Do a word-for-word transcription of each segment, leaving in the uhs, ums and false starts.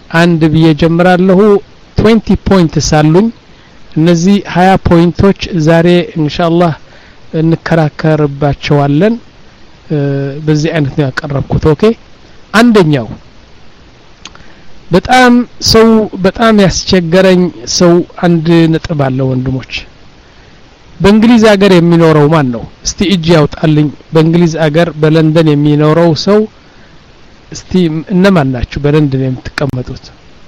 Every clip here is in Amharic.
አንድ ብዬ ጀምራለሁ twenty ፖይንትስ አሉኝ እነዚህ twenty ፖይንቶች ዛሬ ኢንሻአላህ እንከራከርባቸዋለን በዚህ አይነት ነው ያቀረብኩት ኦኬ አንደኛው በጣም ሰው በጣም ያስቸገረኝ ሰው አንድ ነጥብ አለ ወንድሞች በእንግሊዝ ሀገር የሚኖረው ማን ነው እስቲ እጅ ያውጣልኝ በእንግሊዝ ሀገር በለንደን የሚኖረው ሰው እስቲ እነማን ናችሁ በለንደን የምትቀመጡት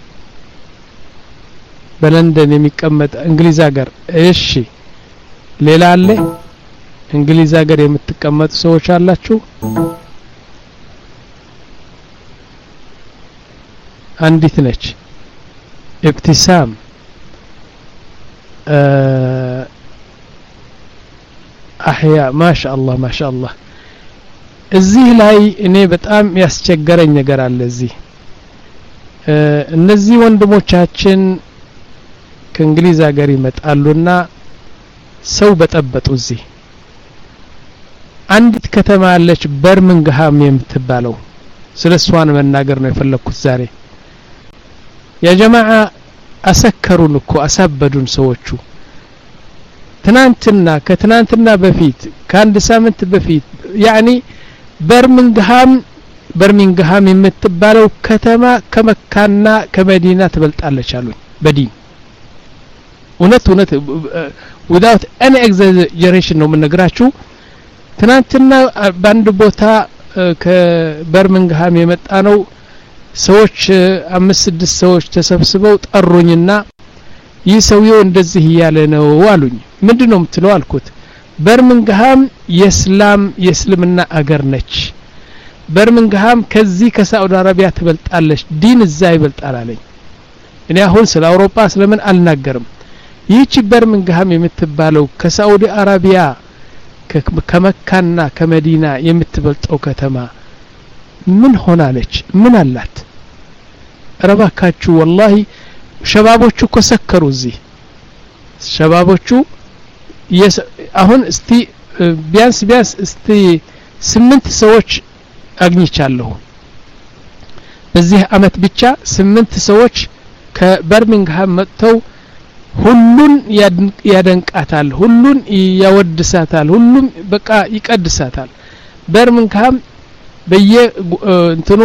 በለንደን የሚቀመጥ እንግሊዝ ሀገር እሺ ሌላ አለ እንግሊዝ ሀገር የምትቀመጡ ሰዎች አላችሁ አንዲት ነች ኢብቲሳም አህያ ማሻአላህ ማሻአላህ እዚህ ላይ እኔ በጣም ያስቸገረኝ ነገር አለ እዚህ እነዚህ ወንድሞቻችን ከእንግሊዝ ሀገር ይመጣሉና ሰው በጠበጡ እዚህ አንዲት ከተማ አለች በርሚንግሃም የምትባለው ስለሷን መናገር ነው የፈለኩት ዛሬ ያ ጀማዓ አሰከሩን እኮ አሳበዱን ሰዎቹ ትናንትና ከትናንትና በፊት ከአንድ ሳምንት በፊት ያኒ በርሚንግሃም በርሚንግሃም የምትባለው ከተማ ከመካና ከመዲና ትበልጣለች አሉኝ በዲን እውነት እውነት without any exaggeration ነው የምነግራችሁ ትናንትና በአንድ ቦታ ከበርሚንግሃም የመጣ ነው ሰዎች አምስት ስድስት ሰዎች ተሰብስበው ጠሩኝና ይህ ሰውየው እንደዚህ ያለ ነው አሉኝ ምንድነው የምትለው አልኩት በርሚንግሃም የእስላም የእስልምና አገር ነች በርሚንግሃም ከዚህ ከሳዑዲ አረቢያ ትበልጣለች ዲን እዛ ይበልጣል አለኝ እኔ አሁን ስለ አውሮፓ ስለምን አልናገርም ይህች በርሚንግሃም የምትባለው ከሳዑዲ አረቢያ ከመካና ከመዲና የምትበልጠው ከተማ ምን ሆናለች ምን አላት ረባካችሁ والله ሸባቦቹ እኮ ሰከሩ እዚህ ሸባቦቹ አሁን እስቲ ቢያንስ ቢያንስ እስቲ ስምንት ሰዎች አግኝቻለሁ በዚህ አመት ብቻ ስምንት ሰዎች ከበርሚንግሃም መጥተው ሁሉን ያደንቃታል ሁሉን ያወድሳታል ሁሉም በቃ ይቀድሳታል በርሚንግሃም በየ እንትኑ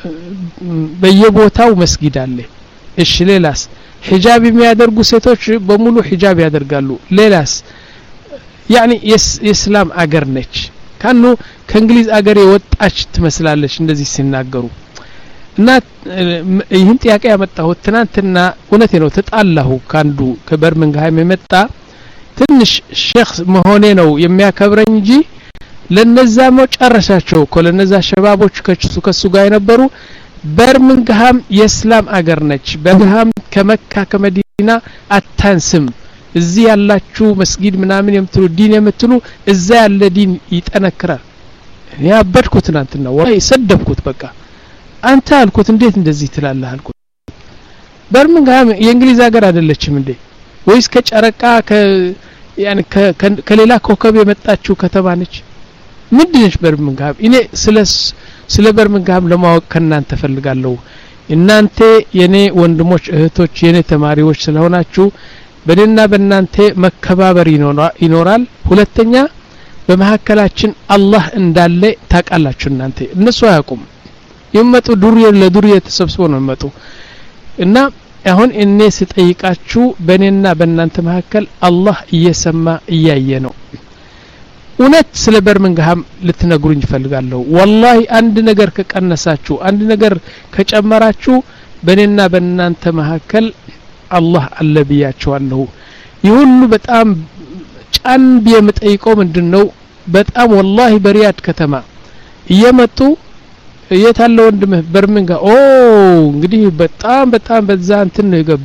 በየቦታው መስጊድ አለ እሺ ሌላስ ሒጃብ የሚያደርጉ ሴቶች በሙሉ ሒጃብ ያደርጋሉ ሌላስ ያኒ የእስላም አገር ነች ካኑ ከእንግሊዝ አገር የወጣች ትመስላለች እንደዚህ ሲናገሩ እና ይህን ጥያቄ ያመጣሁት ትናንትና እውነቴ ነው ተጣላሁ ካንዱ ከበርሚንግሃም የመጣ ትንሽ ሼክ መሆኔ ነው የሚያከብረኝ እንጂ ለነዛ መጨረሻቸው ኮለነዛ ሸባቦች ከሱ ከሱ ጋር የነበሩ በርሚንግሃም የእስላም አገር ነች በርሚንግሃም ከመካ ከመዲና አታንስም እዚህ ያላችሁ መስጊድ ምናምን የምትሉ ዲን የምትሉ እዛ ያለ ዲን ይጠነክራል እኔ አበድኩት ትናንትና ወይ ሰደብኩት በቃ አንተ አልኩት እንዴት እንደዚህ ትላለህ አልኩት በርሚንግሃም የእንግሊዝ ሀገር አይደለችም እንዴ ወይስ ከጨረቃ ከ ያኒ ከሌላ ኮከብ የመጣችው ከተማ ነች ምንድነች በርሚንግሃም እኔ ስለ ስለ በርሚንግሃም ለማወቅ ከናንተ ፈልጋለሁ እናንተ የኔ ወንድሞች እህቶች የኔ ተማሪዎች ስለሆናችሁ በደና በእናንተ መከባበር ይኖራል ሁለተኛ በመሐከላችን አላህ እንዳለ ታቃላችሁ እናንተ እነሱ አያውቁም ይመጡ ዱርዬ ለዱርዬ ተሰብስበው ነው ይመጡ እና አሁን እኔ ስጠይቃችሁ በእኔና በእናንተ መሐከል አላህ እየሰማ እያየ ነው እውነት ስለ በርሚንግሃም ልትነግሩኝ ይፈልጋለሁ والله አንድ ነገር ከቀነሳችሁ አንድ ነገር ከጨመራችሁ በእኔና በእናንተ መሐከል አላህ አለብያቸዋለሁ ይሁሉ በጣም ጫን ቢየምጠይቀው ምንድነው በጣም والله በሪያድ ከተማ እየመጡ የታለ ወንድምህ በርሚንግሃም ኦ እንግዲህ በጣም በጣም በዛ እንትን ነው የገባ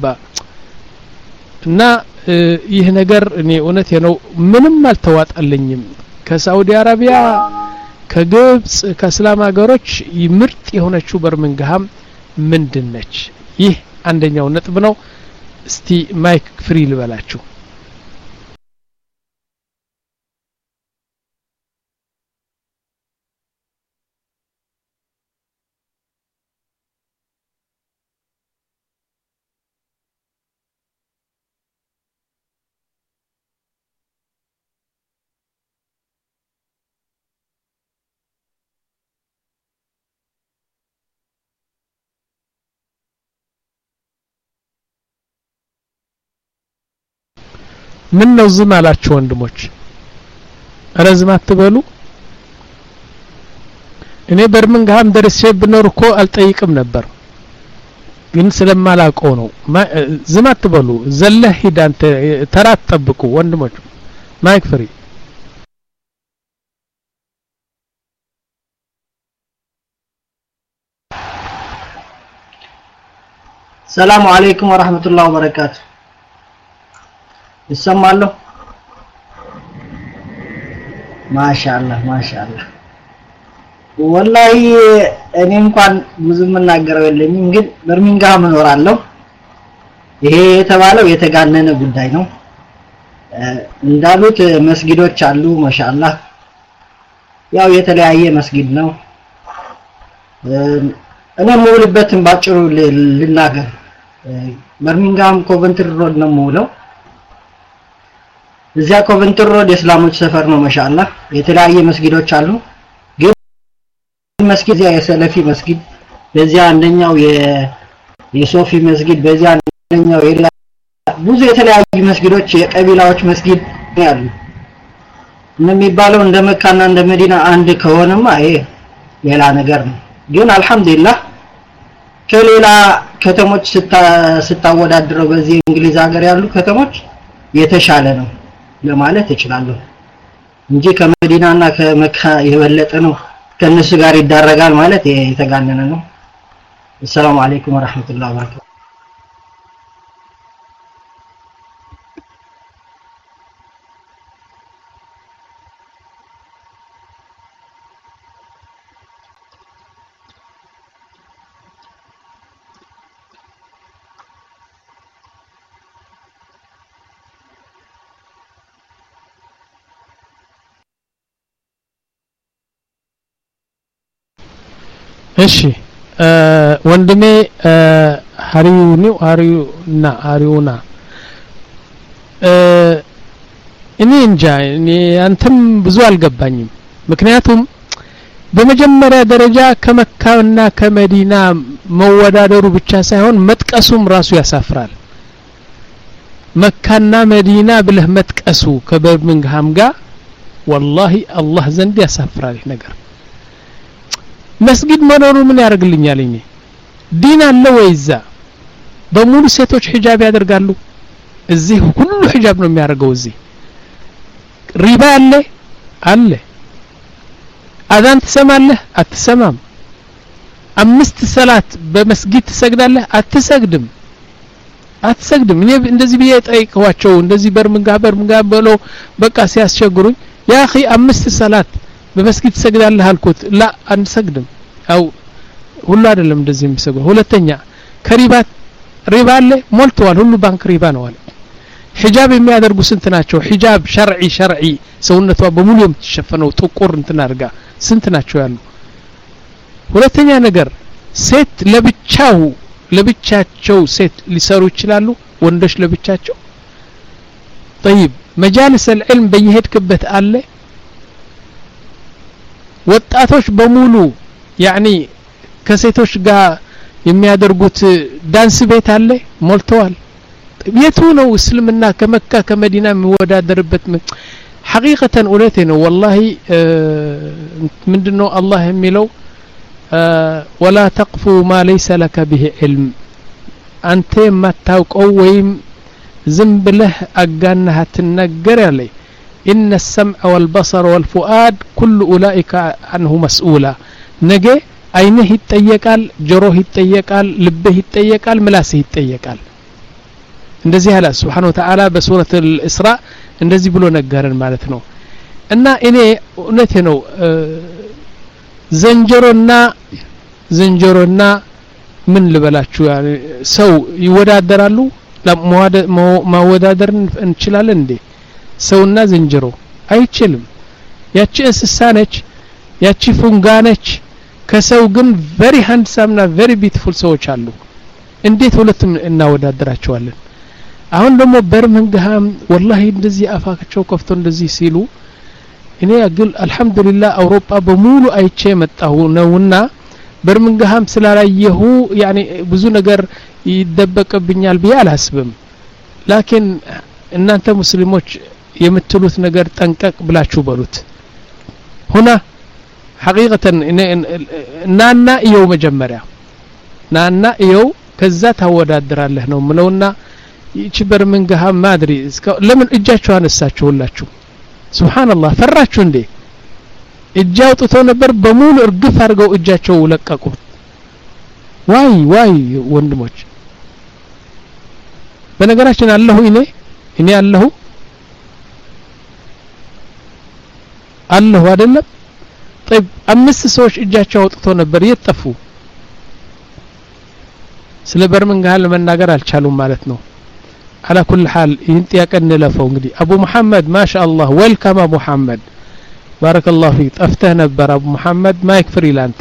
እና ይህ ነገር እኔ እውነቴ ነው ምንም አልተዋጣልኝም ከሳዑዲ አረቢያ ከግብጽ ከእስላም ሀገሮች ምርጥ የሆነችው በርሚንግሃም ምንድነች ይህ አንደኛው ነጥብ ነው እስቲ ማይክ ፍሪ ልበላችሁ ምን ነው ዝም አላችሁ ወንድሞች አረ ዝም አትበሉ እኔ በርሚንግሃም ደርሼ ብኖር እኮ አልጠይቅም ነበር ግን ስለማላውቀው ነው ዝም አትበሉ ዘለህ ሂድ አንተ ተራ ተጠብቁ ወንድሞች ማይክ ፍሪ ሰላም አለይኩም ወራህመቱላሂ ወበረካቱ ይሰማለሁ ማሻአላህ ማሻአላህ ወላሂ እኔ እንኳን ብዙ መናገረው የለኝም ግን በርሚንግሃም እኖራለሁ ይሄ የተባለው የተጋነነ ጉዳይ ነው እንዳሉት መስጊዶች አሉ ማሻአላህ ያው የተለያየ መስጊድ ነው እኔ ሙሉበትን ባጭሩ ልናገር በርሚንግሃም ኮቨንትሪ ሮድ ነው ሙሉ እዚያ ኮቨንትሪ ሮድ የእስላሞች ሰፈር ነው ማሻአላህ የተለያየ መስጊዶች አሉ ግን መስጊድ የሰለፊ መስጊድ በዚያ አንደኛው የሶፊ መስጊድ በዚያ አንደኛው ብዙ የተለያዩ መስጊዶች የቀቢላዎች መስጊድ ያሉ እንደሚባለው እንደ መካና እንደ መዲና አንድ ከሆነማ ይሄ ሌላ ነገር ነው ግን አልহামዱሊላህ ከሌላ ከተሞች ስታወዳድረው በዚህ እንግሊዝ ሀገር ያሉ ከተሞች የተሻለ ነው ለማለት እችላለሁ እንጂ ከመዲናና ከመካ የበለጠ ነው ከነሱ ጋር ይዳረጋል ማለት የተጋነነ ነው السلام عليكم ورحمة الله وبركاته እሺ ወንድሜ ሃሪዩኒ ሃሪዩና ሃሪዩና እኔ እንጃ እኔ አንተም ብዙ አልገባኝም ምክንያቱም በመጀመሪያ ደረጃ ከመካና ከመዲና መወዳደሩ ብቻ ሳይሆን መጥቀሱም ራሱ ያሳፍራል መካና መዲና ብለህ መጥቀሱ ከበርሚንግሃም ጋር والله الله ዘንድ ያሳፍራል ነገር መስጊድ መኖሩ ምን ያርግልኛል እኔ ዲን አለ ወይዛ በሙሉ ሴቶች ሒጃብ ያደርጋሉ እዚህ ሁሉ ሒጃብ ነው የሚያደርገው እዚህ ሪባ አለ አለ አዛን ትሰማለህ አትሰማም አምስት ሰላት በመስጊድ ትሰግዳለህ አትሰግድም አትሰግድም እኔ እንደዚህ ብዬ ጠይቀዋቸው እንደዚህ በርሚንግሃም በርሚንግሃም ብሎ በቃ ሲያስቸግሩኝ ያ اخي አምስት ሰላት በመስጊድ ትሰግዳለህ አልኩት ላ አንሰግድም አው ሁሉ አይደለም እንደዚህ የሚሰግዱ ሁለተኛ ከሪባት ሪባ አለ ሞልቷል ሁሉ ባንክ ሪባ ነው አለ ሒጃብ የሚያደርጉ ስንት ናቸው ሒጃብ ሸርዒ ሸርዒ ሰውነቷ በሙሉ የምትሸፈነው ጥቁር እንትን አድርጋ ስንት ናቸው ያሉ ሁለተኛ ነገር ሴት ለብቻው ለብቻቸው ሴት ሊሰሩ ይችላሉ ወንዶች ለብቻቸው طيب مجالس العلم በየሄድክበት አለ ወጣቶች በሙሉ ያኒ ከሴቶች ጋር የሚያደርጉት ዳንስ ቤት አለ ሞልተዋል የቱ ነው እስልምና ከመካ ከመዲና የሚወዳደርበት حقيقة እውነቴ ነው والله ምንድነው አላህ የሚለው ولا تقف ما ليس لك به علم አንተ የማታውቀው ወይም ዝም ብለህ አጋናህ አትነገር ያለኝ إن السمع والبصر والفؤاد كل أولئك عنه مسؤولا نجي عينه يتيقال جروه يتيقال لبه يتيقال ملاسه يتيقال እንደዚህ አለ Subhanahu Wa Ta'ala በሱረቱ الإسراء እንደዚህ ብሎ ነገረን ማለት ነው እና እኔ እውነቴ ነው ዘንጀሮና ዘንጀሮና ምን ልበላችሁ ያኔ ሰው ይወዳደራሉ ለማወዳደር እንችላለን እንዴ ሰውና ዝንጀሮ አይችልም ያቺ እንስሳ ነች ያቺ ፉንጋ ነች ከሰው ግን very handsome እና very beautiful ሰዎች አሉ እንዴት ሁለቱም እናወዳደራቸዋለን አሁን ደግሞ በርሚንግሃም والله እንደዚህ አፋቸው ከፍቶ እንደዚህ ሲሉ እኔ አግል አልহামዱሊላህ አውሮፓ በሙሉ አይቼ መጣሁ ነውና በርሚንግሃም ስላላየሁ ያኒ ብዙ ነገር ይደበቅብኛል ቢያል አስብም ላኪን እናንተ ሙስሊሞች የምትሉት ነገር ጠንቀቅ ብላችሁ በሉት هنا حقيقة ናና ይው መጀመሪያ ናና ይው ከዛ ታወዳድራለህ ነው ምለውና ይቺ በርምንግሃ ማድሪ ለምን እጃችሁ አነሳችሁ ሁላችሁ ሱብሃንአላህ ፈራችሁ እንዴ እጃው ጥቶ ነበር በሙሉ እርግፍ አድርገው እጃቸው ለቀቁ ዋይ ዋይ ወንድሞች በነገራችን አለሁ እኔ እኔ አለሁ አለሁ አይደለም طيب አምስት ሰዎች እጃቸው አውጥቶ ነበር የጠፉ ስለ በርምንግሃ ለመናገር አልቻሉም ማለት ነው على كل حال ينطيقن لفው እንግዲህ አቡ መሐመድ ማሻአላህ ዌልካም አቡ መሐመድ بارك الله فيك طفتህ ነበር አቡ መሐመድ ማይክ ፍሪ ላንተ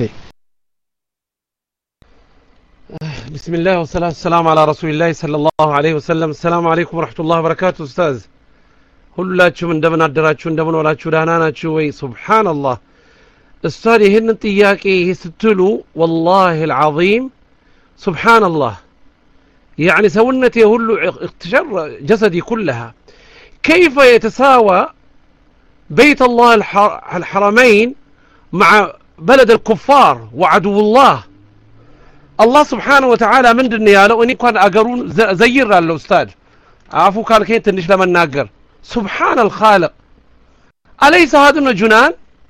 بسم الله والصلاة والسلام على رسول الله صلى الله عليه وسلم السلام عليكم ورحمة الله وبركاته أستاذ ሁላችሁም እንደምን አደራችሁ እንደምን ዋላችሁ ደህና ናችሁ ወይ ሱብሃንአላህ استاذ ይሄን ጥያቄ ስትሉ والله العظيم سبحان الله يعني سونتي كله اختشر جسدي كلها كيف يتساوى بيت الله الحرمين مع بلد الكفار وعدو الله الله سبحانه وتعالى من دنيا لو اني كان اقرون زير له استاذ عفو قال كين تنش لما ناقر سبحان الخالق أليس هذا جنان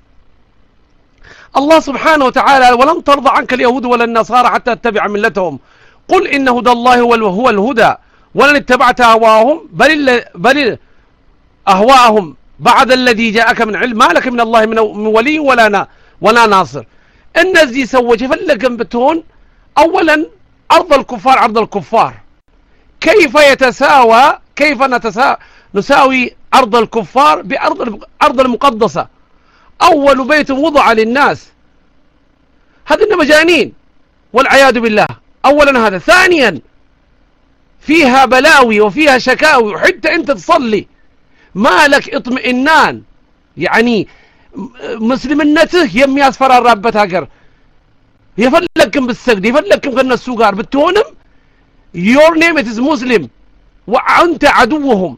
الله سبحانه وتعالى ولن ترضى عنك اليهود ولا النصارى حتى تتبع ملتهم قل إن هدى الله هو الهدى ولن اتبعت أهواهم بل, بل أهواهم بعد الذي جاءك من علم ما لك من الله من ولي ولا ولا ناصر الناس يسوي فلكم بتون أولا أرض الكفار عرض الكفار كيف يتساوى كيف نتساوى نساوي أرض الكفار بأرض أرض المقدسة أول بيت وضع للناس هذا مجانين والعياذ بالله أولا هذا ثانيا فيها بلاوي وفيها شكاوي وحتى أنت تصلي ما لك اطمئنان يعني مسلمنته يمي أسفر الرابة هاجر يفلكم بالسجد يفلكم كنا السوقار بتونم your name it is Muslim وأنت عدوهم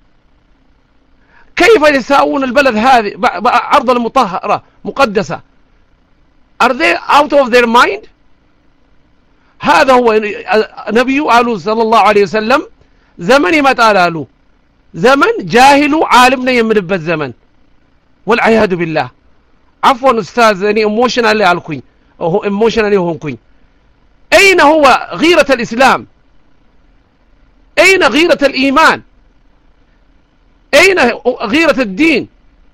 كيف يساوون البلد هذه أرض المطهرة مقدسة are they out of their mind هذا هو نبي قالوا صلى الله عليه وسلم زمن ما قالوا زمن جاهل عالمنا يمربت زمن والعياذ بالله عفوا أستاذ يعني emotional على هو emotional هم كوين أين هو غيرة الإسلام أين غيرة الإيمان أين غيرة الدين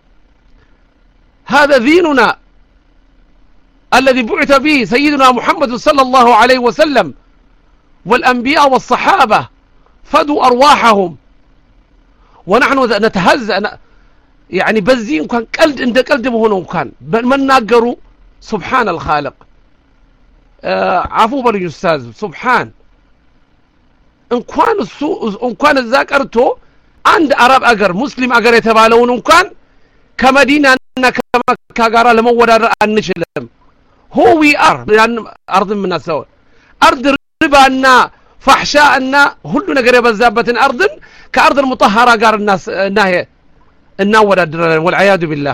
هذا ديننا الذي بعث به سيدنا محمد صلى الله عليه وسلم والأنبياء والصحابة فدوا أرواحهم ونحن نتهزأ يعني بزين كان قلد عند قلد هنا كان من ناقروا سبحان الخالق آه عفو بلي أستاذ سبحان إن كان السوء إن كان الذاكرته عند عرب أجر مسلم أجر يتبالون إن كان كمدينة كما كجارة لمودة النشلم هو وي أر لأن أرض من السوء أرض ربا أن فحشاء أن كلنا قريب الزابة أرض كأرض المطهرة قار الناس ناهي الناودة والعياذ بالله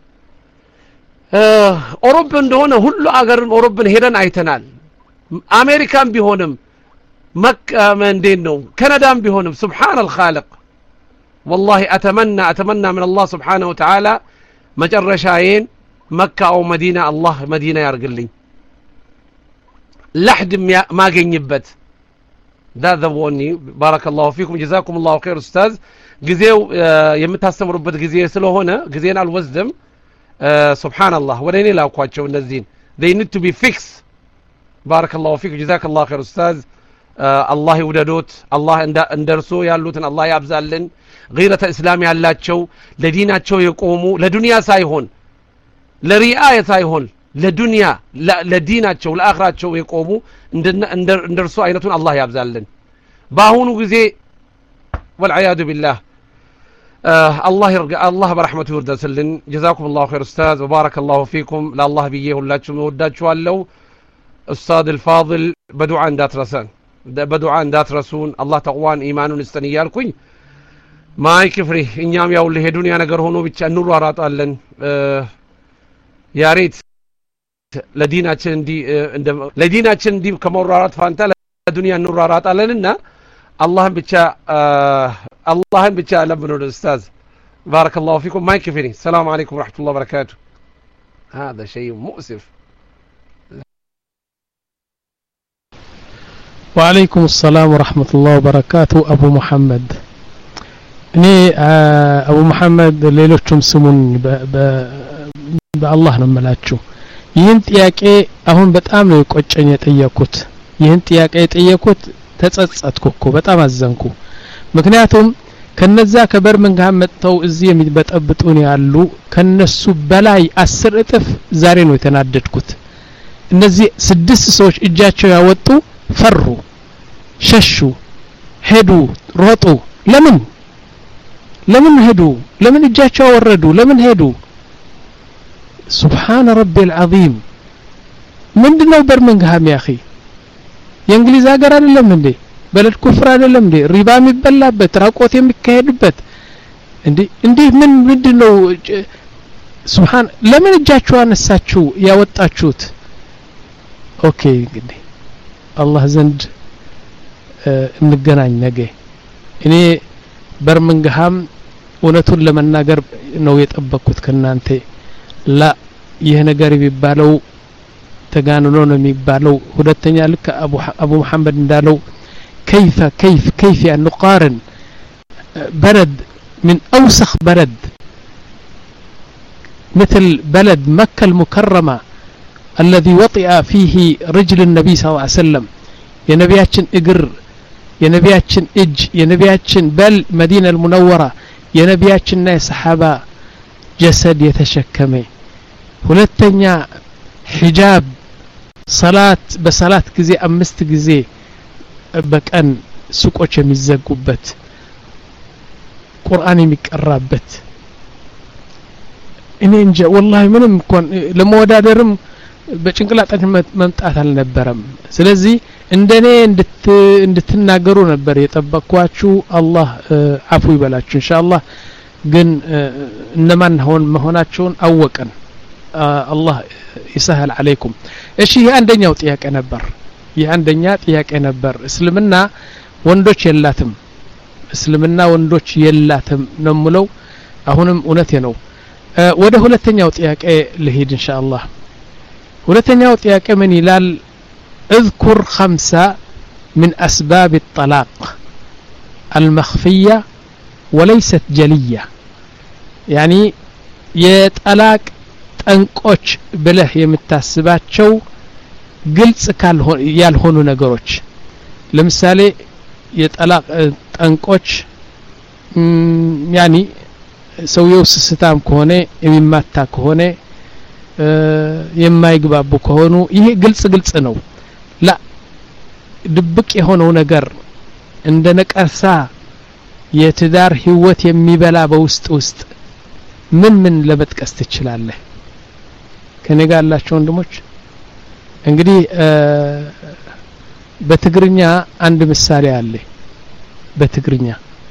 آه أوروبا هنا كل أجر أوروبا هيران أيتنال أمريكان بهونم مكة من دينهم كندا بهونم سبحان الخالق والله أتمنى أتمنى من الله سبحانه وتعالى مجر شاين مكة أو مدينة الله مدينة يرجل لي لحد ما جنبت ذا ذووني بارك الله فيكم جزاكم الله خير أستاذ جزيو يمتهسم ربط جزيه سلو هنا جزينا الوزدم سبحان الله وليني لا أقواتشوا النزين they need to be fixed بارك الله فيكم جزاك الله خير أستاذ الله يوددوت الله اندرسو يالوتن الله يابزالن غيرة الإسلام يالاتشو لديناتشو يقوموا لدنيا سايهون لرئاية سايهون لدنيا لديناتشو لآخراتشو يقوموا اندرسو أينتون الله يابزالن باهونو جزي والعياذ بالله آه الله يرجع الله برحمته يردسلن جزاكم الله خير أستاذ وبارك الله فيكم لا الله بيه ولاتشو وداتشو اللو أستاذ الفاضل بدعاء دات رسان بدعاء دات رسون الله تقوان إيمان استنيال كوين ማይክ ፍሪ እኛም ያው ለሄዱን ያ ነገር ሆኖ ብቻ እንሯሯጣለን ያሬት ለዲናችን እንዲ እንደ ለዲናችን እንዲ ከመሯሯጥ ፋንታ ለዱንያ እንሯሯጣለንና አላህን ብቻ አላህን ብቻ ለምነው ኡስታዝ بارك الله فيكم مايك فري السلام عليكم ورحمه الله وبركاته هذا شيء مؤسف وعليكم السلام ورحمه الله وبركاته ابو محمد እኔ አቡ መሐመድ ሌሎችም ስሙን በአላህ ነው መላችሁ ይህን ጥያቄ አሁን በጣም ነው የቆጨኝ የጠየቁት ይህን ጥያቄ የጠየቁት ተጸጸትኩ እኮ በጣም አዘንኩ ምክንያቱም ከነዛ ከበርመንግሃም መጥተው እዚህ የሚበጠብጡን ያሉ ከነሱ በላይ አስር እጥፍ ዛሬ ነው የተናደድኩት እነዚህ ስድስት ሰዎች እጃቸው ያወጡ ፈሩ ሸሹ ሄዱ ሮጡ ለምን ለምን ሄዱ ለምን እጃቸው ወረዱ ለምን ሄዱ سبحان ربي العظيم ምንድነው በርመንግሃም ያኺ የእንግሊዝ ሀገር አይደለም እንዴ በለድ ኩፍር አይደለም እንዴ ሪባ የሚበላበት ራቆት የሚካሄድበት እንዴ እንዴ ምን ምንድነው ሱብሃን ለምን እጃችሁ አነሳችሁ ያወጣችሁት ኦኬ እንግዲህ አላህ ዘንድ እንገናኝ ነገ እኔ በርመንግሃም እውነቱን ለመናገር ነው የጠበቅኩት ከናንተ ላ ይሄ ነገር ቢባለው ተጋንኖ ነው የሚባለው ሁለተኛ ልክ አቡ አቡ መሐመድ እንዳለው كيف كيف كيف أن نقارن بلد من أوسخ بلد مثل بلد مكة المكرمة الذي وطئ فيه رجل النبي صلى الله عليه وسلم يا نبياتشن إقر يا نبياتشن إج يا نبياتشن بل مدينة المنورة يا نبياتشن ناس صحابة جسد يتشكمه ሁለተኛ ሒጃብ صلاة بصلاة ጊዜ አምስት ጊዜ በቀን ሱቆች የሚዘጉበት ቁርአን የሚቀራበት እኔ እንጃ والله ምንም እንኳን ለመወዳደርም በጭንቅላታችን መምጣት አልነበረም ስለዚህ እንደኔ እንድት እንድትናገሩ ነበር የጠበቅኳችሁ አላህ አፉ ይበላችሁ ኢንሻአላህ ግን እነማን ሆን መሆናቸውን አወቀን አላህ ይسهل عليكم እሺ ይሄ አንደኛው ጥያቄ ነበር ይሄ አንደኛ ጥያቄ ነበር እስልምና ወንዶች የላትም እስልምና ወንዶች የላትም ነው ምለው አሁንም እውነቴ ነው ወደ ሁለተኛው ጥያቄ ልሂድ ኢንሻአላህ ሁለተኛው ጥያቄ ምን ይላል اذكر خمسة من أسباب الطلاق المخفية وليست جلية يعني የጠላቅ ጠንቆች ብለህ የምታስባቸው ግልጽ ካልሆነ ያልሆኑ ነገሮች ለምሳሌ የጠላቅ ጠንቆች ያኒ ሰውየው ስስታም ከሆነ የሚማታ ከሆነ የማይግባቡ ከሆኑ ይሄ ግልጽ ግልጽ ነው ላ ድብቅ የሆነው ነገር እንደ ነቀርሳ የትዳር ህይወት የሚበላ በውስጥ ውስጥ ምን ምን ለመጥቀስ ትችላለህ ከኔ ጋር ያላችሁ ወንድሞች እንግዲህ በትግርኛ አንድ ምሳሌ አለ በትግርኛ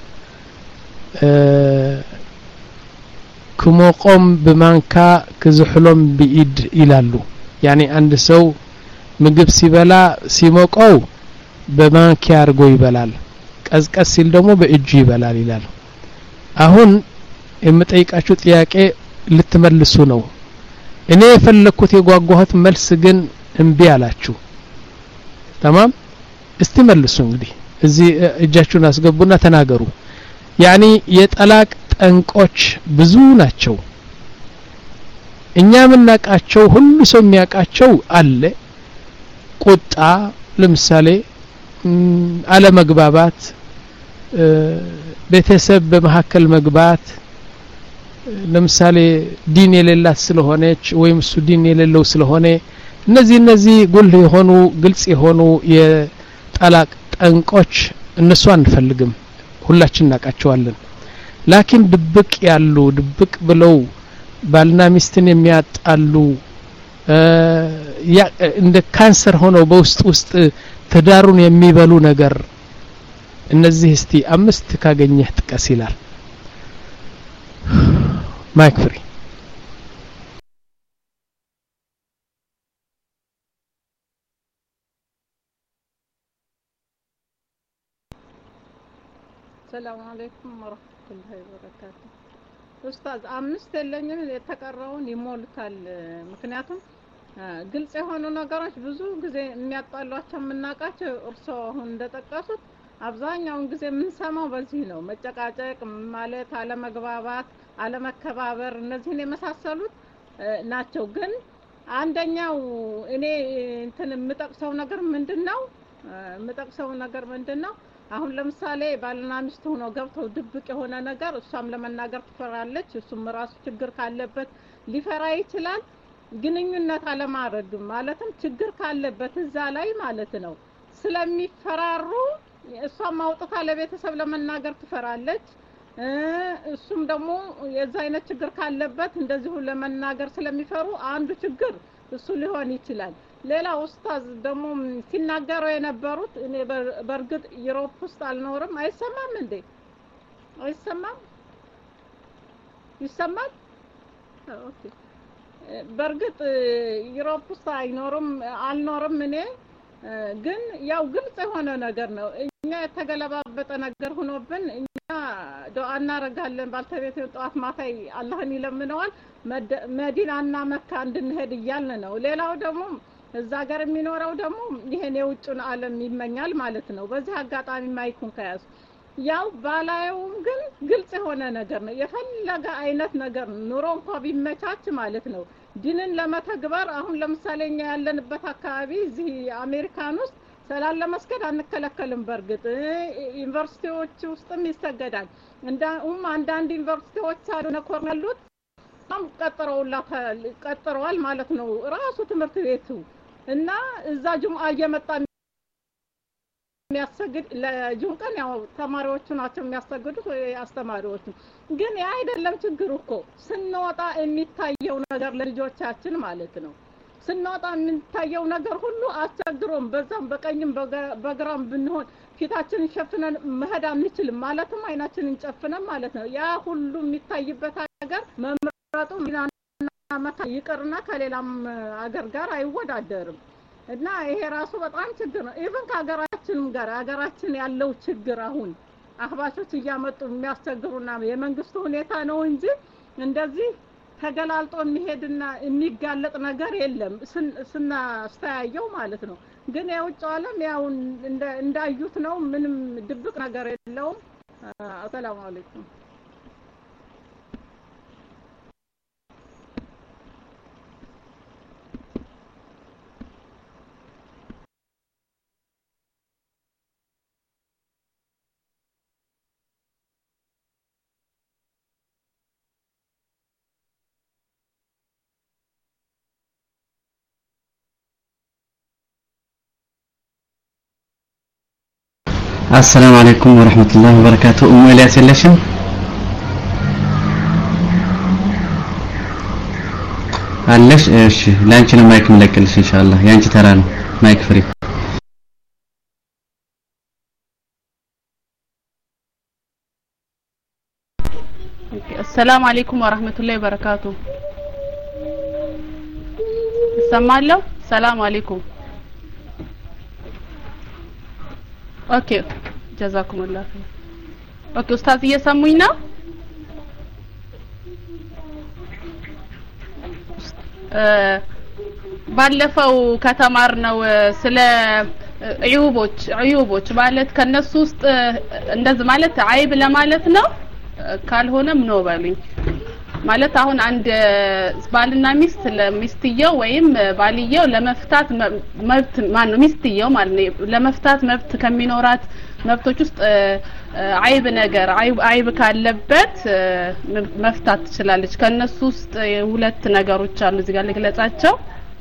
ኩሞቆም በማንካ ከዝሕሎም በኢድ ይላሉ ያኒ አንድ ሰው ምግብ ሲበላ ሲሞቀው በማንኪያ አርጎ ይበላል ቀዝቀዝ ሲል ደግሞ በእጁ ይበላል ይላል አሁን የምጠይቃችሁ ጥያቄ ልትመልሱ ነው እኔ የፈለኩት የጓጓሁት መልስ ግን እንቢ አላችሁ تمام እስቲ መልሱ እንግዲህ እዚህ እጃችሁን አስገቡና ተናገሩ ያኒ የጠላቅ ጠንቆች ብዙ ናቸው እኛ ምናቃቸው ሁሉ ሰው የሚያቃቸው አለ ቁጣ ለምሳሌ አለ መግባባት ቤተሰብ በመሐከል መግባት ለምሳሌ ዲን የሌላት ስለሆነች ወይም እሱ ዲን የሌለው ስለሆነ እነዚህ እነዚህ ጉልህ የሆኑ ግልጽ የሆኑ የጠላቅ ጠንቆች እነሱ አንፈልግም ሁላችን እናቃቸዋለን ላኪን ድብቅ ያሉ ድብቅ ብለው ባልና ሚስትን የሚያጣሉ እንደ ካንሰር ሆነው በውስጥ ውስጥ ትዳሩን የሚበሉ ነገር እነዚህ እስቲ አምስት ካገኘህ ጥቀስ ይላል ማይክ ፍሪ السلام عليكم ورحمة الله وبركاته ኡስታዝ አምስት የለኝም የተቀረውን ይሞልታል ምክንያቱም ግልጽ የሆኑ ነገሮች ብዙ ጊዜ የሚያጣሏቸው የምናውቃቸው እርሶ አሁን እንደጠቀሱት አብዛኛውን ጊዜ የምንሰማው በዚህ ነው መጨቃጨቅ ማለት አለመግባባት አለመከባበር እነዚህን የመሳሰሉት ናቸው ግን አንደኛው እኔ እንትን የምጠቅሰው ነገር ምንድነው የምጠቅሰው ነገር ምንድነው አሁን ለምሳሌ ባልና ሚስት ሆነው ገብተው ድብቅ የሆነ ነገር እሷም ለመናገር ትፈራለች እሱም ራሱ ችግር ካለበት ሊፈራ ይችላል ግንኙነት አለማድረግ ማለትም ችግር ካለበት እዛ ላይ ማለት ነው ስለሚፈራሩ እሷም አውጥታ ለቤተሰብ ለመናገር ትፈራለች እሱም ደግሞ የዛ አይነት ችግር ካለበት እንደዚሁ ለመናገር ስለሚፈሩ አንዱ ችግር እሱ ሊሆን ይችላል ሌላ ኡስታዝ ደግሞ ሲናገሩ የነበሩት እኔ በርግጥ ዩሮፕ ውስጥ አልኖርም አይሰማም እንዴ አይሰማም ይሰማል ኦኬ በርግጥ ዩሮፕ ውስጥ አይኖርም አልኖርም እኔ ግን ያው ግልጽ የሆነ ነገር ነው እኛ የተገለባበጠ ነገር ሆኖብን እኛ ዱዓ እናረጋለን ባልተቤት ጧት ማታይ አላህን ይለምነዋል መዲናና መካ እንድንሄድ ይያልን ነው ሌላው ደግሞ እዛ ሀገር የሚኖረው ደግሞ ይሄን የውጭን ዓለም ይመኛል ማለት ነው በዚህ አጋጣሚ ማይኩን ከያዝ ያው ባላየውም ግን ግልጽ የሆነ ነገር ነው የፈለገ አይነት ነገር ኑሮ እንኳን ቢመቻች ማለት ነው ዲንን ለመተግበር አሁን ለምሳሌ እኛ ያለንበት አካባቢ እዚህ አሜሪካን ውስጥ ሰላም ለመስገድ አንከለከልም በርግጥ ዩኒቨርሲቲዎች ውስጥም ይሰገዳል እንደውም አንዳንድ ዩኒቨርሲቲዎች አሉ ኮርነሉት ታም ቀጥረውላ ቀጥረዋል ማለት ነው ራሱ ትምህርት ቤቱ እና እዛ ጁምዓ እየመጣ የሚያሰግድ ለጁምዓ ቀን ያው ተማሪዎቹ ናቸው የሚያሰግዱት ወይ አስተማሪዎቹ ግን ያ አይደለም ችግሩ እኮ ስንወጣ የሚታየው ነገር ለልጆቻችን ማለት ነው ስንወጣ የሚታየው ነገር ሁሉ አስቸግሮም በዛም በቀኝም በግራም ብንሆን ፊታችንን ሸፍነን መሄድ አንችልም ማለትም አይናችንን ጨፍነን ማለት ነው ያ ሁሉ የሚታይበት ሀገር መምረጡ ሚናና መካ ይቅርና ከሌላም ሀገር ጋር አይወዳደርም እና ይሄ ራሱ በጣም ችግር ነው ኢቭን ከሀገራችንም ጋር ሀገራችን ያለው ችግር አሁን አህባሾች እያመጡ የሚያስቸግሩና የመንግስቱ ሁኔታ ነው እንጂ እንደዚህ ተገላልጦ የሚሄድና የሚጋለጥ ነገር የለም ስናስተያየው ማለት ነው ግን የውጭ ዓለም ያው እንዳዩት ነው ምንም ድብቅ ነገር የለውም አሰላሙ አለይኩም السلام عليكم ورحمة الله وبركاته أم إلياس اللشم اللش إيش لانش لما يكون لك إن شاء الله يانش ترانو مايك فري السلام عليكم ورحمة الله وبركاته السلام عليكم السلام عليكم اوكي جزاكم الله خير اوكي استاذ እየሰሙኝ ነው ባለፈው ከተማርነው ስለ ዕዩቦች ዕዩቦች ማለት ከነሱ ውስጥ እንደዚህ ማለት አይብ ለማለት ነው ካልሆነም ነው ባሉኝ ማለት አሁን አንድ ባልና ሚስት ለሚስትየው ወይም ባልየው ለመፍታት መብት ማን ነው ሚስትየው ማለት ነው ለመፍታት መብት ከሚኖራት መብቶች ውስጥ አይብ ነገር አይብ አይብ ካለበት መፍታት ትችላለች ከነሱ ውስጥ ሁለት ነገሮች አሉ እዚህ ጋር ልግለጻቸው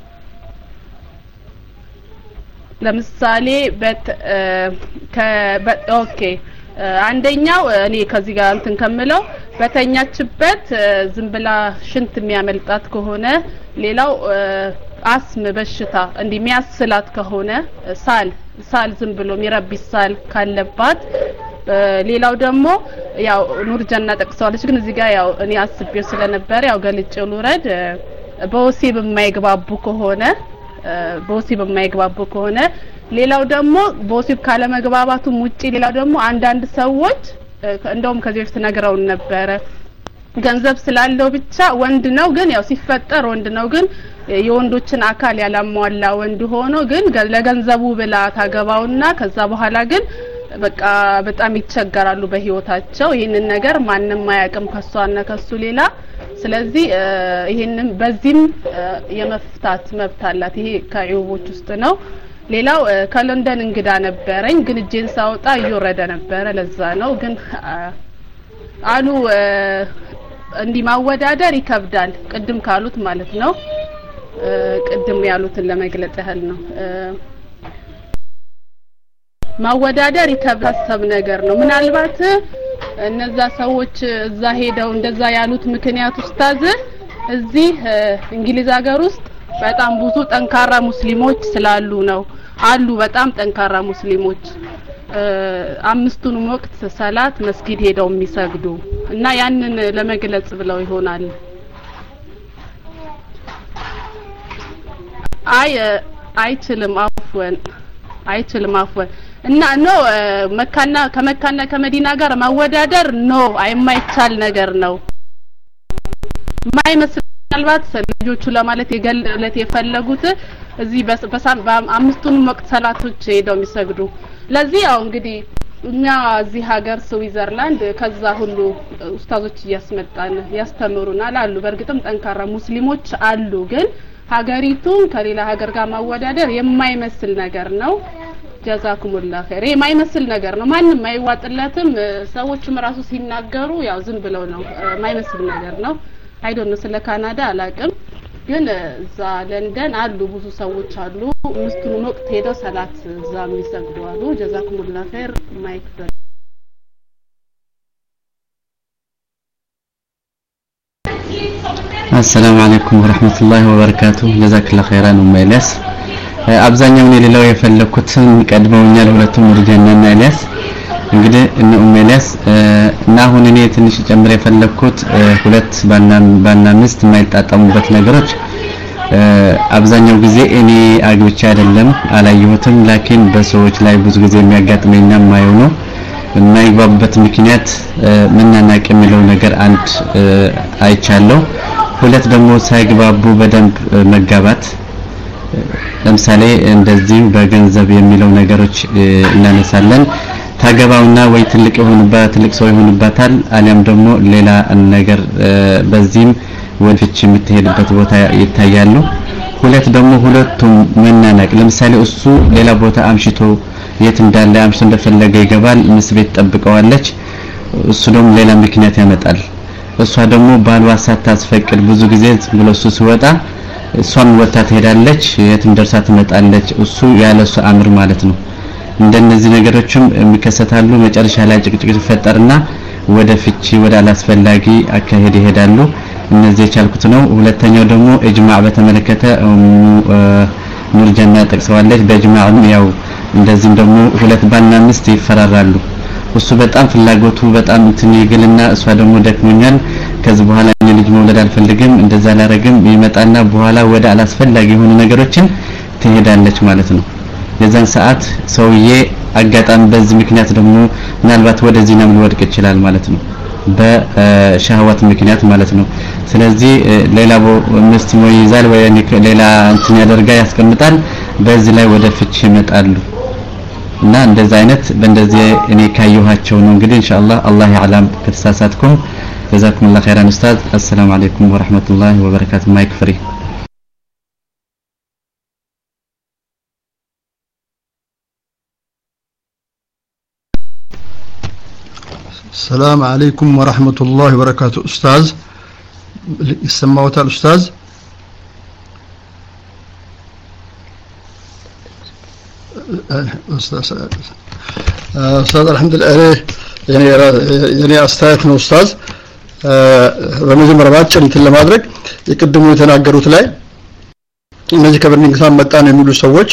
ለምሳሌ በት ከ ኦኬ አንደኛው እኔ ከዚህ ጋር እንትን ከመለው በተኛችበት ዝም ብላ ሽንት የሚያመልጣት ከሆነ ሌላው አስም በሽታ እንዲሚያስላት ከሆነ ሳል ሳል ዝም ብሎ የሚረብሽ ሳል ካለባት ሌላው ደግሞ ያው ኑር ጀና ጠቅሰዋለች ግን እዚህ ጋር ያው እኔ አስቤው ስለነበር ያው ገልጬው ልውረድ በወሲብ የማይግባቡ ከሆነ በወሲብ የማይግባቡ ከሆነ ሌላው ደግሞ በወሲብ ካለ መግባባቱም ውጪ ሌላው ደግሞ አንዳንድ ሰዎች እንደውም ከዚህ በፊት ነግረውን ነበር ገንዘብ ስላለው ብቻ ወንድ ነው ግን ያው ሲፈጠር ወንድ ነው ግን የወንዶችን አካል ያላሟላ ወንድ ሆኖ ግን ለገንዘቡ ብላ ታገባውና ከዛ በኋላ ግን በቃ በጣም ይቸገራሉ በህይወታቸው ይሄንን ነገር ማንንም ማያቀም ከሷና ከሱ ሌላ ስለዚህ ይሄንን በዚህም የመፍታት መብት አላት ይሄ ከዩቦች ውስጥ ነው ሌላው ከለንደን እንግዳ ነበረኝ ግን እጄን ሳውጣ እየወረደ ነበር ለዛ ነው ግን አሉ እንዲ ማወዳደር ይከብዳል ቅድም ካሉት ማለት ነው ቅድም ያሉትን ለመግለጽ ያህል ነው ማወዳደር ይከብዳል ነገር ነው ምናልባት እነዛ ሰዎች እዛ ሄደው እንደዛ ያሉት ምክንያት ኡስታዝ እዚህ እንግሊዝ ሀገር ውስጥ በጣም ብዙ ጠንካራ ሙስሊሞች ስላሉ ነው አሉ በጣም ጠንካራ ሙስሊሞች አምስቱን ወቅት ሰላት መስጊድ ሄደው የሚሰግዱ እና ያንን ለመግለጽ ብለው ይሆናል አይ አይችልም አፍወን አይችልም አፍወን እና ኖ መካና ከመካና ከመዲና ጋር ማወዳደር ኖ አይማይቻል ነገር ነው ማይመስል ምናልባት ልጆቹ ለማለት የገለለት የፈለጉት እዚህ በአምስቱን ወቅት ሰላቶች ሄደው የሚሰግዱ ለዚህ ያው እንግዲህ እኛ እዚህ ሀገር ስዊዘርላንድ ከዛ ሁሉ ኡስታዞች ያስመጣን ያስተምሩናል አሉ በርግጥም ጠንካራ ሙስሊሞች አሉ ግን ሀገሪቱን ከሌላ ሀገር ጋር ማወዳደር የማይመስል ነገር ነው ጀዛኩሙላህ ኸይር የማይመስል ነገር ነው ማንንም አይዋጥለትም ሰዎችም ራሱ ሲናገሩ ያው ዝም ብለው ነው የማይመስል ነገር ነው አይ ዶንት ኖ ስለ ካናዳ አላቅም ግን እዛ ለንደን አሉ ብዙ ሰዎች አሉ ምስቱን ወቅት ሄደው ሰላት እዛ የሚሰግዱ አሉ ጀዛኩሙላህ ኸይር ማይክ السلام عليكم ورحمة الله وبركاته جزاك الله خيرا ام الياس አብዛኛው ነው ሌላው የፈለኩትን ቀድመውኛል ሁለቱም ርጀናና ኢልያስ እንግዲህ እነ ኡም ኢልያስ እና አሁን እኔ ትንሽ ጨምሬ የፈለኩት ሁለት ባና ባና ሚስት የማይጣጣሙበት ነገሮች አብዛኛው ጊዜ እኔ አግብቻ አይደለም አላየሁትም ላኪን በሰዎች ላይ ብዙ ጊዜ የሚያጋጥመኝና ማየው ነው የማይግባቡበት ምክንያት ምንናናቅ የሚለው ነገር አንድ አይቻለው ሁለት ደግሞ ሳይግባቡ በደንብ መጋባት ለምሳሌ እንደዚህ በገንዘብ የሚለው ነገሮች እናነሳለን ታገባውና ወይ ትልቅ ይሆንባት ትልቅ ሰው ይሆንባታል አሊያም ደግሞ ሌላ ነገር በዚህም ወልፍች የምትሄድበት ቦታ ይታያሉ ሁለት ደግሞ ሁለቱም መናናቅ ለምሳሌ እሱ ሌላ ቦታ አምሽቶ የት እንዳለ አምሽቶ እንደፈለገ ይገባል ምስ ቤት ጠብቀዋለች እሱ ደግሞ ሌላ ምክንያት ያመጣል እሷ ደግሞ ባልዋ ሳታስፈቅድ ብዙ ጊዜ ብሎ እሱ ሲወጣ እሷም ወጣ ትሄዳለች የትም ደርሳ ትመጣለች እሱ ያለሱ አምር ማለት ነው እንደነዚህ ነገሮችም የሚከሰታሉ መጨረሻ ላይ ጭቅጭቅ ይፈጠርና ወደ ፍቺ ወደ አላስፈላጊ አካሄድ ይሄዳሉ እነዚህ ቻልኩት ነው ሁለተኛው ደግሞ እጅማዕ በተመለከተ ኑር ጀና ጠቅሰዋለች በእጅማዕም ያው እንደዚህም ደግሞ ሁለት ባና ሚስት ይፈራራሉ እሱ በጣም ፍላጎቱ በጣም እንትን ይግልና እሷ ደግሞ ደክሞኛል ከዚህ በኋላ እኔ ልጅ መውለድ አልፈልግም እንደዛ ላረግም ይመጣና በኋላ ወደ አላስፈላጊ የሆኑ ነገሮችን ትሄዳለች ማለት ነው የዛን ሰዓት ሰውዬ አጋጣሚ በዚህ ምክንያት ደግሞ ምናልባት ወደ ዚናም ሊወድቅ ይችላል ማለት ነው በሻህዋት ምክንያት ማለት ነው ስለዚህ ሌላ ሚስት ይይዛል ወይ ሌላ እንትን ያደርጋ ያስቀምጣል በዚህ ላይ ወደ ፍቺ ይመጣሉ እና እንደዛ አይነት በእንደዚህ እኔ ካየኋቸው ነው እንግዲህ ኢንሻአላህ አላህ ያዕለም ከተሳሳትኩም جزاكم الله خيرا استاذ السلام عليكم ورحمة الله وبركاته مايك فري السلام عليكم ورحمة الله وبركاته استاذ يسمعوت الاستاذ استاذ الحمد لله يعني يعني استاذ استاذ በመጀመሪያ ባጭር እንትን ለማድረግ የቀደሙ የተናገሩት ላይ እነዚህ ከበርኒንግ ሳም መጣን የሚሉ ሰዎች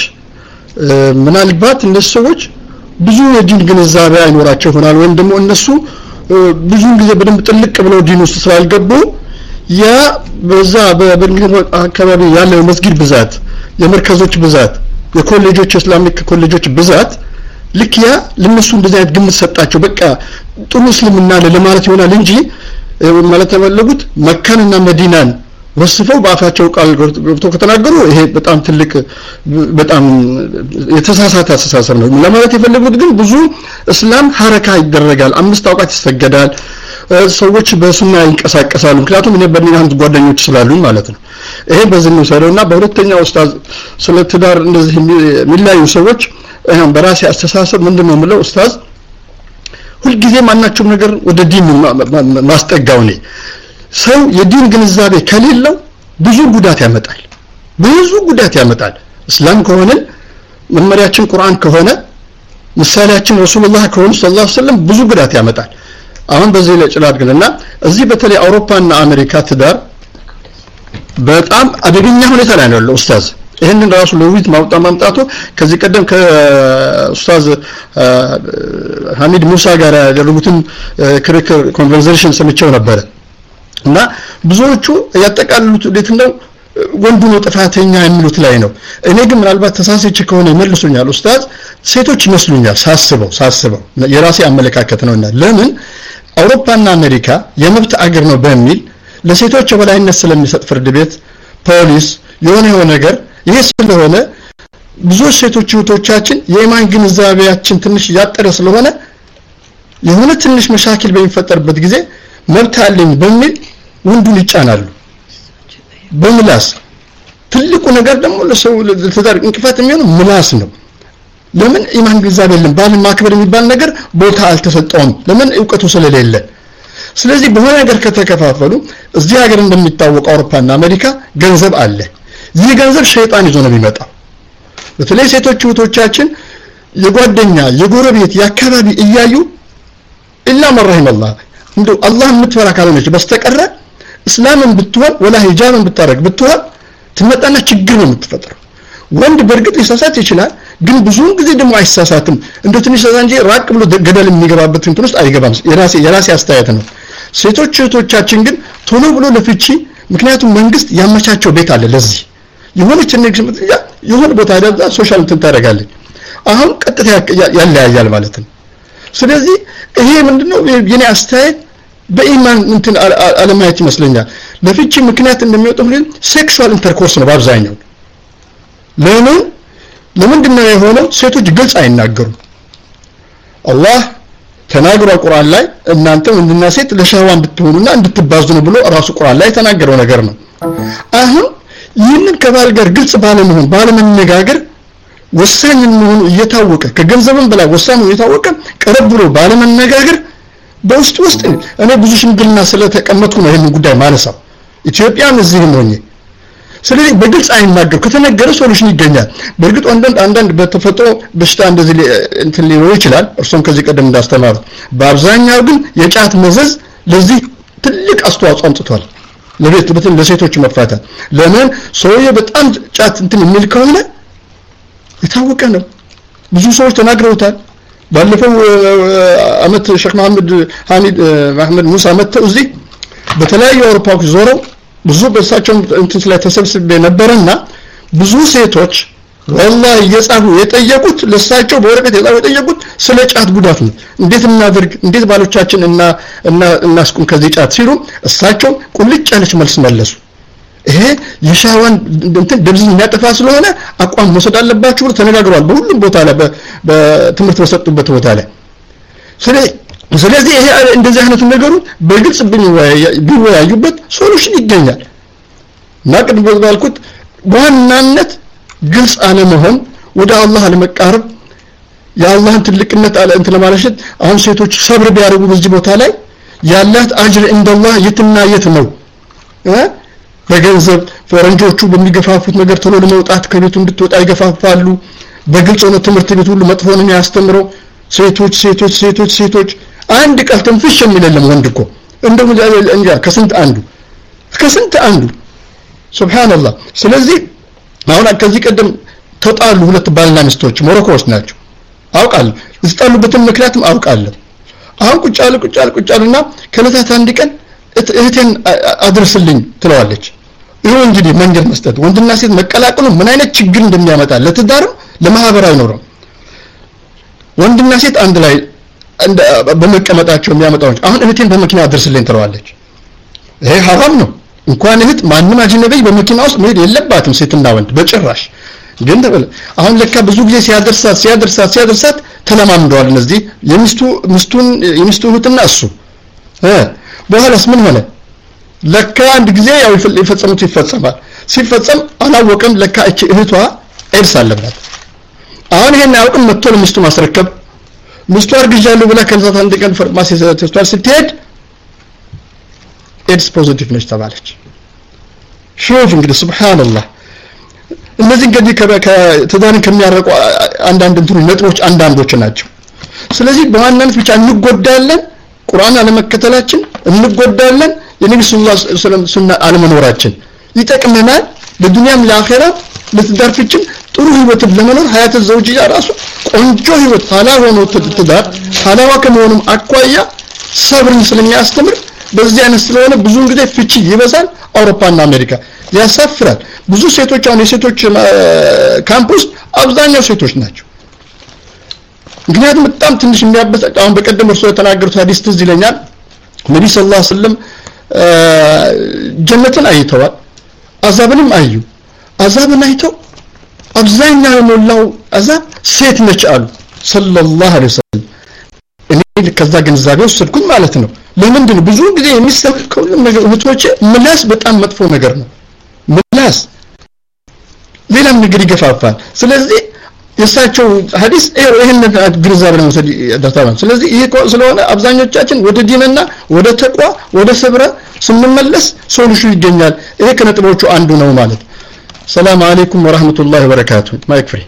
ምናልባት እነሱ ሰዎች ብዙ የዲን ግንዛቤ አይኖራቸው ሆናል ወይም ደግሞ እነሱ ብዙ ጊዜ በደንብ ጥልቅ ብለው ዲን ውስጥ ስላልገቡ ያ በዛ በእንግሊዝ አካባቢ ያለው መስጊድ ብዛት የመርከዞች ብዛት የኮሌጆች እስላሚክ ኮሌጆች ብዛት ልክ ያ ለነሱ እንደዚህ አይነት ግምት ሰጣቸው በቃ ጥሩ እስልምና ለማለት ይሆናል እንጂ ማለት ተመለጉት መካንና መዲናን ወስፈው ባፋቸው ቃል ገብቶ ከተናገሩ ይሄ በጣም ትልቅ በጣም የተሳሳተ አስተሳሰብ ነው ለማለት የፈለጉት ግን ብዙ እስላም ሐረካ ይደረጋል አምስት አውቃት ይሰገዳል ሰዎች በሱና ይንቀሳቀሳሉ ምክንያቱም እኔ በእናንተ ጓደኞች ስላሉኝ ማለት ነው ይሄ በዚህ ነው ሰረውና በሁለተኛው ኡስታዝ ስለ ትዳር እንደዚህ የሚላዩ ሰዎች እኔም በራሴ አስተሳሰብ ምንድነው የምለው ኡስታዝ ሁሉ ጊዜ ማናቸውም ነገር ወደ ዲን ማስጠጋው ነው ሰው የዲን ግንዛቤ ከሌለው ብዙ ጉዳት ያመጣል ብዙ ጉዳት ያመጣል እስላም ከሆነ መመሪያችን ቁርአን ከሆነ ምሳሌያችን ረሱላህ ከሆነ ሰለላሁ ዐለይሂ ወሰለም ብዙ ጉዳት ያመጣል አሁን በዚህ ላይ ጭላት ግንና እዚህ በተለይ አውሮፓና አሜሪካ ትዳር በጣም አደገኛ ሁኔታ ላይ ነው ያለው ኡስታዝ ይሄንን ራሱ ለውይይት ማውጣ ማምጣቱ ከዚህ ቀደም ከኡስታዝ ሐሚድ ሙሳ ጋር ያደረጉትን ክርክር ኮንቨርሴሽን ሰምቼው ነበር እና ብዙዎቹ ያጠቃልሉት እንዴት ነው ወንዱ ነው ጥፋተኛ የሚሉት ላይ ነው እኔ ግን ምናልባት ተሳስቼ ከሆነ ይመልሱኛል ኡስታዝ ሴቶች ይመስሉኛል ሳስበው ሳስበው የራሴ አመለካከት ነውና ለምን አውሮፓና አሜሪካ የመብት አገር ነው በሚል ለሴቶች የበላይነት ስለሚሰጥ ፍርድ ቤት ፖሊስ የሆነ የሆነ ነገር ይሄ ስለሆነ ብዙ ሴቶች እህቶቻችን የኢማን ግንዛቤያችን ትንሽ ያጠረ ስለሆነ የሆነ ትንሽ መሻኪል በሚፈጠርበት ጊዜ መብት አለኝ በሚል ወንዱን ይጫናሉ በምላስ ትልቁ ነገር ደግሞ ለሰው ለተዳር እንቅፋት የሚሆነው ምላስ ነው ለምን ኢማን ግንዛቤ የለም ባል ማክበር የሚባል ነገር ቦታ አልተሰጠውም ለምን ዕውቀቱ ስለሌለ ስለዚህ በሆነ ነገር ከተከፋፈሉ እዚህ ሀገር እንደሚታወቅ አውሮፓና አሜሪካ ገንዘብ አለ ይህ ገንዘብ ሸይጣን ይዞ ነው የሚመጣው በተለይ ሴቶች እህቶቻችን የጓደኛ የጎረቤት ያካባቢ እያዩ ኢላ መረሂም አላህ እንደው አላህ የምትፈራ ካልሆነች በስተቀር እስላምን ብትሆን ወላ ሂጃብን ብታረግ ብትሆን ትመጣና ችግር ነው የምትፈጥረው ወንድ በርግጥ ሊሳሳት ይችላል ግን ብዙውን ጊዜ ደግሞ አይሳሳትም እንደው ትንሽ እንጂ ራቅ ብሎ ገደል የሚገባበት እንትን ውስጥ አይገባም የራሴ የራሴ አስተያየት ነው ሴቶች እህቶቻችን ግን ቶሎ ብሎ ለፍቺ ምክንያቱም መንግስት ያመቻቸው ቤት አለ ለዚህ የሆነች ነገር የሆነ ቦታ አይደለም ሶሻል እንትን ታደርጋለች አሁን ቀጥታ ያለያያል ማለት ነው ስለዚህ ይሄ ምንድነው የኔ አስተያየት በኢማን እንትን አለማየት ይመስለኛል ለፍቺ ምክንያት እንደሚወጣው ሁሉ ሴክሹዋል ኢንተርኮርስ ነው በአብዛኛው ለምን ለምንድነው የሆነው ሴቶች ግልጽ አይናገሩም አላህ ተናግሯል ቁርአን ላይ እናንተ ወንድና ሴት ለሻዋ እንድትሆኑና እንድትባዙ ነው ብሎ ራሱ ቁርአን ላይ ተናገረው ነገር ነው አሁን ይህንን ከባል ጋር ግልጽ ባለመሆን ባለመነጋገር ወሳኝ መሆኑ እየታወቀ ከገንዘብም በላይ ወሳኝ እየታወቀ ቀረብ ብሎ ባለመነጋገር በውስጥ ውስጥ እኔ ብዙ ሽምግልና ስለተቀመጥኩ ነው ይሄን ጉዳይ ማለሳው ኢትዮጵያም እዚህ ነው ሆኜ ስለዚህ በግልጽ አይናገር ከተነገረ ሶሉሽን ይገኛል በርግጥ አንዳንድ አንዳንድ በተፈጥሮ በሽታ እንደዚህ እንትን ሊሆን ይችላል እርሱም ከዚህ ቀደም እንዳስተማሩ በአብዛኛው ግን የጫት መዘዝ ለዚህ ትልቅ አስተዋጽኦ አምጥቷል ለቤት በተለይ ለሴቶች መፋታት ለምን ሰውዬ በጣም ጫት እንትን የሚል ከሆነ የታወቀ ነው ብዙ ሰዎች ተናግረውታል ባለፈው አመት ሼክ መሐመድ ሐሚድ መሐመድ ሙሳ መጥተው እዚህ በተለያዩ አውሮፓዎች ዞረው ብዙ በሳቸው እንትን ላይ ተሰብስበው ነበርና ብዙ ሴቶች والله እየጻፉ የጠየቁት ለሳቸው በወረቀት የጻፉ የጠየቁት ስለ ጫት ጉዳት ነው እንዴት እናድርግ እንዴት ባሎቻችን እና እና እናስቁም ከዚህ ጫት ሲሉ እሳቸው ቁልጭ ያለች መልስ መለሱ ይሄ የሻዋን እንትን ደብዝ የሚያጠፋ ስለሆነ አቋም መውሰድ አለባችሁ ብለው ተነጋግረዋል በሁሉም ቦታ ላይ በትምህርት በሰጡበት ቦታ ላይ ስለዚህ ስለዚህ ይሄ እንደዚህ አይነት ነገሩ በግልጽ ቢወያዩበት ሶሉሽን ይገኛል ናቅድ በልኩት ዋናነት ግልጽ አለመሆን ወደ አላህ አለመቃረብ የአላህን ትልቅነት አለ እንት ለማለሽት አሁን ሴቶች ሰብር ቢያደርጉ በዚህ ቦታ ላይ ያላት አጅር እንደላህ የትና የት ነው እ በገንዘብ ፈረንጆቹ በሚገፋፉት ነገር ቶሎ ለመውጣት ከቤቱ እንድትወጣ ይገፋፋሉ በግልጽ ነው ትምህርት ቤት ሁሉ መጥፎ ነው የሚያስተምረው ሴቶች ሴቶች ሴቶች ሴቶች አንድ ቃል ተንፍሽ የሚለለም ወንድኮ እንደው እንጃ ከስንት አንዱ ከስንት አንዱ ሱብሃንአላህ ስለዚህ አሁን ከዚህ ቀደም ተጣሉ ሁለት ባልና ሚስቶች ሞሮኮዎች ናቸው አውቃለሁ ይስጣሉበትን ምክንያትም አውቃለሁ አሁን ቁጭ አለ ቁጭ አለ ቁጭ አለና ከለታት አንድ ቀን እህቴን አድርስልኝ ትለዋለች ይሁን እንግዲህ መንገድ መስጠት ወንድና ሴት መቀላቀሉ ምን አይነት ችግር እንደሚያመጣ ለትዳርም ለማህበራዊ ኑሮ ወንድና ሴት አንድ ላይ በመቀመጣቸው የሚያመጣው አሁን እህቴን በመኪና አድርስልኝ ትለዋለች ይሄ حرام ነው እንኳን እህት ማንንም አጅነቢ በመኪና ውስጥ መሄድ የለባትም ሴትና ወንድ በጭራሽ ግን ተበለ አሁን ለካ ብዙ ጊዜ ሲያደርሳት ሲያደርሳት ሲያደርሳት ተለማምደዋል እነዚህ የሚስቱ ሚስቱን የሚስቱ እህትና እሱ እ በኋላስ ምን ሆነ ለካ አንድ ጊዜ ያው ይፈጸሙት ይፈጸማል ሲፈጸም አላወቀም ለካ እቺ እህቷ ኤድስ አለባት አሁን ይሄን ያውቅም መጥቶ ለሚስቱ ማስረከብ ሚስቱ አርግጃለሁ ብላ ከዛት አንድ ቀን ፋርማሲ ተስተዋል ስትሄድ ኤድስ ፖዚቲቭ ነች ተባለች ሹፍ እንግዲህ ሱብሃንአላህ እነዚህ እንግዲህ ከትዳርን ከሚያረቁ አንዳንድ እንትኑ ነጥቦች አንዳንዶች ናቸው ስለዚህ በዋናነት ብቻ እንጎዳለን ቁርአን አለመከተላችን እንጎዳለን የነብዩ ሰለላሁ ዐለይሂ ወሰለም ሱና አለመኖራችን ይጠቅመናል ለዱንያም ለአኺራ ለትዳር ፍቺም ጥሩ ህይወት ለመኖር ሀያተ ዘውጂያ ራሱ ቆንጆ ህይወት ሐላል ሆኖ ትዳር ሐላዋ ከመሆኑም አኳያ ሰብርን ስለሚያስተምር በዚህ አይነት ስለሆነ ብዙ ጊዜ ፍቺ ይበዛል አውሮፓና አሜሪካ ያሳፍራል ብዙ ሴቶች አሁን የሴቶች ካምፕስ አብዛኛው ሴቶች ናቸው ምክንያቱም በጣም ትንሽ የሚያበሳጭ አሁን በቀደም እርሱ የተናገሩት ሐዲስ ትዝ ይለኛል ነብዩ ሰለላሁ ዐለይሂ ወሰለም ጀነትን አይተዋል አዛብንም አዩ አዛብን አይተው አብዛኛው የሞላው አዛብ ሴት ነች አሉ ሰለላሁ ዐለይሂ ወሰለም እኔ ከዛ ግንዛቤ ወሰድኩኝ ማለት ነው ለምንድን ነው ብዙ ጊዜ የሚሰብከው ነገር እህቶቼ ምላስ በጣም መጥፎ ነገር ነው ምላስ ሌላም ነገር ይገፋፋል ስለዚህ የሳቸው ሐዲስ ይሄን ግንዛቤ ነው ወሰድ ያደርታል ስለዚህ ይሄ ስለሆነ አብዛኞቻችን ወደ ዲንና ወደ ተቋ ወደ ሰብረ ስንመለስ ሶሉሽን ይገኛል ይሄ ከነጥቦቹ አንዱ ነው ማለት ሰላም አለይኩም ወራህመቱላሂ ወበረካቱ ማይክ ፍሪ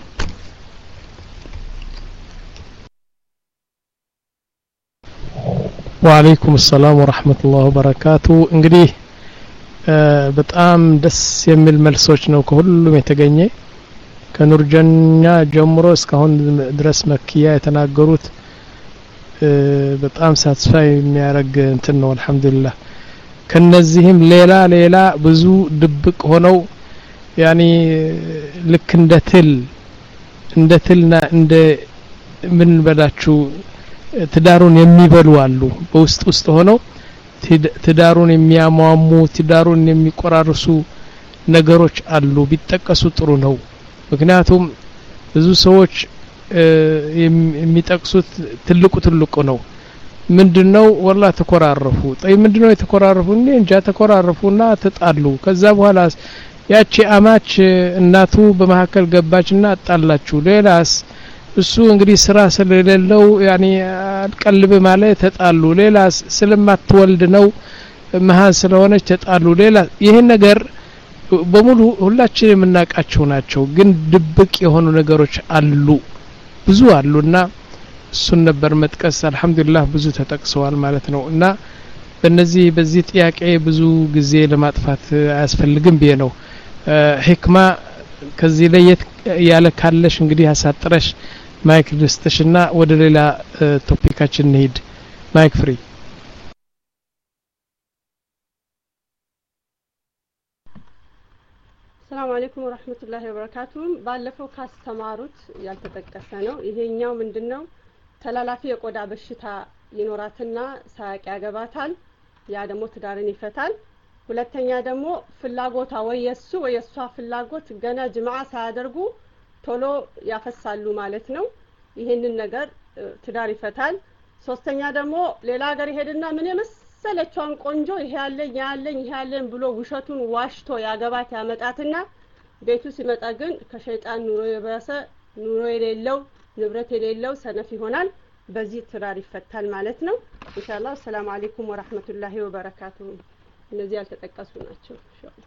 ወአለይኩም ሰላም ወራህመቱላሂ ወበረካቱ እንግዲህ በጣም ደስ የሚል መልሶች ነው ከሁሉም የተገኘ ከኑርጀኛ ጀምሮ እስካሁን ድረስ መክያ የተናገሩት በጣም ሳትስፋይ የሚያረግ እንትን ነው አልহামዱሊላህ ከነዚህም ሌላ ሌላ ብዙ ድብቅ ሆነው ያኒ ልክ እንደ ትል እንደ ትልና እንደ ምን በላችሁ ትዳሩን የሚበሉ አሉ በውስጥ ውስጥ ሆነው ትዳሩን የሚያሟሙ ትዳሩን የሚቆራርሱ ነገሮች አሉ ቢጠቀሱ ጥሩ ነው ምክንያቱም ብዙ ሰዎች የሚጠቅሱት ትልቁ ትልቁ ነው ምንድነው ወላ ተቆራረፉ ጠይ ምንድነው የተቆራረፉ እንጃ ተቆራረፉና ተጣሉ ከዛ በኋላ ያቺ አማች እናቱ በመሐከል ገባችና አጣላችሁ ሌላስ እሱ እንግዲህ ስራ ስለሌለው ያኒ አልቀልብ ማለት ተጣሉ ሌላስ ስለማትወልድ ነው መሃን ስለሆነች ተጣሉ ሌላ ይሄን ነገር በሙሉ ሁላችን የምናቃቸው ናቸው ግን ድብቅ የሆኑ ነገሮች አሉ ብዙ አሉና እሱን ነበር መጥቀስ አልহামዱሊላህ ብዙ ተጠቅሰዋል ማለት ነው እና በእነዚህ በዚህ ጥያቄ ብዙ ጊዜ ለማጥፋት አያስፈልግም ብዬ ነው ህክማ ከዚህ ለየት ያለ ካለሽ እንግዲህ አሳጥረሽ ማይክ ልስጥሽና ወደ ሌላ ቶፒካችን እንሂድ ማይክ ፍሪ ሰላም አለይኩም ወራህመቱላሂ ወበረካቱ ባለፈው ካስተማሩት ያልተጠቀሰ ነው ይሄኛው ምንድነው ተላላፊ የቆዳ በሽታ ይኖራትና ሳያቅ ያገባታል ያ ደግሞ ትዳርን ይፈታል ሁለተኛ ደግሞ ፍላጎታ ወይ የሱ ወይ የሷ ፍላጎት ገና ጅማዓ ሳያደርጉ ቶሎ ያፈሳሉ ማለት ነው ይሄንን ነገር ትዳር ይፈታል ሶስተኛ ደግሞ ሌላ ሀገር ይሄድና ምን የመሰለችውን ቆንጆ ይሄ ያለኝ ያለኝ ይሄ ያለኝ ብሎ ውሸቱን ዋሽቶ ያገባት ያመጣትና ቤቱ ሲመጣ ግን ከሸይጣን ኑሮ የባሰ ኑሮ የሌለው ንብረት የሌለው ሰነፍ ይሆናል በዚህ ትዳር ይፈታል ማለት ነው ኢንሻአላህ ሰላም አለይኩም ወራህመቱላሂ ወበረካቱ እነዚህ ያልተጠቀሱ ናቸው ኢንሻአላህ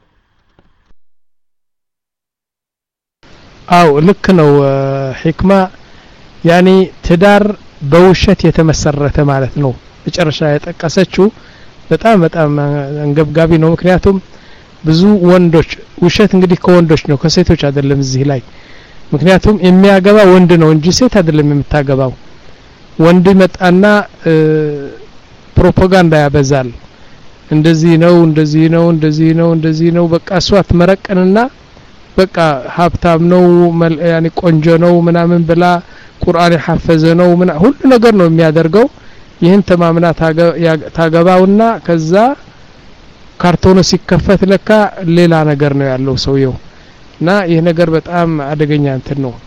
አው ልክ ነው ህክማ ያኒ ትዳር በውሸት የተመሰረተ ማለት ነው መጨረሻ የጠቀሰችው በጣም በጣም አንገብጋቢ ነው ምክንያቱም ብዙ ወንዶች ውሸት እንግዲህ ከወንዶች ነው ከሴቶች አይደለም እዚህ ላይ ምክንያቱም የሚያገባ ወንድ ነው እንጂ ሴት አይደለም የምታገባው ወንድ መጣና ፕሮፓጋንዳ ያበዛል እንደዚህ ነው እንደዚህ ነው እንደዚህ ነው እንደዚህ ነው በቃ ሷት መረቀንና በቃ ሀብታም ነው ያኒ ቆንጆ ነው ምናምን ብላ ቁርአን ያሐፈዘ ነው ምን ሁሉ ነገር ነው የሚያደርገው ይህን ተማምና ታገባውና ከዛ ካርቶኑ ሲከፈት ለካ ሌላ ነገር ነው ያለው ሰውየው እና ይህ ነገር በጣም አደገኛ እንትን ነው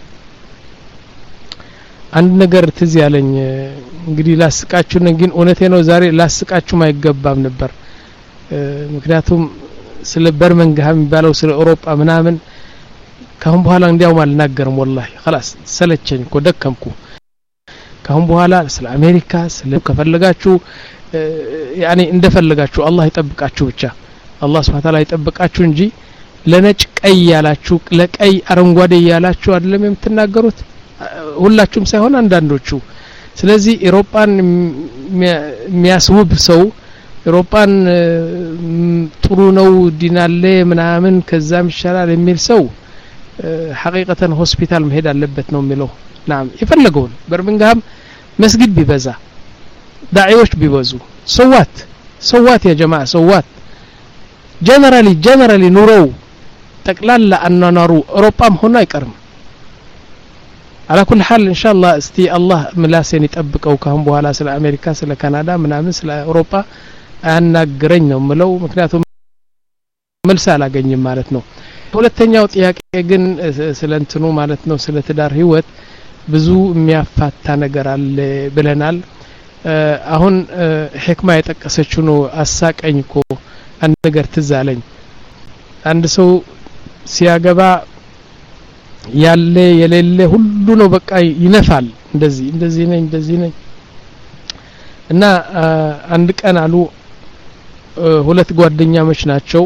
አንድ ነገር ትዝ ያለኝ እንግዲህ ላስቃችሁ ነው ግን እውነቴ ነው ዛሬ ላስቃችሁ ማይገባም ነበር ምክንያቱም ስለ በርመንግሃም የሚባለው ስለ አውሮፓ ምናምን ካሁን በኋላ እንዲያውም አልናገርም والله خلاص ሰለቸኝ እኮ ደከምኩ ካሁን በኋላ ስለ አሜሪካ ስለ ከፈለጋችሁ ያኒ እንደፈለጋችሁ አላህ ይጠብቃችሁ ብቻ አላህ Subhanahu Ta'ala ይጠብቃችሁ እንጂ ለነጭ ቀይ ያላችሁ ለቀይ አረንጓዴ ያላችሁ አይደለም የምትናገሩት ሁላችሁም ሳይሆን አንዳንዶቹ ስለዚህ አውሮፓን የሚያስውብ ሰው አውሮፓን ጥሩ ነው ዲናለ ምናምን ከዛም ይሻላል የሚል ሰው حقيقة ሆስፒታል መሄድ አለበት ነው የሚለው نعم يفلقون برمنغهام مسجد ببزا داعيوش ببزو صوات صوات يا جماعة صوات جنرالي جنرالي نورو تقلال لأن نارو أوروبام هنا يكرم على كل حال إن شاء الله استي الله ملاسين يتأبك أو كهم بوهلا سلا أمريكا سلا كندا منامن سلا أوروبا أنا قرين ملو مكنياتهم ملسا لا قرين مالتنو ሁለተኛው ጥያቄ ግን ስለንትኑ ማለት ነው ስለ ትዳር ህይወት ብዙ የሚያፋታ ነገር አለ ብለናል አሁን ህክማ የጠቀሰችው ነው አሳቀኝኮ አንድ ነገር ትዛለኝ አንድ ሰው ሲያገባ ያለ የሌለ ሁሉ ነው በቃ ይነፋል እንደዚህ እንደዚህ ነኝ እንደዚህ ነኝ እና አንድ ቀን አሉ ሁለት ጓደኛሞች ናቸው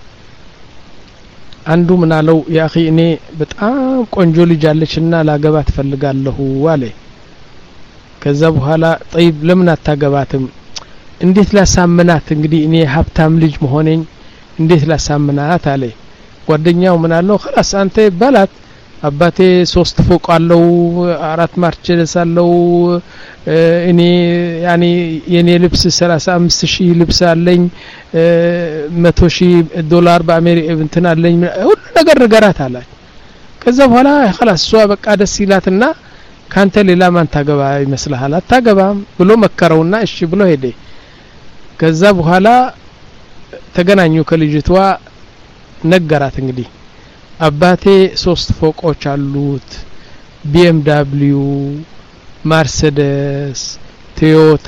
አንዱ ምን አለው ያ اخي እኔ በጣም ቆንጆ ልጅ አለችና ላገባ ትፈልጋለሁ አለ ከዛ በኋላ طيب ለምን አታገባትም እንዴት ላሳምናት እንግዲህ እኔ ሀብታም ልጅ መሆኔን እንዴት ላሳምናት አለ ጓደኛው ምን አለው خلاص አንተ በላት አባቴ ሶስት ፎቅ አለው አራት ማርቸስ አለው እኔ ያኒ የኔ ልብስ ሰላሳ አምስት ሺህ ልብስ አለኝ መቶ ሺህ ዶላር በአሜሪካ እንትን አለኝ ሁሉ ነገር ነገራት አላች ከዛ በኋላ خلاص ሷ በቃ ደስ ይላትና ካንተ ሌላ ማን ታገባ ይመስልሃል አታገባም ብሎ መከረውና እሺ ብሎ ሄደ ከዛ በኋላ ተገናኙ ከልጅቷ ነገራት እንግዲህ አባቴ ሶስት ፎቆች አሉት ቢኤምደብሊው መርሴዲስ ቶዮታ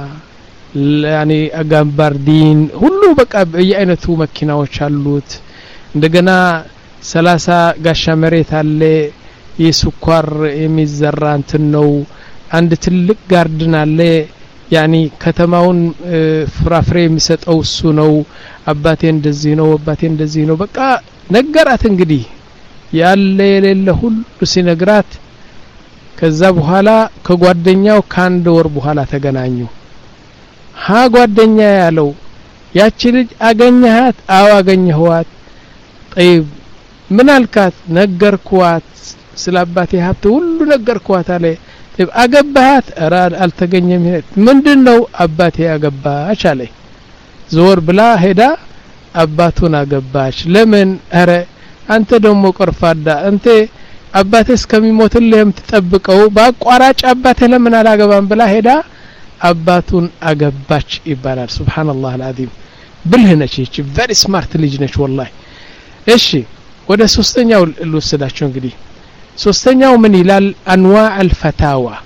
ያኒ አጋምባርዲን ሁሉ በቃ በየአይነቱ መኪናዎች አሉት እንደገና ሰላሳ ጋሻ መሬት አለ የስኳር የሚዘራ እንትን ነው አንድ ትልቅ ጋርደን አለ ያኒ ከተማውን ፍራፍሬ የሚሰጠው እሱ ነው አባቴ እንደዚህ ነው አባቴ እንደዚህ ነው በቃ ነገራት እንግዲህ ያለ የሌለ ሁሉ ሲነግራት ከዛ በኋላ ከጓደኛው ካንድ ወር በኋላ ተገናኙ ها ጓደኛ ያለው ያቺ ልጅ አገኘሃት አው አገኘኋት طيب ምን አልካት ነገርኳት ስለአባቴ ሀብት ሁሉ ነገርኳት አለ طيب አገባሃት አራድ አልተገኘም ምንድነው አባቴ አገባች አለ ዞር ብላ ሄዳ አባቱን አገባች ለምን አረ አንተ ደሞ ቆርፋዳ አንተ አባቴ እስከሚሞትልህ የምትጠብቀው ባቋራጭ አባቴ ለምን አላገባም ብላ ሄዳ አባቱን አገባች ይባላል ሱብሃንአላህ አልዓዚም ብልህ ነች እቺ very smart ልጅ ነች والله እሺ ወደ ሶስተኛው ልወስዳችሁ እንግዲህ ሶስተኛው ምን ይላል አንዋዕ الفتاوى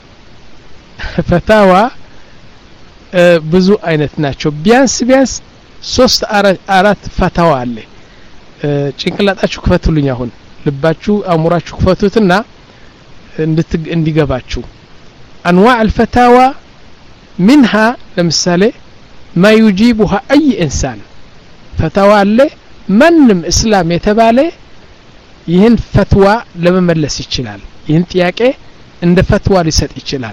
فتاوى ብዙ አይነት ናቸው ቢያንስ ቢያንስ ሶስት አራት ፈታዋ አለ ጭንቅላታችሁ ክፈቱልኝ አሁን ልባችሁ አሙራችሁ ክፈቱትና እንዲገባችሁ انواع الفتاوى منها ለምሳሌ ما يجيبها اي انسان فتاوى አለ ማንም እስላም የተባለ ይህን ፈትዋ ለመመለስ ይችላል ይህን ጥያቄ እንደ ፈትዋ ሊሰጥ ይችላል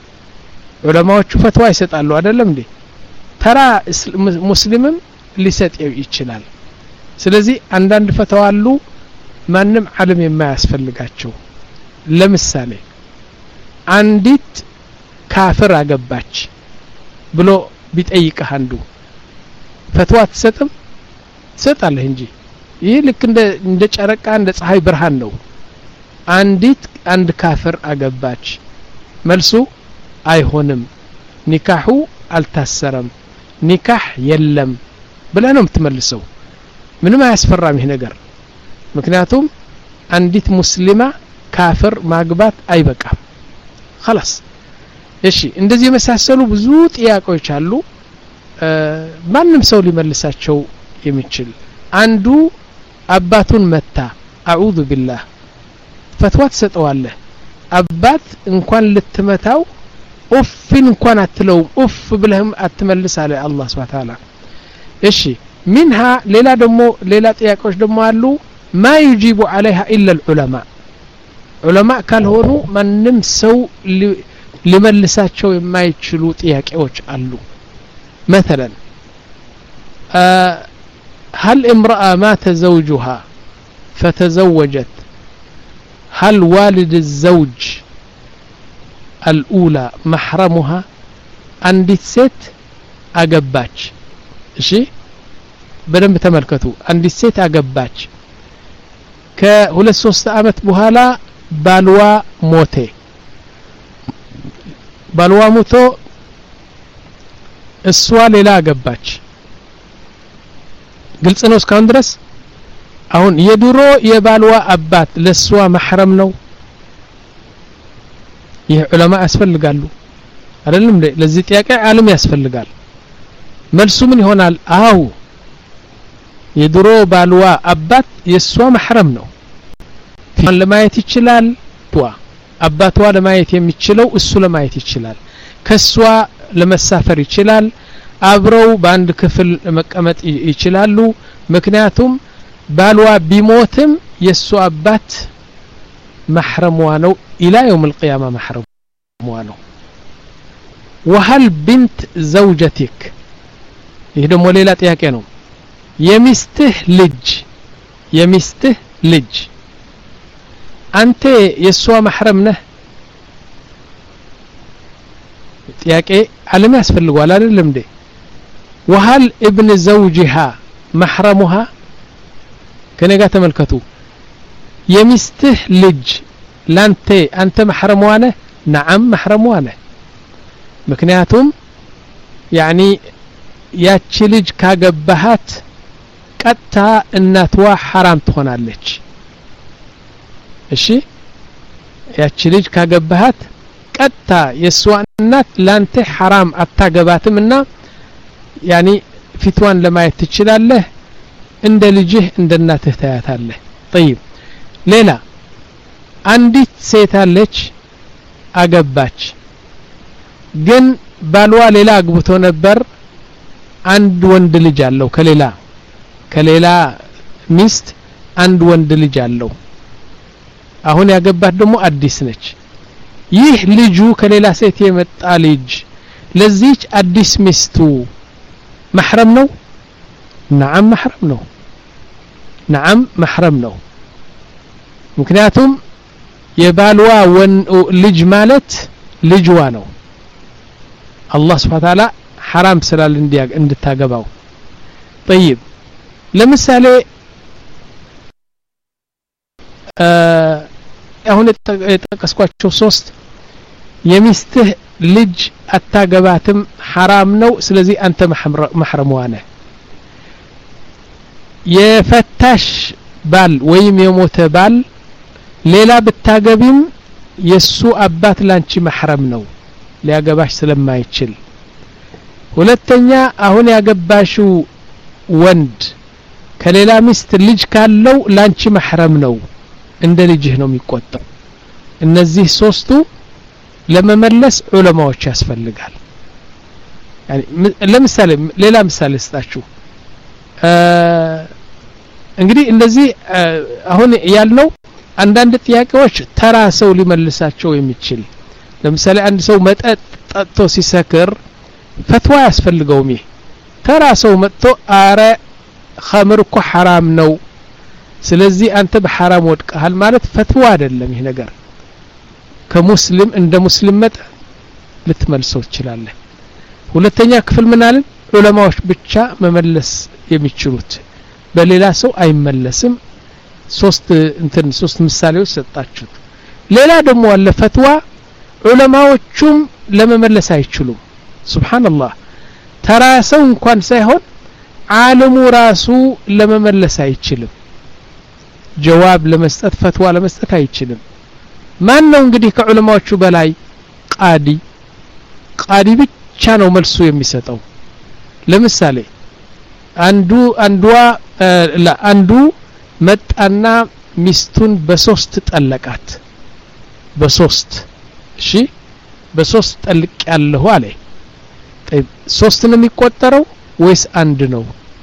ዑለማዎቹ ፈትዋ ይሰጣሉ አይደለም እንዴ ተራ ሙስሊምም ሊሰጥ ይችላል ስለዚህ አንዳንድ ፈትዋ አሉ ማንም ዓለም የማያስፈልጋቸው ለምሳሌ አንዲት ካፍር አገባች ብሎ ቢጠይቅህ አንዱ ፈትዋ ትሰጥም ትሰጣለህ እንጂ ይህ ልክ እንደ እንደ ጨረቃ እንደ ፀሐይ ብርሃን ነው አንዲት አንድ ካፍር አገባች መልሱ አይሆንም ኒካሁ አልታሰረም ኒካህ የለም ብለህ ነው የምትመልሰው ምንም አያስፈራም ይሄ ነገር ምክንያቱም አንዲት ሙስሊማ ካፍር ማግባት አይበቃም خلاص እሺ እንደዚህ የመሳሰሉ ብዙ ጥያቄዎች አሉ ማንንም ሰው ሊመልሳቸው የሚችል አንዱ አባቱን መታ አዑዙ ቢላህ ፈትዋ ተሰጠዋለህ አባት እንኳን ልትመታው ኡፍን እንኳን አትለውም ኡፍ ብለህም አትመልስ አለ አላህ Subhanahu Wa Ta'ala እሺ منها ሌላ ደግሞ ሌላ ጥያቄዎች ደግሞ አሉ ما يجيب عليها إلا العلماء علماء ካልሆኑ ማንንም ሰው ሊመልሳቸው የማይችሉ ጥያቄዎች አሉ مثلا آه هل امرأة مات زوجها فتزوجت هل والد الزوج الأولى محرمها عندي ست أقباج إشي بدن بتملكته عندي ست أقباج كهلا سوست أمت بهالا بالوا موتي بالوا موتو السؤال لا أقباج قلت أنا اسكان درس አሁን የድሮ የባልዋ አባት ለሷ محرم ነው ይህ ዑለማ ያስፈልጋሉ አይደለም ለዚህ ጥያቄ ዓለም ያስፈልጋል መልሱ ምን ይሆናል አው የድሮ ባልዋ አባት የሷ محرم ነው ፊልም ለማየት ይችላል ቷ አባቷ ለማየት የሚችለው እሱ ለማየት ይችላል ከሷ ለመሳፈር ይችላል አብረው በአንድ ክፍል መቀመጥ ይችላሉ ምክንያቱም بالوا بموتم يسو أبات محرم وانو إلى يوم القيامة محرم وانو وهل بنت زوجتك يهدم وليلات يهكينو يمسته لج يمسته لج أنت يسو محرمنا ياكي على ما يسفل ولا للمدي وهل ابن زوجها محرمها كنيغا تملكتو يمسته لج لانتي انت محرم وانا نعم محرم وانا مكنياتهم يعني ياتش لج كاغبهات قطا اناتوا حرام تሆናለች እሺ ያቺ ልጅ ካገባሃት ቀጣ የሷ እናት ላንተ حرام አታገባትምና يعني ፊትዋን ለማየት ትችላለህ እንደ ልጅህ እንደ እናትህ ታያታለህ طيب ሌላ አንዲት ሴት አለች አገባች ግን ባልዋ ሌላ አግብቶ ነበር አንድ ወንድ ልጅ አለው ከሌላ ከሌላ ሚስት አንድ ወንድ ልጅ አለው አሁን ያገባት ደግሞ አዲስ ነች ይህ ልጁ ከሌላ ሴት የመጣ ልጅ ለዚች አዲስ ሚስቱ محرم ነው نعم محرم ነው نعم محرم ነው ምክንያቱም የባልዋ ልጅ ማለት ልጅዋ ነው አላህ Subhanahu Wa Ta'ala حرام ስላል እንድታገባው طيب ለምሳሌ አሁን የተጠቀስኳቸው ሶስት የሚስትህ ልጅ አታገባትም حرام ነው ስለዚህ አንተ محرم ዋነ የፈታሽ ባል ወይም የሞተ ባል ሌላ ብታገቢም የሱ አባት ላንቺ محرم ነው ሊያገባሽ ስለማይችል ሁለተኛ አሁን ያገባሽው ወንድ ከሌላ ሚስት ልጅ ካለው ላንቺ محرم ነው እንደ ልጅህ ነው የሚቆጠው እነዚህ ሶስቱ ለመመለስ ዑለማዎች ያስፈልጋል يعني ለምሳሌ ሌላ ምሳሌ ስጣችሁ እንግዲህ እንደዚህ አሁን ያልነው አንዳንድ ጥያቄዎች ተራ ሰው ሊመልሳቸው የሚችል ለምሳሌ አንድ ሰው መጠጥ ጠጥቶ ሲሰክር ፈትዋ ያስፈልገውም ይሄ ተራ ሰው መጥቶ አረ ኸምር እኮ حرام ነው ስለዚህ አንተ በሐራም ወድቀሃል ማለት ፈትዋ አይደለም ይሄ ነገር ከሙስሊም እንደ ሙስሊም መጣ ልትመልሰው ትችላለህ ሁለተኛ ክፍል ምን አለ ዑለማዎች ብቻ መመለስ የሚችሉት በሌላ ሰው አይመለስም ሶስት እንትን ሶስት ምሳሌዎች ሰጣችሁት ሌላ ደግሞ አለ ፈትዋ ዑለማዎቹም ለመመለስ አይችሉም ሱብሃንአላህ ተራ ሰው እንኳን ሳይሆን ዓለሙ ራሱ ለመመለስ አይችልም ጀዋብ ለመስጠት ፈትዋ ለመስጠት አይችልም ማን ነው እንግዲህ ከዑለማዎቹ በላይ ቃዲ ቃዲ ብቻ ነው መልሱ የሚሰጠው ለምሳሌ አንዱ አንዷ አንዱ መጣና ሚስቱን በሶስት ጠለቃት በሶስት እሺ በሶስት ጠልቅ ያለው አለ طيب ሶስት ነው የሚቆጠረው ወይስ አንድ ነው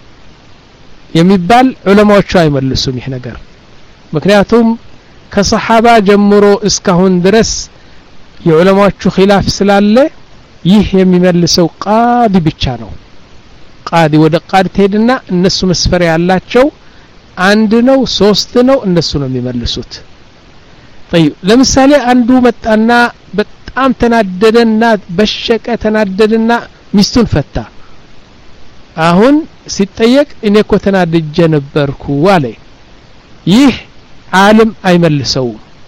የሚባል ዑለማዎቹ አይመልሱም ይሄ ነገር ምክንያቱም ከሰሃባ ጀምሮ እስካሁን ድረስ የዑለማዎቹ ኺላፍ ስላለ ይህ የሚመልሰው ቃዲ ብቻ ነው ቃዲ ወደ ቃዲ ተሄድና እነሱ መስፈሪያ ያላቸው አንድ ነው ሶስት ነው እነሱ ነው የሚመልሱት طيب ለምሳሌ አንዱ መጣና በጣም ተናደደና በሸቀ ተናደደና ሚስቱን ፈታ አሁን ሲጠየቅ እኔ እኮ ተናድጄ ነበርኩ አለ ይህ ዓለም አይመልሰው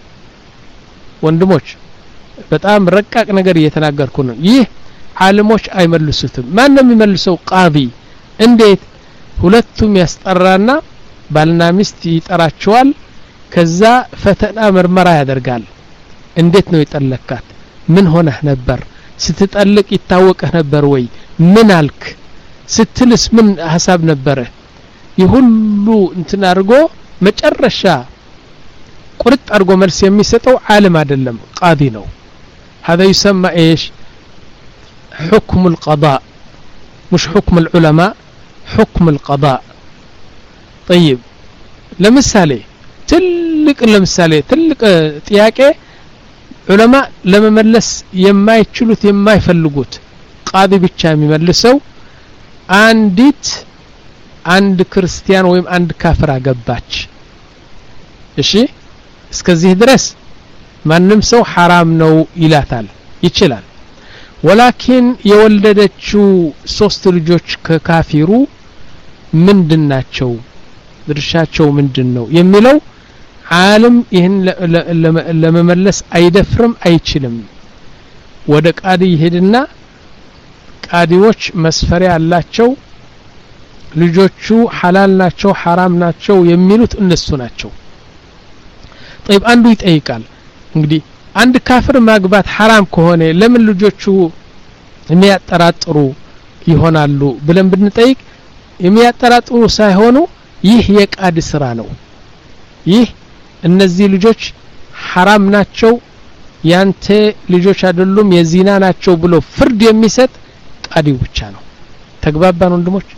ወንድሞች በጣም ረቃቅ ነገር እየተናገርኩ ነው ይህ ዓለሞች አይመልሱትም ማን ነው የሚመልሰው ቃዲ እንዴት ሁለቱም ያስጠራና ባልና ሚስት ይጠራቸዋል ከዛ ፈተና ምርመራ ያደርጋል እንዴት ነው ይጠለካት ምን ሆነህ ነበር ስትጠልቅ ይታወቅህ ነበር ወይ ምን አልክ ስትልስ ምን ሐሳብ ነበር ይሁሉ እንትን አድርጎ መጨረሻ ቁርጥ አድርጎ መልስ የሚሰጠው ዓለም አይደለም ቃዲ ነው هذا يسمى ايش حكم القضاء مش حكم العلماء حكم القضاء طيب ለምሳሌ ትልቅ ለምሳሌ ትልቅ ጥያቄ ዑለማ ለመመለስ የማይችሉት የማይፈልጉት ቃዲ ብቻ የሚመልሰው አንዲት አንድ ክርስቲያን ወይም አንድ ካፍር አገባች እሺ እስከዚህ ድረስ ማንም ሰው حرام ነው ይላታል ይችላል ወላኪን የወለደችው ሶስት ልጆች ከካፊሩ ምንድናቸው ድርሻቸው ምንድነው የሚለው ዓለም ይሄን ለመመለስ አይደፍርም አይችልም ወደ ቃዲ ይሄድና ቃዲዎች መስፈሪያ አላቸው ልጆቹ ሐላል ናቸው حرام ናቸው የሚሉት እነሱ ናቸው طيب አንዱ ይጠይቃል እንግዲህ አንድ ካፍር ማግባት حرام ከሆነ ለምን ልጆቹ የሚያጠራጥሩ ይሆናሉ ብለን ብንጠይቅ የሚያጠራጥሩ ሳይሆኑ ይህ የቃዲ ስራ ነው ይህ እነዚህ ልጆች حرام ናቸው ያንተ ልጆች አይደሉም የዚና ናቸው ብሎ ፍርድ የሚሰጥ ቃዲው ብቻ ነው ተግባባን ወንድሞች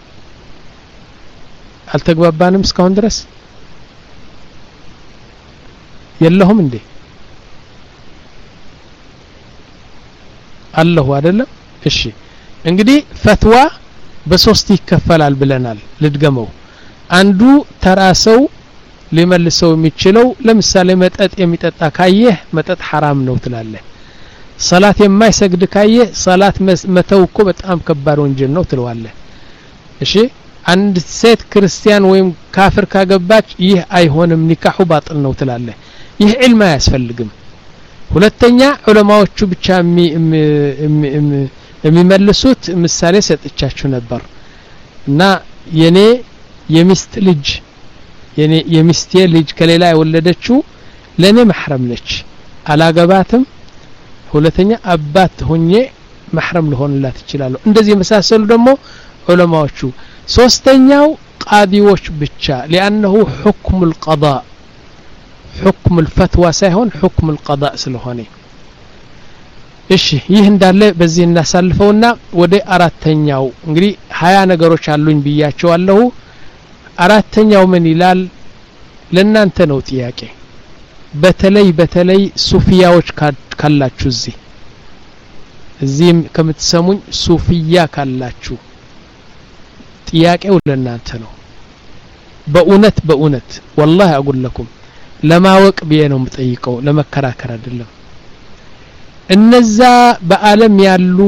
አልተግባባንም እስካሁን ድረስ የለሁም እንዴ አለሁ አይደለም እሺ እንግዲህ ፈትዋ በሶስት ይከፈላል ብለናል ልድገመው አንዱ ተራሰው ሊመልሰው የሚችለው ለምሳሌ መጠጥ የሚጠጣ ካየህ መጠጥ حرام ነው ትላለህ ሰላት የማይሰግድ ካየህ ሰላት መተው እኮ በጣም ከባድ ወንጀል ነው ትለዋለህ እሺ አንድ ሴት ክርስቲያን ወይም ካፍር ካገባች ይህ አይሆንም ኒካሁ ባጥል ነው ትላለህ ይህ ዒልም አያስፈልግም ሁለተኛ ዑለማዎቹ ብቻ የሚመልሱት ምሳሌ ሰጥቻችሁ ነበር እና የኔ የሚስት ልጅ የኔ የሚስቴ ልጅ ከሌላ የወለደችው ለኔ محرم ነች አላገባትም ሁለተኛ አባት ሆኜ محرم ልሆንላት ይችላል እንደዚህ መሳሰሉ ደግሞ ዑለማዎቹ ሶስተኛው ቃዲዎች ብቻ لانه حكم القضاء حكم الفتوى ሳይሆን حكم القضاء ስለሆነ እሺ ይህ እንዳለ በዚህ እናሳልፈውና ወደ አራተኛው እንግዲህ ሀያ ነገሮች አሉኝ ብያቸዋለሁ አራተኛው ምን ይላል ለናንተ ነው ጥያቄ በተለይ በተለይ ሱፊያዎች ካላችሁ እዚህ እዚህም ከምትሰሙኝ ሱፊያ ካላችሁ ጥያቄው ለናንተ ነው በእውነት በእውነት والله اقول لكم ለማወቅ ብዬ ነው የምጠይቀው ለመከራከር አይደለም እነዛ በአለም ያሉ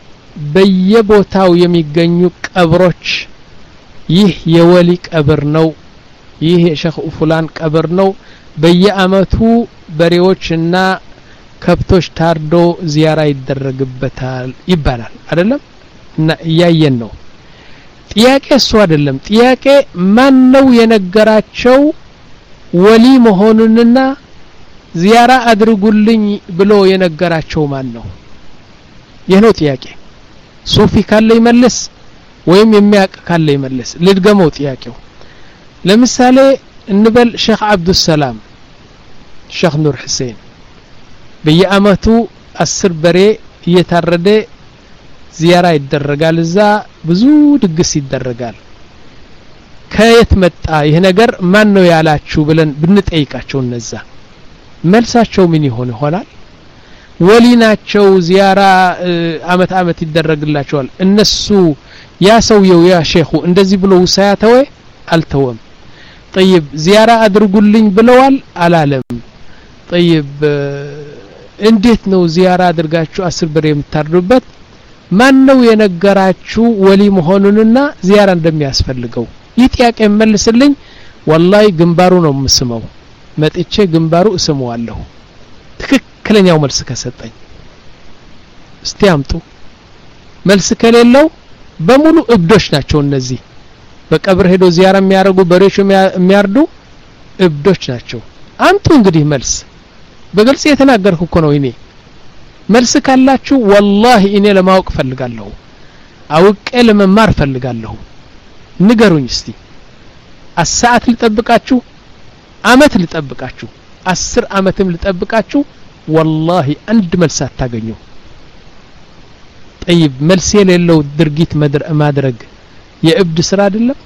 በየቦታው የሚገኙ ቀብሮች ይህ የወሊ ቀብር ነው ይህ የሼኽ ፉላን ቀብር ነው በየአመቱ በሬዎችና ከብቶች ታርዶ ዚያራ ይደረግበታል ይባላል አይደለም እና ያየን ነው ጥያቄ እሱ አይደለም ጥያቄ ማን ነው የነገራቸው ወሊ መሆኑንና ዚያራ አድርጉልኝ ብሎ የነገራቸው ማን ነው ይህ ነው ጥያቄ ሱፊ ካለ ይመልስ ወይም የሚያቅ ካለ ይመልስ ልድገመው ጥያቄው ለምሳሌ እንበል ሼኽ አብዱል ሰላም ሼኽ ኑር ሁሴን በየአመቱ አስር በሬ እየታረደ ዚያራ ይደረጋል እዛ ብዙ ድግስ ይደረጋል ከየት መጣ ይሄ ነገር ማን ነው ያላችሁ ብለን ብንጠይቃቸው እነዛ መልሳቸው ምን ይሆን ይሆናል ወሊ ናቸው ዚያራ አመት አመት ይደረግላቸዋል እነሱ ያ ሰውየው ያ ሼኹ እንደዚህ ብሎ ውሳያተው አልተወም طيب ዚያራ አድርጉልኝ ብለዋል አላለም طيب እንዴት ነው ዚያራ አድርጋችሁ አስር ብር የምታርዱበት ማን ነው የነገራችሁ ወሊ መሆኑንና ዚያራ እንደሚያስፈልገው ይጥያቄ መልስልኝ والله ግንባሩ ነው መስመው መጥቼ ግንባሩ እስመዋለሁ ትክክለኛው መልስ ከሰጠኝ እስቲ አምጡ መልስ ከሌለው በሙሉ እብዶች ናቸው እነዚህ በቀብር ሄዶ ዚያራ የሚያረጉ በሬሽ የሚያርዱ እብዶች ናቸው አምጡ እንግዲህ መልስ በግልጽ የተናገርኩ እኮ ነው እኔ መልስ ካላችሁ والله እኔ ለማወቅ ፈልጋለሁ አውቄ ለመማር ፈልጋለሁ ንገሩኝ እስቲ አሳዓት ልጠብቃችሁ አመት ልጠብቃችሁ አስር አመትም ልጠብቃችሁ والله አንድ መልስ አታገኙ طيب መልስ የሌለው ድርጊት ማድረግ የእብድ ስራ አይደለም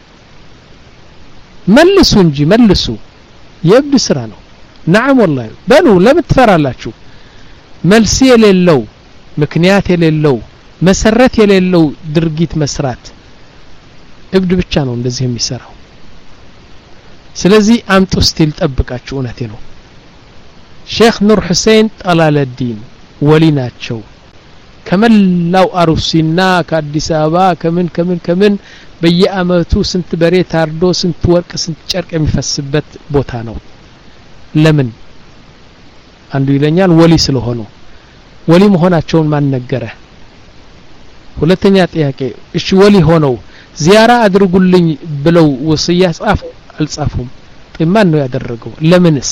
መልሱ እንጂ መልሱ የእብድ ስራ ነው نعم والله በሉ ለምን ትፈራላችሁ መልስ የሌለው ምክንያት የሌለው መሰረት የሌለው ድርጊት መስራት እብድ ብቻ ነው እንደዚህ የሚሰራው ስለዚህ አምጡ ስቲል ጠብቃችሁ እውነቴ ነው ሼኽ ኑር ሁሴን ጠላለዲን ወሊ ናቸው ከመላው አሩሲና ከአዲስ አበባ ከምን ከምን ከምን በየአመቱ ስንት በሬ ታርዶ ስንት ወርቅ ስንት ጨርቅ የሚፈስበት ቦታ ነው ለምን አንዱ ይለኛል ወሊ ስለሆኑ ወሊ መሆናቸውን ማን ነገረ ሁለተኛ ጥያቄ እሺ ወሊ ሆነው ዚያራ አድርጉልኝ ብለው ወስያ ጻፉ አልጻፉም ማን ነው ያደረገው ለምንስ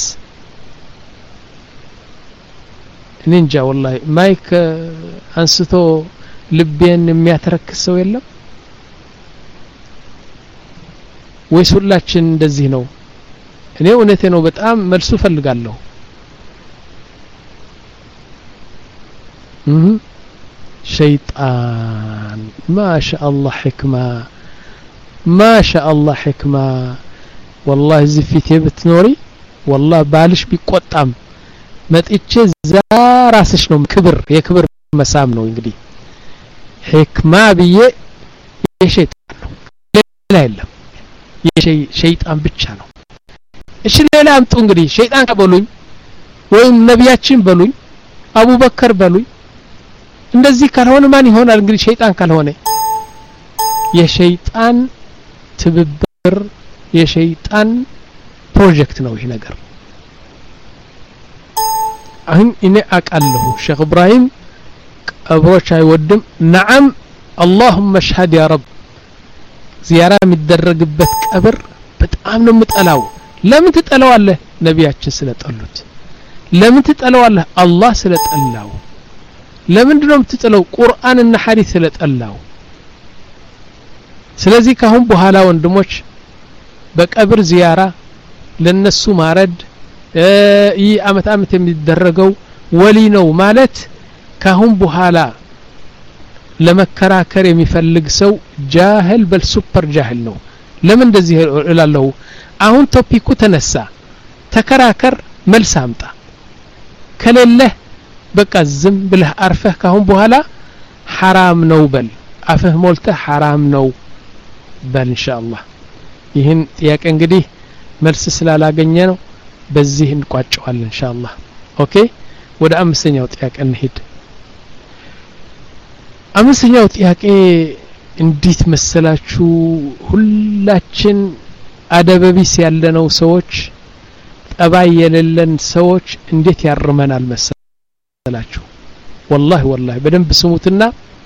ንንጃ والله ማይክ አንስቶ ልቤን የሚያተረክሰው የለም ወይስ ሁላችን እንደዚህ ነው እኔ እውነቴ ነው በጣም መልሱ ፈልጋለሁ እህ ሸይጣን ማሻአላህ ህክማ ማሻአላህ ህክማ والله ዝፊት ብትኖሪ والله ባልሽ ቢቆጣም መጥቼ ዛራስሽ ነው ክብር የክብር መሳም ነው እንግዲህ ህክማ ብዬ የሸይጣን ነው ሌላ የለም የሸይጣን ብቻ ነው እሺ ሌላ አምጡ እንግዲህ ሸይጣን ከበሉኝ ወይም ነብያችን በሉኝ አቡበከር በሉኝ እንደዚህ ካልሆነ ማን ይሆናል እንግዲህ ሸይጣን ካልሆነ የሸይጣን ትብብር የሸይጣን ፕሮጀክት ነው ይሄ ነገር አሁን እኔ አቃለሁ ሼኽ ኢብራሂም ቀብሮች አይወድም ነዓም اللهم اشهد يا رب ዚያራ የሚደረግበት ቀብር በጣም ነው የምጠላው ለምን ትጠላዋለህ ነብያችን ስለጠሉት ለምን ትጠላዋለህ አላህ ስለጠላው ለምን ነው የምትጠላው ቁርአንና ሐዲስ ስለጠላው ስለዚህ ካሁን በኋላ ወንድሞች በቀብር ዚያራ ለነሱ ማረድ ይ አመት አመት የሚደረገው ወሊ ነው ማለት ካሁን በኋላ ለመከራከር የሚፈልግ ሰው ጃህል በል ሱፐር ጃህል ነው ለምን እንደዚህ እላለሁ አሁን ቶፒኩ ተነሳ ተከራከር መልስ አምጣ ከሌለ በቃ ዝም ብለህ አርፈህ ካሁን በኋላ حرام ነው በል አፈህ ሞልተህ حرام ነው በል ኢንሻአላህ ይህን ጥያቄ እንግዲህ መልስ ስላላገኘ ነው በዚህ እንቋጨዋለን ኢንሻአላህ ኦኬ ወደ አምስተኛው ጥያቄ እንሂድ አምስተኛው ጥያቄ እንዴት መሰላችሁ ሁላችን አደበቢስ ያለነው ሰዎች ጠባይ የሌለን ሰዎች እንዴት ያርመናል መሰላችሁ والله والله በደንብ ስሙትና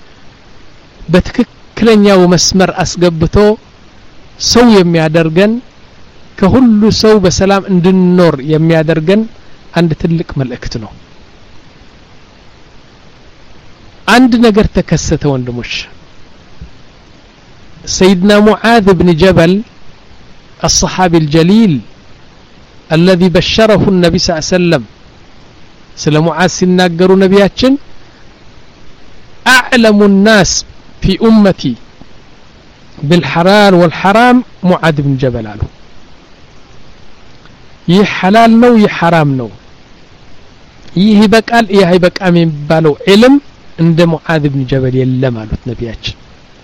በትክክለኛው መስመር አስገብቶ ሰው የሚያደርገን ከሁሉ ሰው በሰላም እንድንኖር የሚያደርገን አንድ ትልቅ መልእክት ነው አንድ ነገር ተከሰተ ወንድሞች سيدنا معاذ بن جبل الصحابي الجليل الذي بشره النبي صلى الله عليه وسلم سلام معاذ سناغروا نبياتين أعلم الناس في أمتي بالحلال والحرام معاذ بن جبل قالوا ይህ ሐላል ነው ይህ ሐራም ነው ይህ ይበቃል ይህ አይበቃም የሚባለው ዒልም እንደ ሙዓዝ ኢብኑ ጀበል የለም አሉት ነቢያችን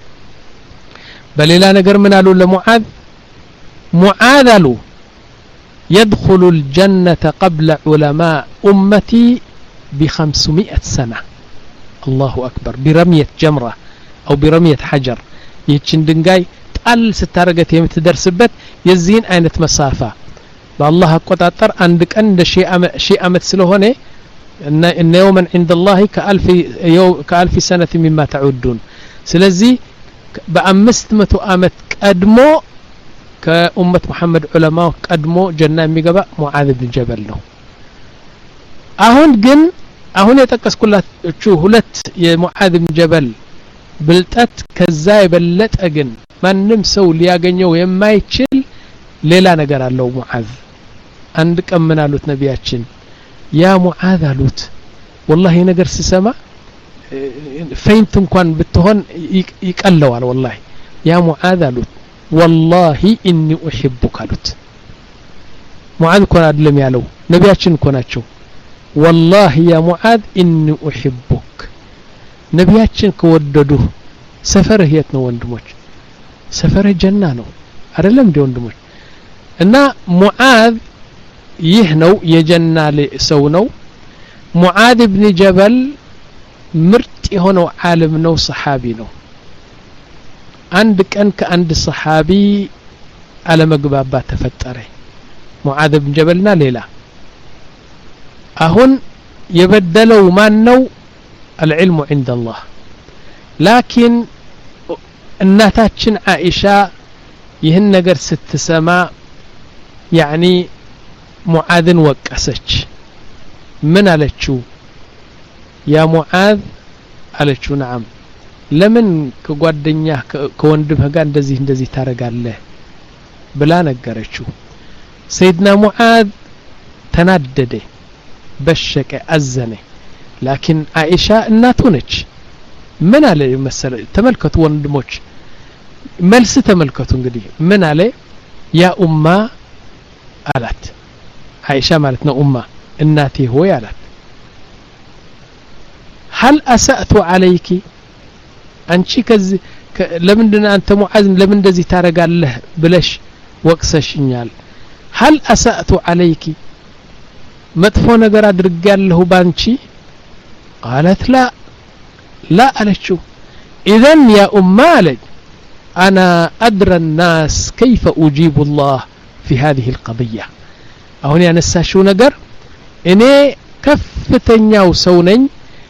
በሌላ ነገር ምን አሉ ለሙዓዝ ሙዓዝ አሉ يدخل الجنة قبل علماء أمتي بخمسمائة سنة الله أكبر برمية جمرة أو برمية حجر يتشن دنجاي تقل ستارجت يمتدرسبت يزين أينة مسافة بالله قطعتر عندك عند شيء شيء أمت سلوهنه إن إن يوما عند الله كألف يوم كألف سنة مما تعدون سلزي بأمست متو أمت قدمو كأمة محمد علماء قدمو جنة ميجبا معاذ بن جبل له أهون جن أهون يتقص كلها شو هلت يا معاذ بن جبل بلتت كزاي بلت أجن ما نمسو لياجنيو يما يتشل ليلا نجار الله معاذ عندك أمنا لوت نبياتشن يا معاذ لوت والله نجر سسما فينتم كان بتهون يقلوا على والله يا معاذ لوت والله إني أحبك لوت معاذ كون أدلم يالو نبياتشن كوناتشو والله يا معاذ إني أحبك نبياتشن كوددوه سفر هيتنا وندموج سفر جنة نو أرلم دي وندموج እና ሙዓዝ ይህ ነው የጀና ሰው ነው ሙዓዝ ኢብኑ ጀበል ምርጥ የሆነው ዓለም ነው ሰሃቢ ነው አንድ ቀን ከአንድ ሰሃቢ አለመግባባት ተፈጠረ ሙዓዝ ኢብኑ ጀበልና ሌላ አሁን የበደለው ማን ነው العلم عند الله لكن እናታችን አይሻ ይህን ነገር ስትሰማ يعني معاذ وقسች من አለችው يا معاذ አለችው نعم ለምን ከጓደኛ ከወንድምህ ጋር እንደዚህ እንደዚህ ታረጋለህ ብላ ነገረችው سيدنا معاذ ተናደደ በሸቀ አዘነ لكن عائشة እናቱ ነች ምን አለ መሰለ ተመልከቱ ወንድሞች መልስ ተመልከቱ እንግዲህ ምን አለ يا أمة አላት عائشة ማለት ነው ኡማ እናቴ ሆይ አላት هل أسأت عليك አንቺ ከዚህ ለምንድን አንተ ሙዓዝ ለምን እንደዚህ ታረጋለህ ብለሽ ወቅሰሽኛል هل أسأت عليك መጥፎ ነገር አድርጋለሁ ባንቺ قالت لا لا አለችው إذن يا أمة አለች أنا أدرى الناس كيف أجيب الله في هذه القضية أهون يعني الساشو نجر إني كفتنياو سونين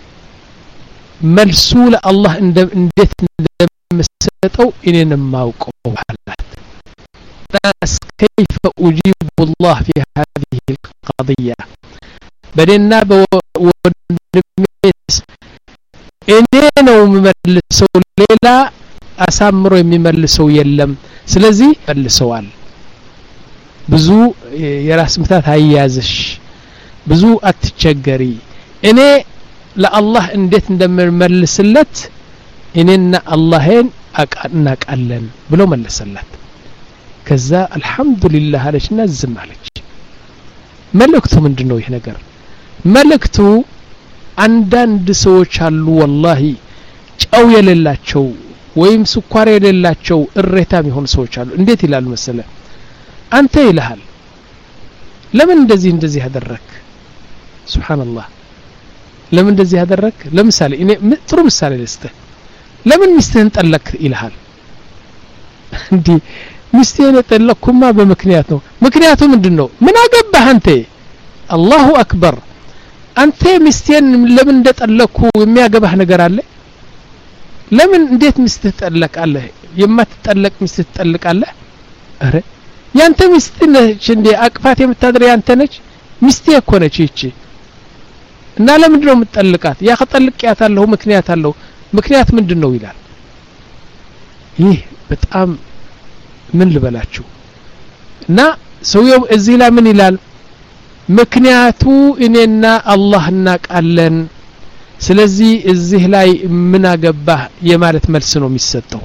ملسول الله اندم اندت مستو إني نماوكو حالات الناس كيف أجيب الله في هذه القضية بدنا بودميس إني نو مملسو ليلا أسامرو يمملسو يلم سلزي ملسوال ብዙ የራስ ምታት አይያዝሽ ብዙ አትቸገሪ እኔ ለአላህ እንዴት እንደምመልስለት እኔና አላህን አቃናቃለን ብሎ መለሰላት ከዛ አልহামዱሊላህ አለችና ዝም አለች መልእክቱ ምንድነው ይሄ ነገር መልእክቱ አንዳንድ ሰዎች አሉ والله ጨው የሌላቸው ወይም ስኳር የሌላቸው እሬታም ይሆን ሰዎች አሉ እንዴት ይላል መሰለ አንተ ይልሃል ለምን እንደዚህ እንደዚህ ያደረክ ሱብሃንአላህ ለምን እንደዚህ ያደረክ ለምሳሌ እኔ ጥሩ ምሳሌ ልስጥህ ለምን ሚስትህን ጠለቅ ይልሃል እንዴ ሚስትህን ጠለቅኩማ በምክንያት ነው ምክንያቱ ምንድነው ምን አገባህ አንተ አላሁ አክበር አንተ ሚስትህን ለምን እንደጠለቅኩ የሚያገባህ ነገር አለ ለምን እንዴት ሚስትህ ጠለቃለህ የማትጠለቅ ሚስትህ ትጠልቃለህ አረ ያንተ ሚስት ነች እንዴ አቅፋት የምታድር ያንተ ነች ሚስትህ እኮ ነች ይቺ እና ለምንድነው የምትጠልቃት ያ ከጠልቅያታለሁ ምክንያት አለው ምክንያት ምንድነው ይላል ይህ በጣም ምን ልበላችሁ እና ሰውየው እዚህ ላይ ምን ይላል ምክንያቱ እኔና አላህ እናቃለን ስለዚህ እዚህ ላይ ምን አገባህ የማለት መልስ ነው የሚሰጠው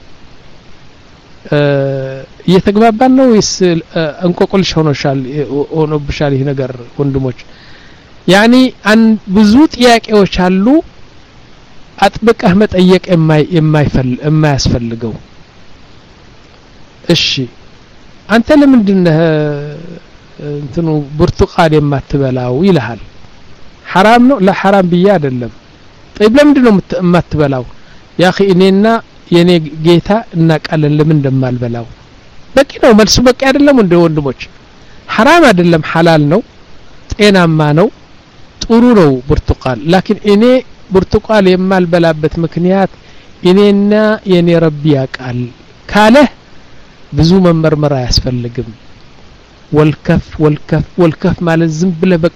እየተግባባን ነው ወይስ እንቆቅልሽ ሆኖሻል ሆኖብሻል ይሄ ነገር ወንድሞች ያኒ አን ብዙ ጥያቄዎች አሉ አጥብቀህ መጠየቅ የማይ የማይፈል የማያስፈልገው እሺ አንተ ለምንድነው እንትኑ ብርቱቃን የማትበላው ይልሃል حرام ነው ለሐራም ብዬ አይደለም طيب ለምንድነው የማትበላው ያ اخي እኔና የኔ ጌታ እናቃለን ለምን እንደማልበላው በቂ ነው መልሱ በቂ አይደለም እንደ ወንድሞች حرام አይደለም حلال ነው ጤናማ ነው ጥሩ ነው ብርቱቃን ላኪን እኔ ብርቱቃን የማልበላበት ምክንያት እኔና የኔ ረቢ ያቃል ካለ ብዙ መመርመር አያስፈልግም ወልከፍ ወልከፍ ወልከፍ ማለት ዝም ብለ በቃ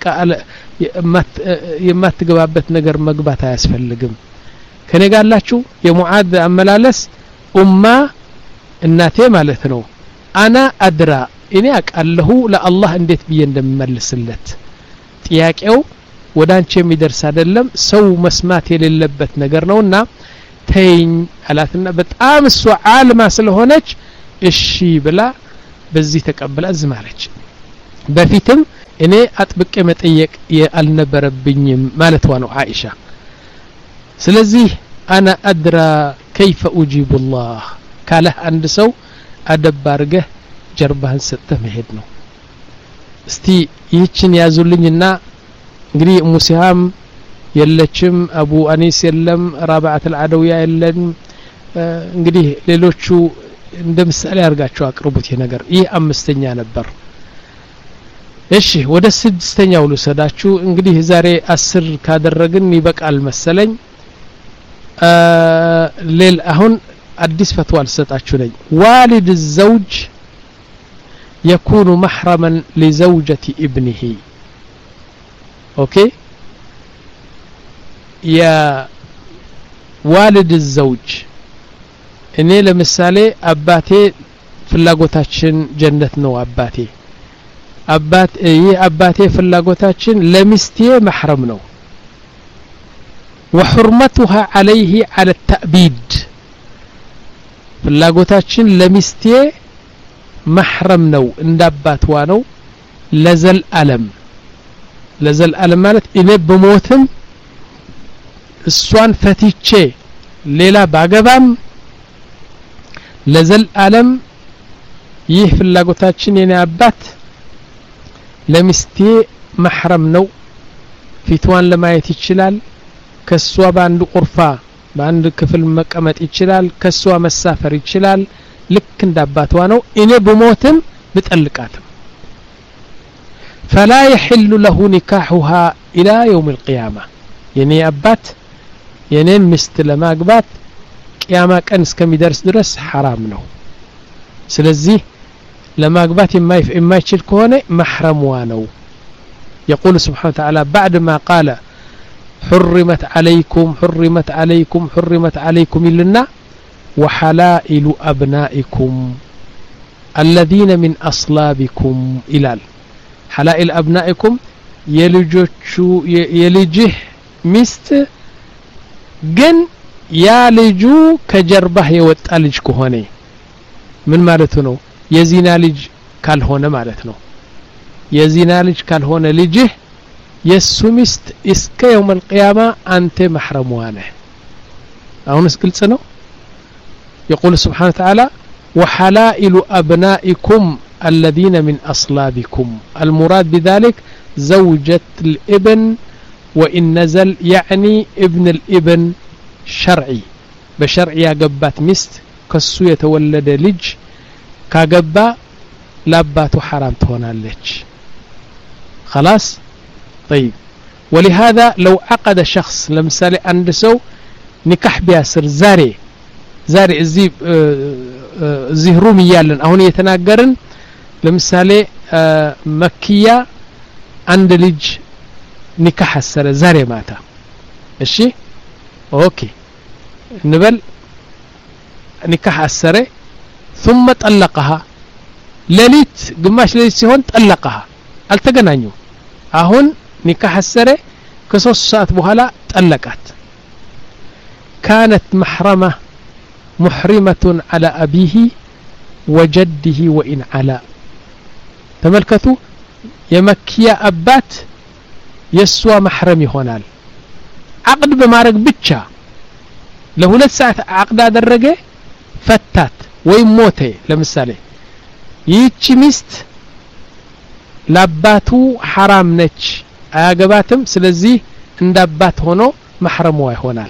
የማትገባበት ነገር መግባት አያስፈልግም ከኔ ጋርላችሁ የሙዓድ አመላለስ ኡማ እናቴ ማለት ነው አና አድራ እኔ አቃለሁ ለአላህ እንዴት ብዬ እንደምመልስለት ጥያቄው ወዳንቺ የሚደርስ አይደለም ሰው መስማት የሌለበት ነገር ነውና ተይኝ አላትና በጣም እሱ ዓልማ ስለሆነች እሺ ብላ በዚህ ተቀበላ ዝማለች በፊትም እኔ አጥብቄ መጠየቅ ያልነበረብኝም ማለትዋ ነው አይሻ ስለዚህ انا ادرى كيف اجيب الله ካለ አንድ ሰው አደባርገህ ጀርባህን ሰጥተህ መሄድ ነው እስቲ ይህችን ያዙልኝና እንግዲህ ሙሲሃም የለችም አቡ አኒስ የለም ራባዓት العدوية የለን እንግዲህ ሌሎቹ እንደ ምሳሌ አርጋቸው አቅርቡት ይሄ ነገር ይሄ አምስተኛ ነበር እሺ ወደ ስድስተኛው ልሰዳችሁ እንግዲህ ዛሬ አስር ካደረግን ይበቃል መሰለኝ ሌል አሁን አዲስ ፈትዋ ልሰጣችሁ ነኝ والد الزوج يكون محرما لزوجة ابنه اوكي يا والد الزوج እኔ ለምሳሌ አባቴ ፍላጎታችን ጀነት ነው አባቴ አባት ይሄ አባቴ ፍላጎታችን ለሚስቴ محرم ነው وحرمتها عليه على التأبيد ፍላጎታችን ለሚስቴ محرم ነው እንዳባትዋ ነው ለዘል ዓለም ለዘል ዓለም ማለት እኔ በሞትም እሷን ፈትቼ ሌላ ባገባም ለዘል ዓለም ይህ ፍላጎታችን የኔ አባት ለሚስቴ محرم ነው ፊትዋን ለማየት ይችላል ከሷ ባንድ ቁርፋ ባንድ ክፍል መቀመጥ ይችላል ከሷ መሳፈር ይችላል ልክ እንዳባትዋ ነው እኔ በሞትም ብጠልቃትም فلا يحل له نكاحها الى يوم القيامه የኔ አባት የኔን ሚስት ለማግባት ቂያማ ቀን እስከሚደርስ ድረስ حرام ነው ስለዚህ ለማግባት የማይችል ከሆነ محرمዋ ነው يقول سبحانه وتعالى بعد ما قال حرمت عليكم حرمت عليكم حرمت عليكم لنا وحلائل أبنائكم الذين من أصلابكم إلال حلائل أبنائكم يلجوشو يلجه مست جن يا لجو كجربه يوتالج كهوني من مالتنو يزينا لج كالهونه مالتنو يزينا لج كالهونه لجه يسمست اسك يوم القيامة أنت محرم وانه أونس قلت سنو يقول سبحانه وتعالى وحلائل أبنائكم الذين من أصلابكم المراد بذلك زوجة الابن وإن نزل يعني ابن الابن شرعي በሸርዕ ያገባት ሚስት ከሱ የተወለደ ልጅ ካገባ ለአባቱ حرام ትሆናለች خلاص طيب ولهذا لو عقد شخص لمثال عند سو نكاح بياسر زاري زاري ازي ازي روم يالن አሁን የተናገርን ለምሳሌ መኪያ አንድ ልጅ ኒካህ አሰረ ዛሬ ማታ እሺ ኦኬ እንበል ኒካህ አሰረ ثم طلقها ለሊት ግማሽ ለሊት ሲሆን طلقها አልተገናኙ አሁን ኒካህ አሰረ ከሶስት ሰዓት በኋላ ጠለቃት كانت محرمة محرمة على أبيه وجده وإن علا تملكتوا يمكيا أبات يسوى محرم يهونال عقد بمارك بتشا لهولت ساعة عقد درجة فتات ويموتي لمثالي يتشي ميست لاباتو حرام نتش أجاباتم سلزي اندابات هونو محرم ويهونال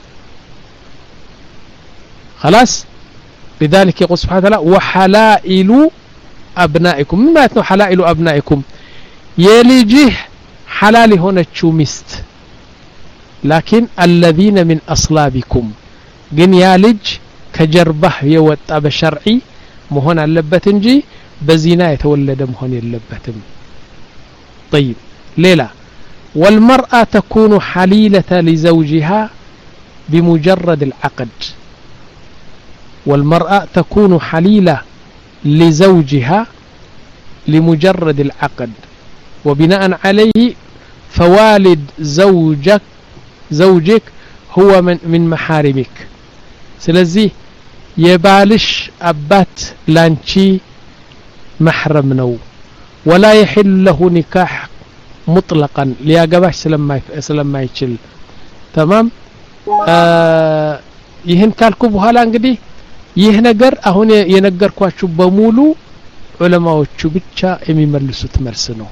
خلاص لذلك يقول سبحانه وتعالى وحلائل أبنائكم ما يتنو حلائل أبنائكم يليجيه حلال هنا تشومست لكن الذين من أصلابكم جن يالج كجربه يوت أب شرعي مهون اللبتنجي بزنا يتولد مهون اللبتم طيب ليلى والمرأة تكون حليلة لزوجها بمجرد العقد والمرأة تكون حليلة لزوجها لمجرد العقد وبناء عليه فوالد زوجك زوجك هو من من محارمك سلزي يبالش أبات لانشي محرم نو ولا يحل له نكاح مطلقا لياقباش سلما سلما يشل تمام آه ይህን ካልኩ በኋላ እንግዲህ ይህ ነገር አሁን የነገርኳችሁ በሙሉ ዑለማዎቹ ብቻ የሚመልሱት መልስ ነው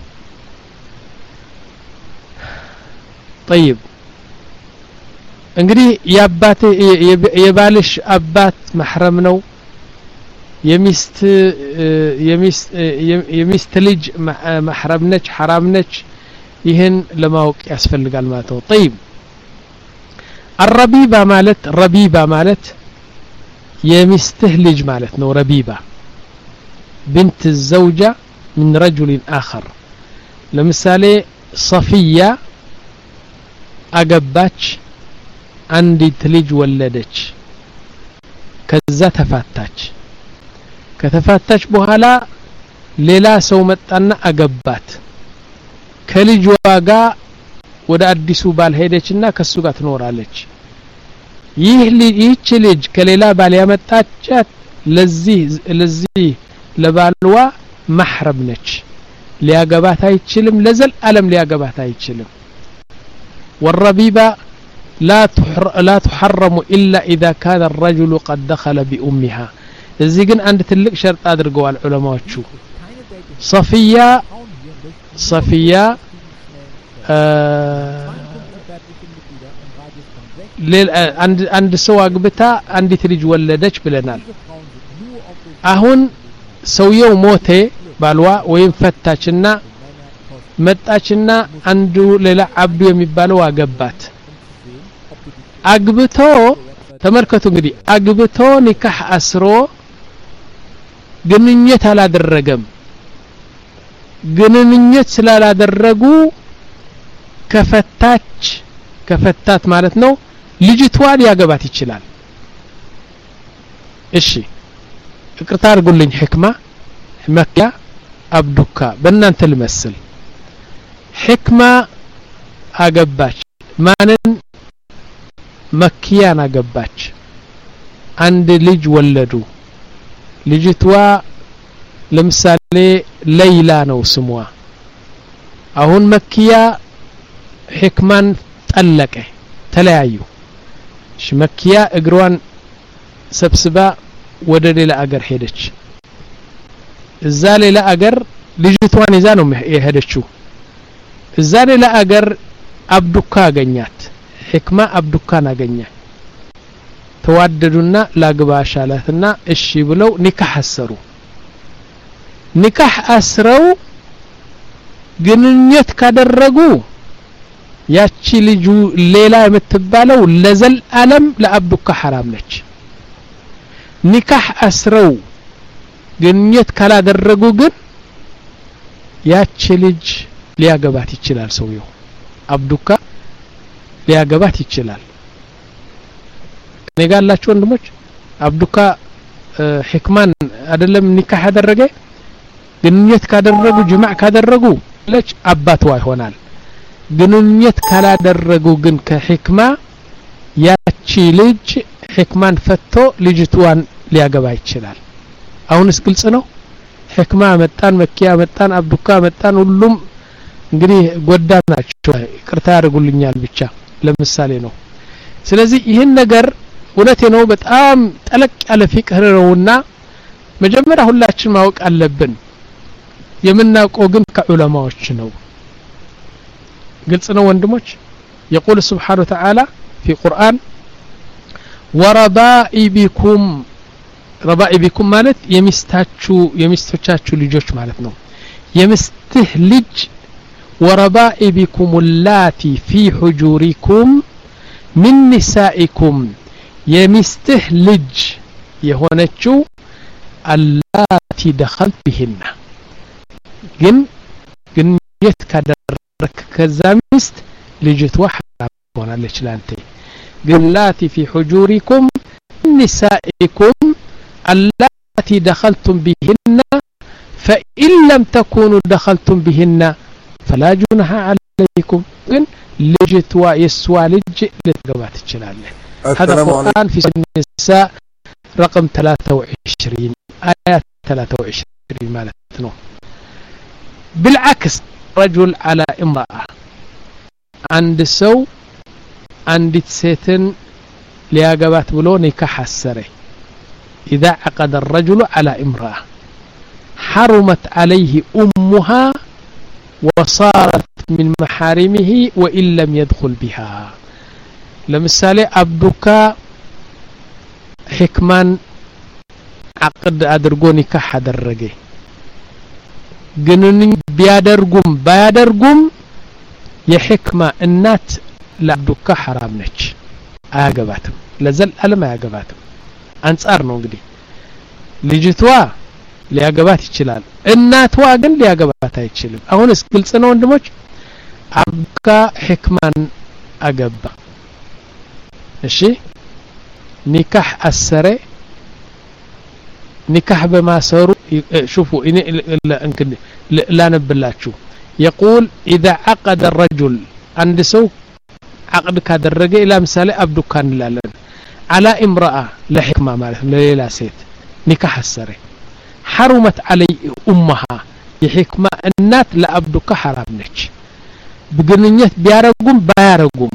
طيب እንግዲህ ያባት የባልሽ አባት محرم ነው የሚስት የሚስት የሚስት ልጅ محرم ነች حرام ነች ይህን ለማወቅ ያስፈልጋል ማለት ነው طيب الربيبة مالت ربيبة مالت يمسته لج مالت نو ربيبة بنت الزوجة من رجل آخر لمثالي صفية أقباتش عندي تلج ولدتش كذا تفاتاش كتفاتاش بهلا ليلا سومت أنا أقبات كلج واقا ወደ አዲሱ ባል ሄደችና ከሱ ጋር ትኖራለች ይህ ልጅ ልጅ ከሌላ ባል ያመጣቻት ለዚህ ለዚህ ለባልዋ محرم ነች ሊያገባት አይችልም ለዘል ዓለም ሊያገባት አይችልም والربيبة لا لا تحرم الا اذا كان الرجل قد دخل بامها እዚህ ግን አንድ ትልቅ ሸርጥ አድርገዋል ዑለማዎቹ صفية صفية አንድ አንድ ሰው አግብታ አንዲት ልጅ ወለደች ብለናል አሁን ሰውየው ሞተ ባልዋ ወይም ፈታችና መጣችና አንዱ ሌላ አብዱ የሚባለው አገባት አግብቶ ተመልከቱ እንግዲህ አግብቶ ኒካህ አስሮ ግንኙነት አላደረገም ግንኙነት ስላላደረጉ ከፈታች ከፈታት ማለት ነው ልጅቷን ያገባት ይችላል እሺ ይቅርታ አድርጉልኝ ህክማ መኪያ አብዱካ በእናንተ ልመስል ህክማ አገባች ማንን መኪያን አገባች አንድ ልጅ ወለዱ ልጅቷ ለምሳሌ ለይላ ነው ስሟ አሁን መኪያ ህክማን ጠለቀ ተለያዩ እሺ መኪያ እግሯን ሰብስባ ወደ ሌላ አገር ሄደች እዛ ሌላ አገር ልጅቷን ይዛ ነው የሄደችው እዛ ሌላ አገር አብዱካ አገኛት ህክማ አብዱካን አገኘ ተዋደዱና ላግባሽ አላትና እሺ ብለው ኒካህ አሰሩ ኒካህ አስረው ግንኙነት ካደረጉ ያቺ ልጁ ሌላ የምትባለው ለዘል ዓለም ለአብዱካ حرام ነች ኒካህ አስረው ግንኙነት ካላደረጉ ግን ያቺ ልጅ ሊያገባት ይችላል ሰውየው አብዱካ ሊያገባት ይችላል ነጋላችሁ ወንድሞች አብዱካ ህክማን አይደለም ኒካህ ያደረገ ግንኙነት ካደረጉ ጅማዕ ካደረጉ ለች አባቷ ይሆናል ግንኙነት ካላደረጉ ግን ከህክማ ያቺ ልጅ ህክማን ፈቶ ልጅቷን ሊያገባ ይችላል አሁንስ ግልጽ ነው ህክማ መጣን መኪያ መጣን አብዱካ መጣን ሁሉም እንግዲህ ጎዳናቸው ይቅርታ ያደርጉልኛል ብቻ ለምሳሌ ነው ስለዚህ ይሄን ነገር እውነቴ ነው በጣም ጠለቅ ያለ ፍቅህ ነውና መጀመሪያ ሁላችን ማወቅ አለብን የምናውቀው ግን ከዑለማዎች ነው ግልጽ ነው ወንድሞች يقول سبحانه وتعالى في قرآن وربائبكم ربائبكم ማለት የሚስታችሁ የሚስቶቻችሁ ልጆች ማለት ነው የሚስትህ ልጅ وربائبكم اللاتي في حجوركم من نسائكم የሚስትህ ልጅ የሆነችው اللاتي دخلت بهن ግን ግን የትካደረክ ከዛ ሚስት ልጅቷ حرام ሆናለች ላንተ ግን ላቲ في حجوركم نسائكم اللاتي دخلتم بهن فإن لم تكونوا دخلتم بهن فلا جناح عليكم ግን ልጅቷ የስዋ ልጅ ልትገባ ትችላለህ هذا القرآن في النساء رقم ثلاثة وعشرين آيات ثلاثة وعشرين مالتنا بالعكس رجل على امرأة عند سو عند سيتن لياقبات بلو نكاح السري إذا عقد الرجل على امرأة حرمت عليه أمها وصارت من محارمه وإن لم يدخل بها لمثال عبدك حكمان عقد أدرقو نكاح درقه جنون بيادرقم بيادرقم يحكمة النات لعبدك حرام نج آقباتم لازل ألم آقباتم أنصار نوغدي لجتوا لآقبات يتشلال النات واقن لآقبات يتشلال أهون اسكل سنة وندموش عبدك حكمان أقبا እሺ ኒካህ አሰረ ኒካህ በማሰሩ شوفوا እኔ እንግዲህ ላነብላችሁ يقول إذا عقد الرجل عند سو عقد ካደረገ ኢላ ምሳሌ አብዱካ እንላለን على امرأة لحكمة ማለት ለሌላ ሴት ኒካህ አሰረ حرمت علي أمها የሕክማ እናት ለአብዱካ حرام ነች በግንኙነት ቢያረጉም ባያረጉም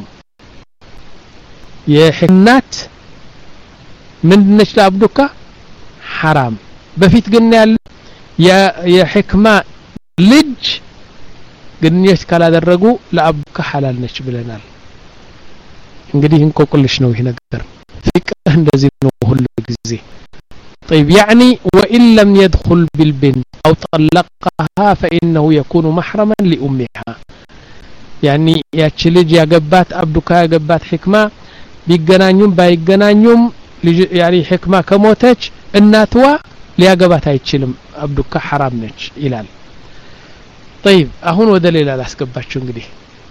የሕክናት ምንድነች ለአብዱካ حرام በፊት ግን ያለ የሕክማ ልጅ ግንኙነት ካላደረጉ ለአብዱካ حلال ነች ብለናል እንግዲህ እንቆቅልሽ ነው ይሄ ነገር ፍቅህ እንደዚህ ነው ሁሉ ጊዜ طيب يعني وإن لم يدخل بالبنت أو طلقها فإنه يكون محرما لأمها يعني ያቺ ልጅ ያገባት አብዱካ ያገባት ሕክማ ቢገናኙም ባይገናኙም يعني ሕክማ ከሞተች እናትዋ ሊያገባት አይችልም አብዱካ حرام ነች ይላል طيب አሁን ወደ ሌላ ላስገባችሁ እንግዲህ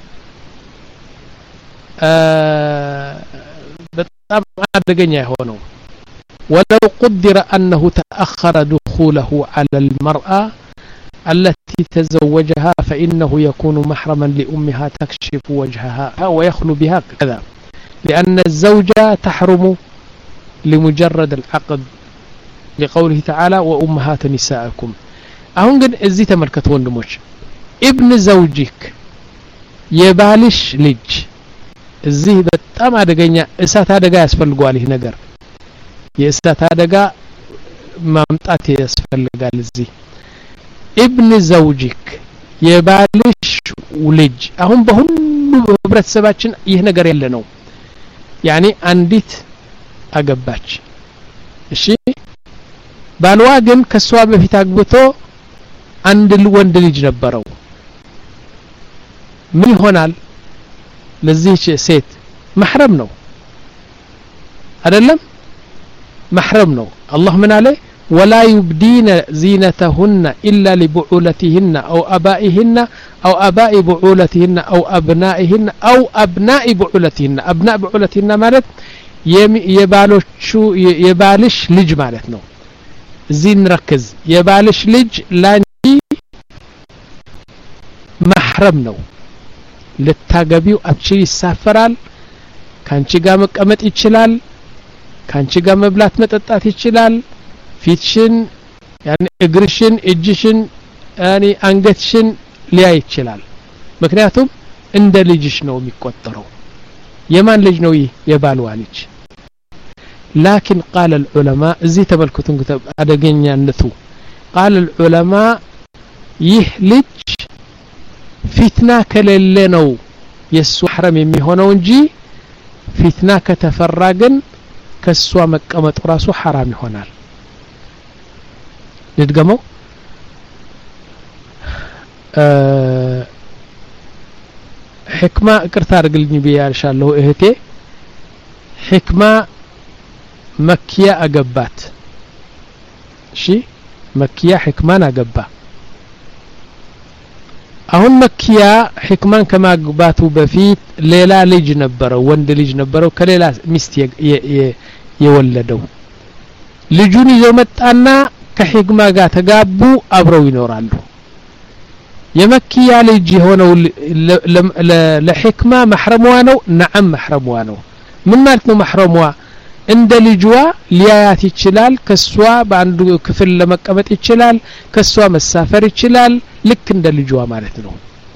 በጣም አደገኛ የሆነው ولو قدر أنه تأخر دخوله على المرأة التي تزوجها فإنه يكون محرما لأمها تكشف وجهها ويخلو بها كذا لأن الزوجة تحرم لمجرد العقد لقوله تعالى وأمهات نسائكم أهون قد ازي تملكتون دموش ابن زوجك يبالش لج ازي بتام አደገኛ እሳት አደጋ ያስፈልጋል ይሄ ነገር የእሳት አደጋ ማምጣት ያስፈልጋል እዚህ ابن زوجك የባልሽ ልጅ አሁን በሁሉ ህብረተሰባችን ይሄ ነገር ያለ ነው يعني አንዲት አገባች እሺ ባልዋ ግን ከሷ በፊት አግብቶ አንድ ወንድ ልጅ ነበረው ምን ይሆናል ለዚህ ሴት محرم ነው አይደለም محرم ነው አላህ ምን አለ ولا يبدين زينتهن إلا لبعولتهن أو أبائهن أو أباء بعولتهن أو أبنائهن أو أبناء بعولتهن أبناء بعولتهن ማለት የባሎቹ የባልሽ ልጅ ማለት ነው እዚህ እንረክዝ የባልሽ ልጅ ላንቺ محرم ነው ልታገቢው አብሽሪ ይሳፈራል ካንቺ ጋር መቀመጥ ይችላል ካንቺ ጋር መብላት መጠጣት ይችላል ፊትሽን ያኒ እግርሽን እጅሽን ያኒ አንገትሽን ሊያይ ይችላል ምክንያቱም እንደ ልጅሽ ነው የሚቆጠረው የማን ልጅ ነው ይህ የባልዋ ልጅ لكن قال العلماء زي تملكتون كتاب ادغኛነቱ قال العلماء ይህ ልጅ ፊትና ከሌለ ነው የሱ حرم የሚሆነው እንጂ ፊትና ከተፈራ ግን ከሷ መቀመጡ ራሱ حرام ይሆናል ልድገመው حكمة እቅርታ አድርግልኝ ብያልሻለሁ እህቴ حكمة መኪያ አገባት እሺ መኪያ حكማን አገባ አሁን መኪያ حكማን ከማግባቱ በፊት ሌላ ልጅ ነበረው ወንድ ልጅ ነበረው ከሌላ ሚስት የወለደው ልጁን ይዘው መጣና ከሕክማ ጋር ተጋቡ አብረው ይኖራሉ የመኪያ ልጅ ሆነው ለሕክማ محرمዋ ነው نعم محرمዋ ነው ምን ማለት ነው محرمዋ እንደ ልጅዋ ሊያያት ይችላል ከሷ በአንዱ ክፍል ለመቀመጥ ይችላል ከሷ መሳፈር ይችላል ልክ እንደ ልጅዋ ማለት ነው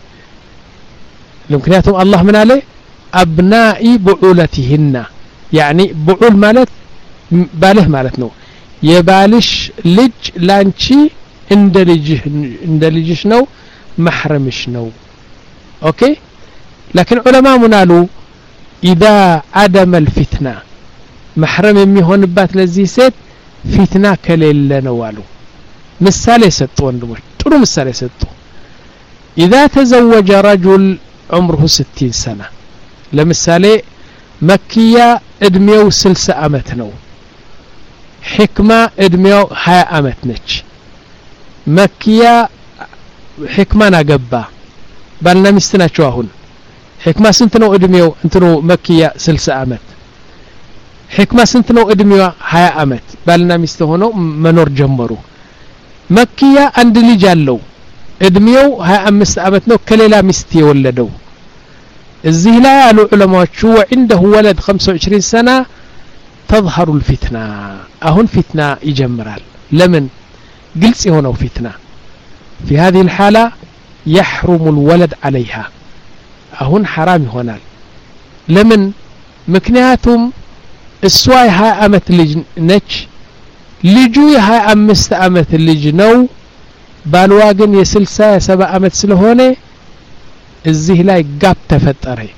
ምክንያቱም አላህ ምን አለ አብናኢ ቡዑለቲሂና يعني ቡዑል ማለት ባልህ ማለት ነው የባልሽ ልጅ ላንቺ እንደ ልጅህ እንደ ልጅሽ ነው محرمሽ ነው ኦኬ لكن علماء ምናሉ اذا عدم الفتنه محرم የሚሆንባት ለዚህ ሴት ፊትና ከሌለ ነው አሉ ምሳሌ ሰጡ ወንድሞች ጥሩ ምሳሌ ሰጡ اذا تزوج رجل عمره ستين سنه ለምሳሌ መኪያ እድሜው ስልሳ አመት ነው حكمة እድሜው ሀያ አመት ነች መኪያ حكማን አገባ ባልና ሚስት ናቸው አሁን حكمة ስንት ነው እድሜው እንትኑ መኪያ ስልሳ አመት حكمة ስንት ነው እድሜዋ ሀያ አመት ባልና ሚስት ሆነው መኖር ጀመሩ መኪያ አንድ ልጅ አለው እድሜው ሀያ አምስት አመት ነው ከሌላ ሚስት የወለደው እዚህ ላይ አሉ ዑለማዎቹ وعنده ولد خمسة وعشرين سنة تظهر الفتنة أهون فتنة يجمرال لمن قلت هنا فتنة في هذه الحالة يحرم الولد عليها أهون حرام هنا لمن مكنياتهم السواي هاي أمت لجنج لجوي هاي أمست أمت لجنو بالواقن يسلسا سبع أمت سلهوني الزه لا يقاب تفتره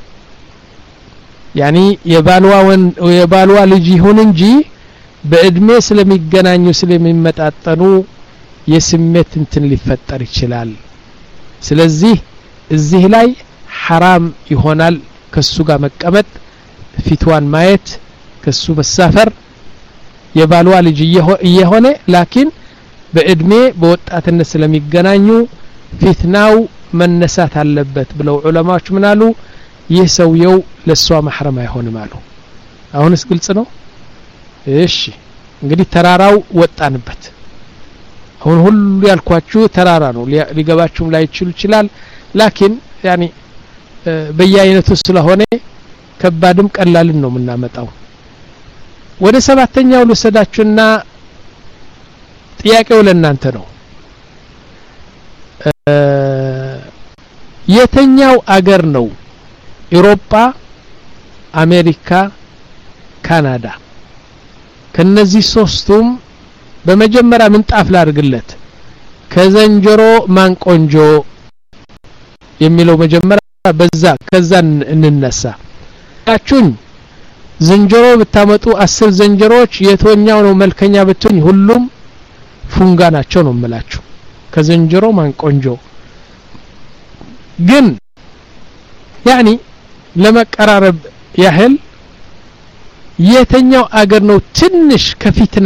يعني يبالوا ون ويبالوا لجي هون نجي بأدمي سلمي جنانيو سلمي متأتنو يسميت انتن اللي فتر يشلال سلزيه الزه لا حرام يهونال كسوغا مكمت فتوان مايت كسو مسافر يبالوا لجي يهونه لكن بأدمي بوطات سلمي جنانيو فتناو መነሳት አለበት ብለው ዑለማዎች ምናሉ ይህ ሰውየው ለሷ محرم አይሆንም አሉ አሁንስ ግልጽ ነው እሺ እንግዲህ ተራራው ወጣንበት አሁን ሁሉ ያልኳችሁ ተራራ ነው ሊገባችሁም ላይ ይችላል ይችላል لكن يعني በየአይነቱ ስለሆነ ከባድም ቀላልን ነው የምናመጣው ወደ ሰባተኛው ልሰዳችሁና ጥያቄው ለእናንተ ነው የተኛው አገር ነው አውሮፓ አሜሪካ ካናዳ ከነዚህ ሶስቱም በመጀመሪያ ምንጣፍ ላርግለት ከዘንጀሮ ማን ቆንጆ የሚለው መጀመሪያ በዛ ከዛን እንነሳ ታቹን ዝንጀሮ ብታመጡ አስር ዝንጀሮዎች የቶኛው ነው መልከኛ ብትኝ ሁሉም ፉንጋ ናቸው ነው የምላችሁ ከዝንጀሮ ማን ቆንጆ ግን ያኒ ለመቀራረብ ያህል የተኛው አገር ነው ትንሽ ከፊትና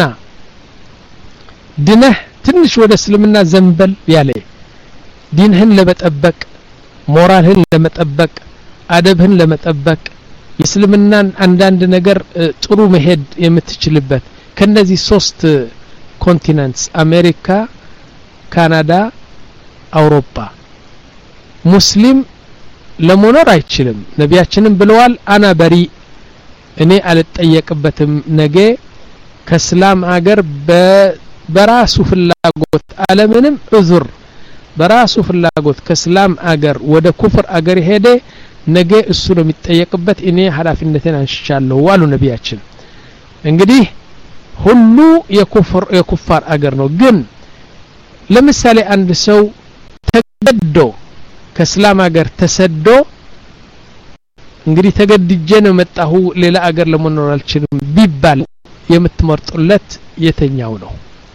ድነህ ትንሽ ወደ እስልምና ዘንበል ያለ ዲንህን ለመጠበቅ ሞራልህን ለመጠበቅ አደብህን ለመጠበቅ እስልምናን አንዳንድ ነገር ጥሩ መሄድ የምትችልበት ከነዚህ ሶስት ኮንቲኔንትስ አሜሪካ ካናዳ አውሮፓ ሙስሊም ለመኖር አይችልም ነቢያችንም ብለዋል አና በሪ እኔ አልጠየቅበትም ነገ ከእስላም አገር በራሱ ፍላጎት አለምንም ዑዝር በራሱ ፍላጎት ከእስላም አገር ወደ ኩፍር አገር ሄደ ነገ እሱ ነው የሚጠየቅበት እኔ ኃላፊነቴን አንሽቻለሁ ዋሉ ነቢያችን እንግዲህ ሁሉ የኩፍር የኩፋር አገር ነው ግን ለምሳሌ አንድ ሰው ተገዶ ከእስላም አገር ተሰዶ እንግዲህ ተገድጄ ነው መጣሁ ሌላ አገር ለመኖር አልችልም ቢባል የምትመርጡለት የተኛው ነው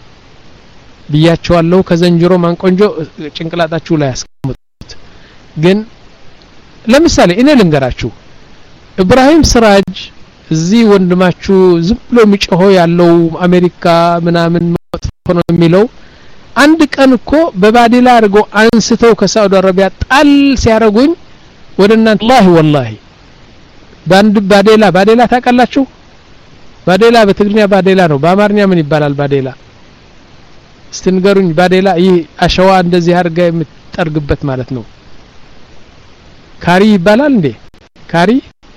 ብያቸዋለሁ ከዘንጀሮ ማን ቆንጆ ጭንቅላታችሁ ላይ ያስቀምጡት ግን ለምሳሌ እኔ ልንገራችሁ ኢብራሂም ስራጅ እዚህ ወንድማችሁ ዝም ብሎ የሚጮህ ያለው አሜሪካ ምናምን መጥፎ ነው የሚለው አንድ ቀን እኮ በባዲላ አርጎ አንስተው ከሳውዲ አረቢያ ጣል ሲያረጉኝ ወደናንተ والله والله ባንድ ባዴላ ባዴላ ታቀላችሁ ባዴላ በትግርኛ ባዴላ ነው በአማርኛ ምን ይባላል ባዴላ ስትንገሩኝ ባዴላ ይህ አሸዋ እንደዚህ አርጋ የምትጠርግበት ማለት ነው ካሪ ይባላል እንዴ ካሪ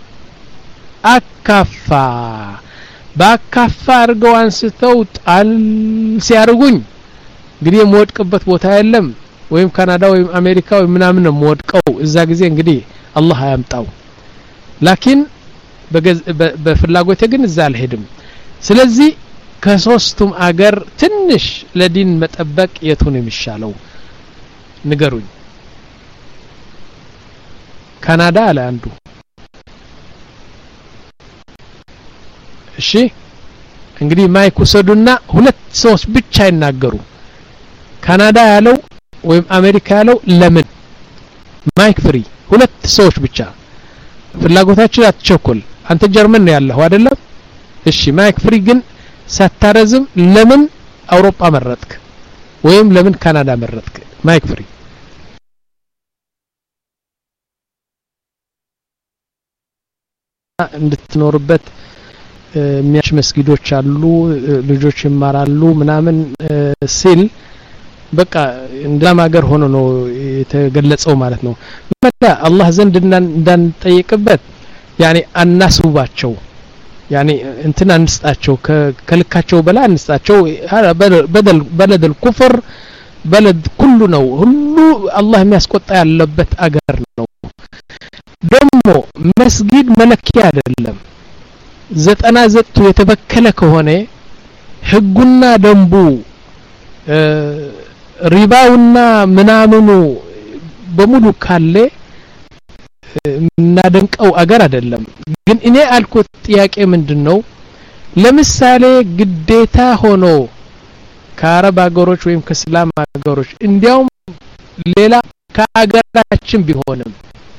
አካፋ ባካፋ አርገው አንስተው ጣል ሲያርጉኝ እንግዲህ የምወድቅበት ቦታ የለም ወይም ካናዳ ወይም አሜሪካ ወይም ምናምን ነው የምወድቀው እዛ ጊዜ እንግዲህ አላህ ያምጣው ላኪን በፍላጎቴ ግን እዛ አልሄድም ስለዚህ ከሶስቱም አገር ትንሽ ለዲን መጠበቅ የቱን የሚሻለው ንገሩኝ ካናዳ አለ አንዱ እሺ እንግዲህ ማይክ ወሰዱና ሁለት ሰዎች ብቻ ይናገሩ ካናዳ ያለው ወይም አሜሪካ ያለው ለምን ማይክ ፍሪ ሁለት ሰዎች ብቻ ፍላጎታችሁ አትቸኩል አንተ ጀርመን ነው ያለው አይደለም እሺ ማይክ ፍሪ ግን ሳታረዝም ለምን አውሮፓ መረጥክ ወይም ለምን ካናዳ መረጥክ ማይክ ፍሪ እንድትኖርበት የሚያሽ መስጊዶች አሉ ልጆች ይማራሉ ምናምን ሲል በቃ እንደማ ሀገር ሆኖ ነው የተገለጸው ማለት ነው መጣ አላህ ዘንድ እንዳንጠይቅበት ያኒ አናስውባቸው ያኒ እንትና አንስጣቸው ከልካቸው በላ አንስጣቸው በደል በለደል ኩፍር በለድ ሁሉ ነው ሁሉ አላህ የሚያስቆጣ ያለበት አገር ነው ደግሞ መስጊድ መለኪያ አይደለም ዘጠና ዘጠኝ የተበከለ ከሆነ ህጉና ደንቡ ሪባውና ምናምኑ በሙሉ ካለ እናደንቀው አገር አይደለም ግን እኔ አልኩት ጥያቄ ምንድነው ለምሳሌ ግዴታ ሆኖ ከአረብ አገሮች ወይም ከእስላም አገሮች እንዲያውም ሌላ ከአገራችን ቢሆንም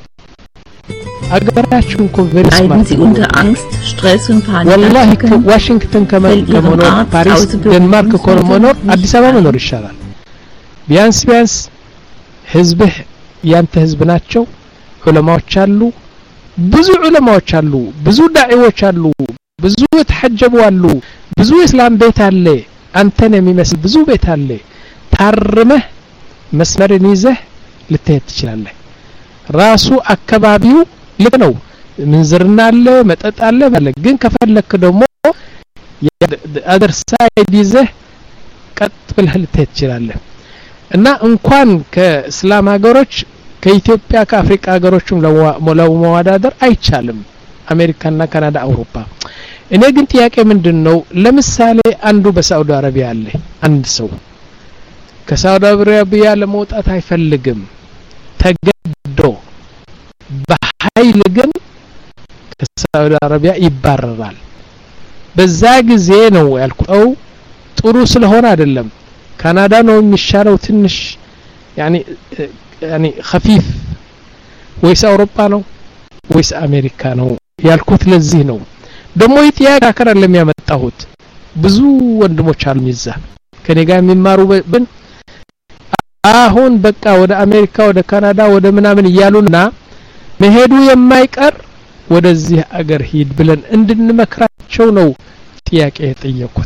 አገራችን ኮንቨርስ leiden sie unter Angst, Stress und Panik. والله ዋሽንግተን ከመኖር ፓሪስ ዴንማርክ ከመኖር አዲስ አበባ መኖር ይሻላል ቢያንስ ቢያንስ ህዝብህ ያንተ ህዝብ ናቸው ዑለማዎች አሉ ብዙ ዑለማዎች አሉ ብዙ ዳዒዎች አሉ ብዙ ተሐጀቡ አሉ ብዙ እስላም ቤት አለ አንተን የሚመስል ብዙ ቤት አለ ታርመህ መስመርን ይዘህ ልትሄድ ትችላለህ ራሱ አካባቢው ልክ ነው ምንዝርና አለ መጠጥ አለ ባለ ግን ከፈለክ ደግሞ አደር ሳይድ ይዘህ ቀጥ ብለህ ልትሄድ ትችላለህ እና እንኳን ከእስላም ሀገሮች ከኢትዮጵያ ከአፍሪካ ሀገሮችም ለመወዳደር አይቻልም አሜሪካና ካናዳ አውሮፓ እኔ ግን ጥያቄ ምንድነው ለምሳሌ አንዱ በሳውዲ አረቢያ አለ አንድ ሰው ከሳውዲ አረቢያ ለመውጣት አይፈልግም ተገዶ በኃይል ግን ከሳውዲ አረቢያ ይባረራል በዛ ጊዜ ነው ያልኩው ጥሩ ስለሆነ አይደለም ካናዳ ነው የሚሻለው ትንሽ يعني يعني خفيف ወይስ አውሮፓ ነው ወይስ አሜሪካ ነው ያልኩት ለዚህ ነው ደሞ ይጥያቄ አከራል ለሚያመጣሁት ብዙ ወንድሞች አሉ ይዛ ከኔ ጋር የሚማሩ ብን አሁን በቃ ወደ አሜሪካ ወደ ካናዳ ወደ ምናምን ይያሉና መሄዱ የማይቀር ወደዚህ አገር ሂድ ብለን እንድንመክራቸው ነው ጥያቄ የጠየቁት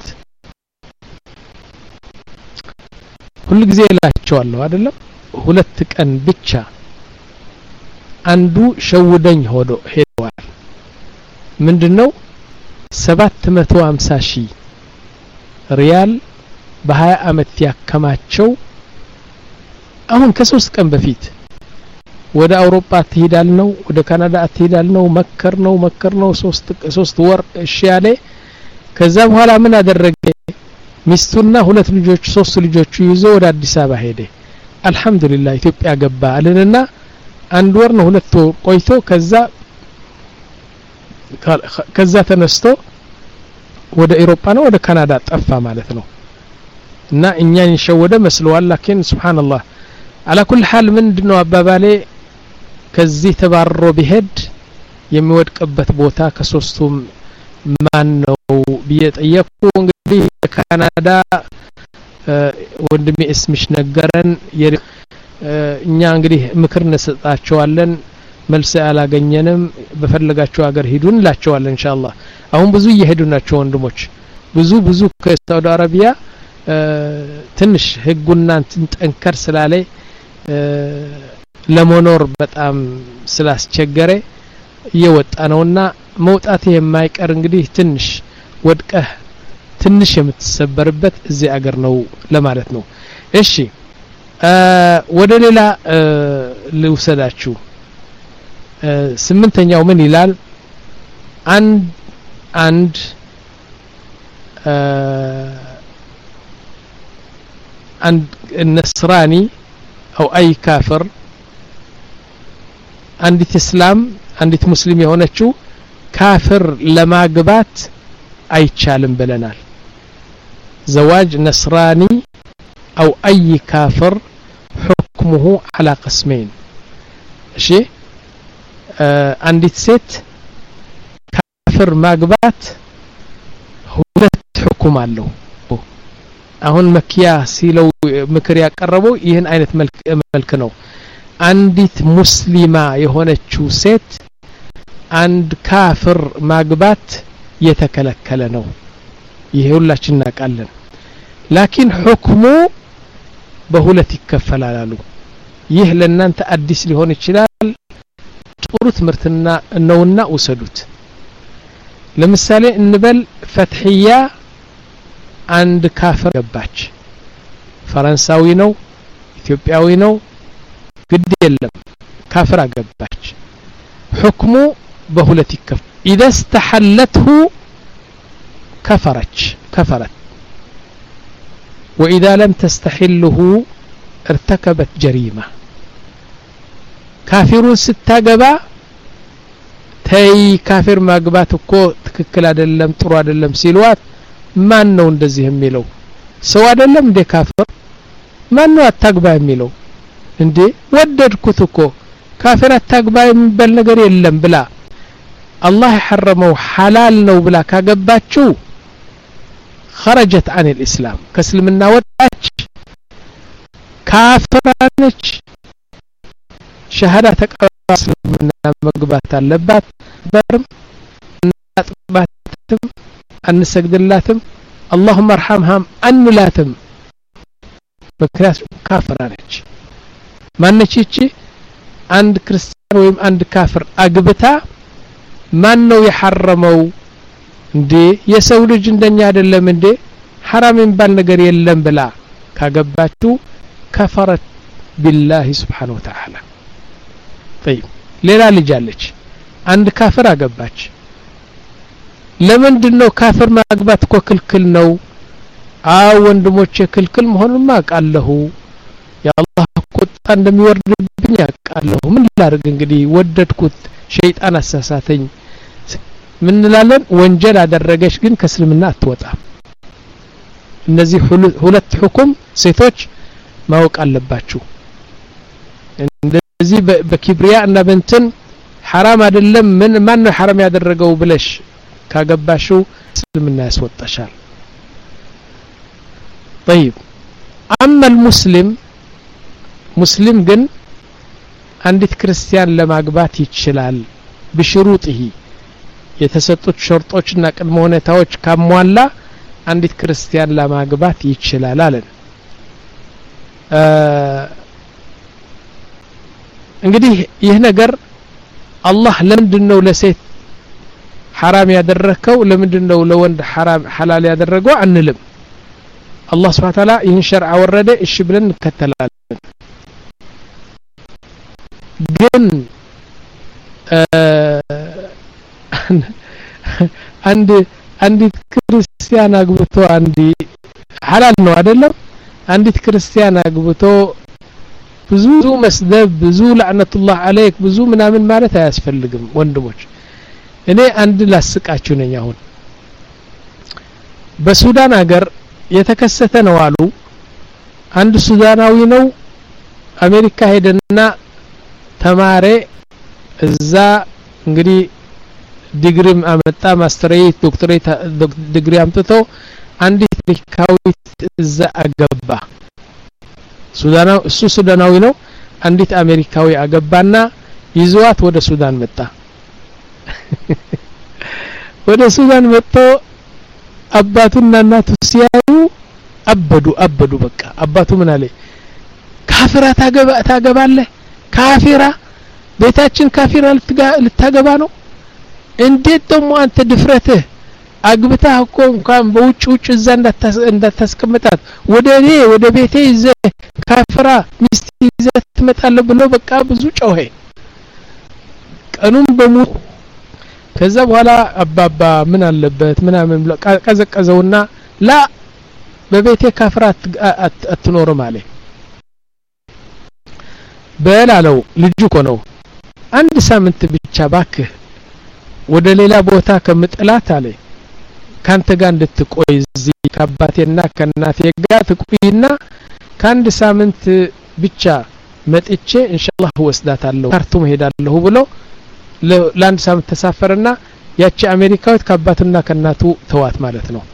ሁሉ ጊዜ ላቸዋለሁ አይደለም ሁለት ቀን ብቻ አንዱ ሸውደኝ ሆዶ ሄደዋል ምንድነው ሰባት መቶ ሃምሳ ሺህ ሪያል በ20 አመት ያከማቸው አሁን ከሶስት ቀን በፊት ወደ አውሮፓ ትሄዳል ነው ወደ ካናዳ ትሄዳል ነው መከር ነው መከር ነው ሶስት ሶስት ወር እሺ ያለ ከዛ በኋላ ምን አደረገ ሚስቱና ሁለት ልጆች ሶስት ልጆች ይዞ ወደ አዲስ አበባ ሄደ አልহামዱሊላህ ኢትዮጵያ ገባ አለንና አንድ ወር ነው ሁለት ወር ቆይቶ ከዛ ከዛ ተነስቶ ወደ አውሮፓ ነው ወደ ካናዳ ጠፋ ማለት ነው እና እኛን ይሸወደ መስሏል لكن سبحان الله على كل حال ምንድነው አባባሌ ከዚህ ተባረሮ ቢሄድ የሚወድቅበት ቦታ ከሶስቱም ማን ነው ቢጠየቁ እንግዲህ ካናዳ ወንድሜ እስምሽ ነገረን እኛ እንግዲህ ምክር እንሰጣቸዋለን መልስ አላገኘንም በፈለጋቸው ሀገር ሄዱን ላቸዋለን ኢንሻአላህ አሁን ብዙ እየሄዱ ናቸው ወንድሞች ብዙ ብዙ ከሳውዲ አረቢያ ትንሽ ህጉና እንጠንከር ስላለ ለመኖር በጣም ስላስቸገረ እየወጣ ነውና መውጣት የማይቀር እንግዲህ ትንሽ ወድቀህ ትንሽ የምትሰበርበት እዚህ አገር ነው ለማለት ነው እሺ ወደ ሌላ ልውሰዳችሁ ስምንተኛው ምን ይላል አንድ አንድ አንድ ነስራኒ او اي كافر አንዲት እስላም አንዲት ሙስሊም የሆነችው ካፍር ለማግባት አይቻልም ብለናል زواج نصراني او اي كافر حكمه على قسمين እሺ አንዲት ሴት ካፍር ማግባት ሁለት ሁክም አለው አሁን መኪያ ሲለው ምክር ያቀረበው ይህን አይነት መልክ ነው አንዲት ሙስሊማ የሆነችው ሴት አንድ ካፍር ማግባት የተከለከለ ነው ይሄ ሁላችን እናቃለን ላኪን ሁክሙ በሁለት ይከፈላሉ ይህ ለእናንተ አዲስ ሊሆን ይችላል ጥሩ ትምርትና ነውና ወሰዱት ለምሳሌ እንበል ፈትህያ አንድ ካፍር ገባች ፈረንሳዊ ነው ኢትዮጵያዊ ነው ግድ የለም ካፍር አገባች ሁክሙ በሁለት ይከፈል اذا استحلته كفرت كفرت واذا لم تستحله ارتكبت جريمه ካፊሩን ስታገባ ተይ ካፊር ማግባት እኮ ትክክል አይደለም ጥሩ አይደለም ሲሏት ማን ነው እንደዚህ የሚለው ሰው አይደለም እንደ ካፊር ማን ነው አታግባ የሚለው እንዴ ወደድኩት እኮ ካፊር አታግባ የሚባል ነገር የለም ብላ አላህ يحرمው ሐላል ነው ብላ ካገባችው خرجت عن الاسلام ከእስልምና ወጣች ካፊር ነች ሸሃዳ ተቀባስልና መግባት አለባት በርም እናጥባትም አንሰግድላትም اللهم ارحمها አንላትም በክራስ ካፍራ ነች ማነች እቺ አንድ ክርስቲያን ወይም አንድ ካፍር አግብታ ማን ነው የሐረመው እንዴ የሰው ልጅ እንደኛ አይደለም እንዴ حرام የሚባል ነገር የለም ብላ ካገባችሁ ከፈረት بالله سبحانه وتعالى طيب ሌላ ልጅ አለች አንድ ካፍር አገባች ለምንድነው ካፍር ማግባት እኮ ክልክል ነው አው ወንድሞቼ ክልክል መሆኑን ማቃለሁ ያአላህ ቁጣ እንደሚወርድብኝ ያቃለሁ ምን ላድርግ እንግዲህ ወደድኩት ሸይጣን አሳሳተኝ ምን እንላለን ወንጀል አደረገች ግን ከእስልምና አትወጣም እነዚህ ሁለት ሁኩም ሴቶች ማወቅ አለባችሁ እንደዚህ በኪብሪያ እና በእንትን حرام አይደለም ምን ማን ነው حرام ያደረገው ብለሽ ካገባሽው እስልምና ያስወጣሻል طيب اما المسلم ሙስሊም ግን አንዲት ክርስቲያን ለማግባት ይችላል بشروطه የተሰጡት ሸርጦችና ቅድመ ሁኔታዎች ካሟላ አንዲት ክርስቲያን ለማግባት ይችላል አለን እንግዲህ ይህ ነገር አላህ ለምንድነው ለሴት حرام ያደረከው ለምንድነው ለወንድ حرام حلال ያደረገው አንልም አላህ Subhanahu Wa Ta'ala ይህን ሸርዓ ወረደ እሺ ብለን እንከተላለን ግን አንድ አንዲት ክርስቲያን አግብቶ አንዲ حلال ነው አይደለም አንዲት ክርስቲያን አግብቶ ብዙ መስደብ ብዙ ለعنቱላህ አለይክ ብዙ ምናምን ማለት አያስፈልግም ወንድሞች እኔ አንድ ላስቃችሁ ነኝ አሁን በሱዳን ሀገር የተከሰተ ነው አሉ አንድ ሱዳናዊ ነው አሜሪካ ሄደና ተማረ እዛ እንግዲህ ዲግሪም አመጣ ማስተሬት ዶክተሬት ዲግሪ አምጥቶ አንዲት አሜሪካዊት እዛ አገባ ሱዳናው እሱ ሱዳናዊ ነው አንዲት አሜሪካዊ አገባና ይዟት ወደ ሱዳን መጣ ወደ ሱዳን መጥቶ አባቱና እናቱ ሲያዩ አበዱ አበዱ በቃ አባቱ ምን አለ ካፊራ ታገባ ታገባለህ ካፊራ ቤታችን ካፊራ ልታገባ ነው እንዴት ደግሞ አንተ ድፍረትህ አግብታ እኮ እንኳን በውጭ ውጭ እዛ እንዳታስቀምጣት ወደ እኔ ወደ ቤቴ ይዘ ካፍራ ሚስት ይዘ ትመጣለህ ብሎ በቃ ብዙ ጮኸ ቀኑን በሙሉ ከዛ በኋላ አባባ ምን አለበት ምናምን ብሎ ቀዘቀዘውና ላ በቤቴ ካፍራ አትኖርም አለ በላለው ልጁ እኮ ነው አንድ ሳምንት ብቻ ባክህ ወደ ሌላ ቦታ ከምጥላት አለ ካንተ ጋር እንድትቆይ እዚህ ከአባቴና ከእናቴ ጋር ትቆይና ካንድ ሳምንት ብቻ መጥቼ ኢንሻአላህ ወስዳታለሁ ካርቱም ሄዳለሁ ብሎ ለአንድ ሳምንት ተሳፈረና ያቺ አሜሪካዊት ከአባቱና ከእናቱ ተዋት ማለት ነው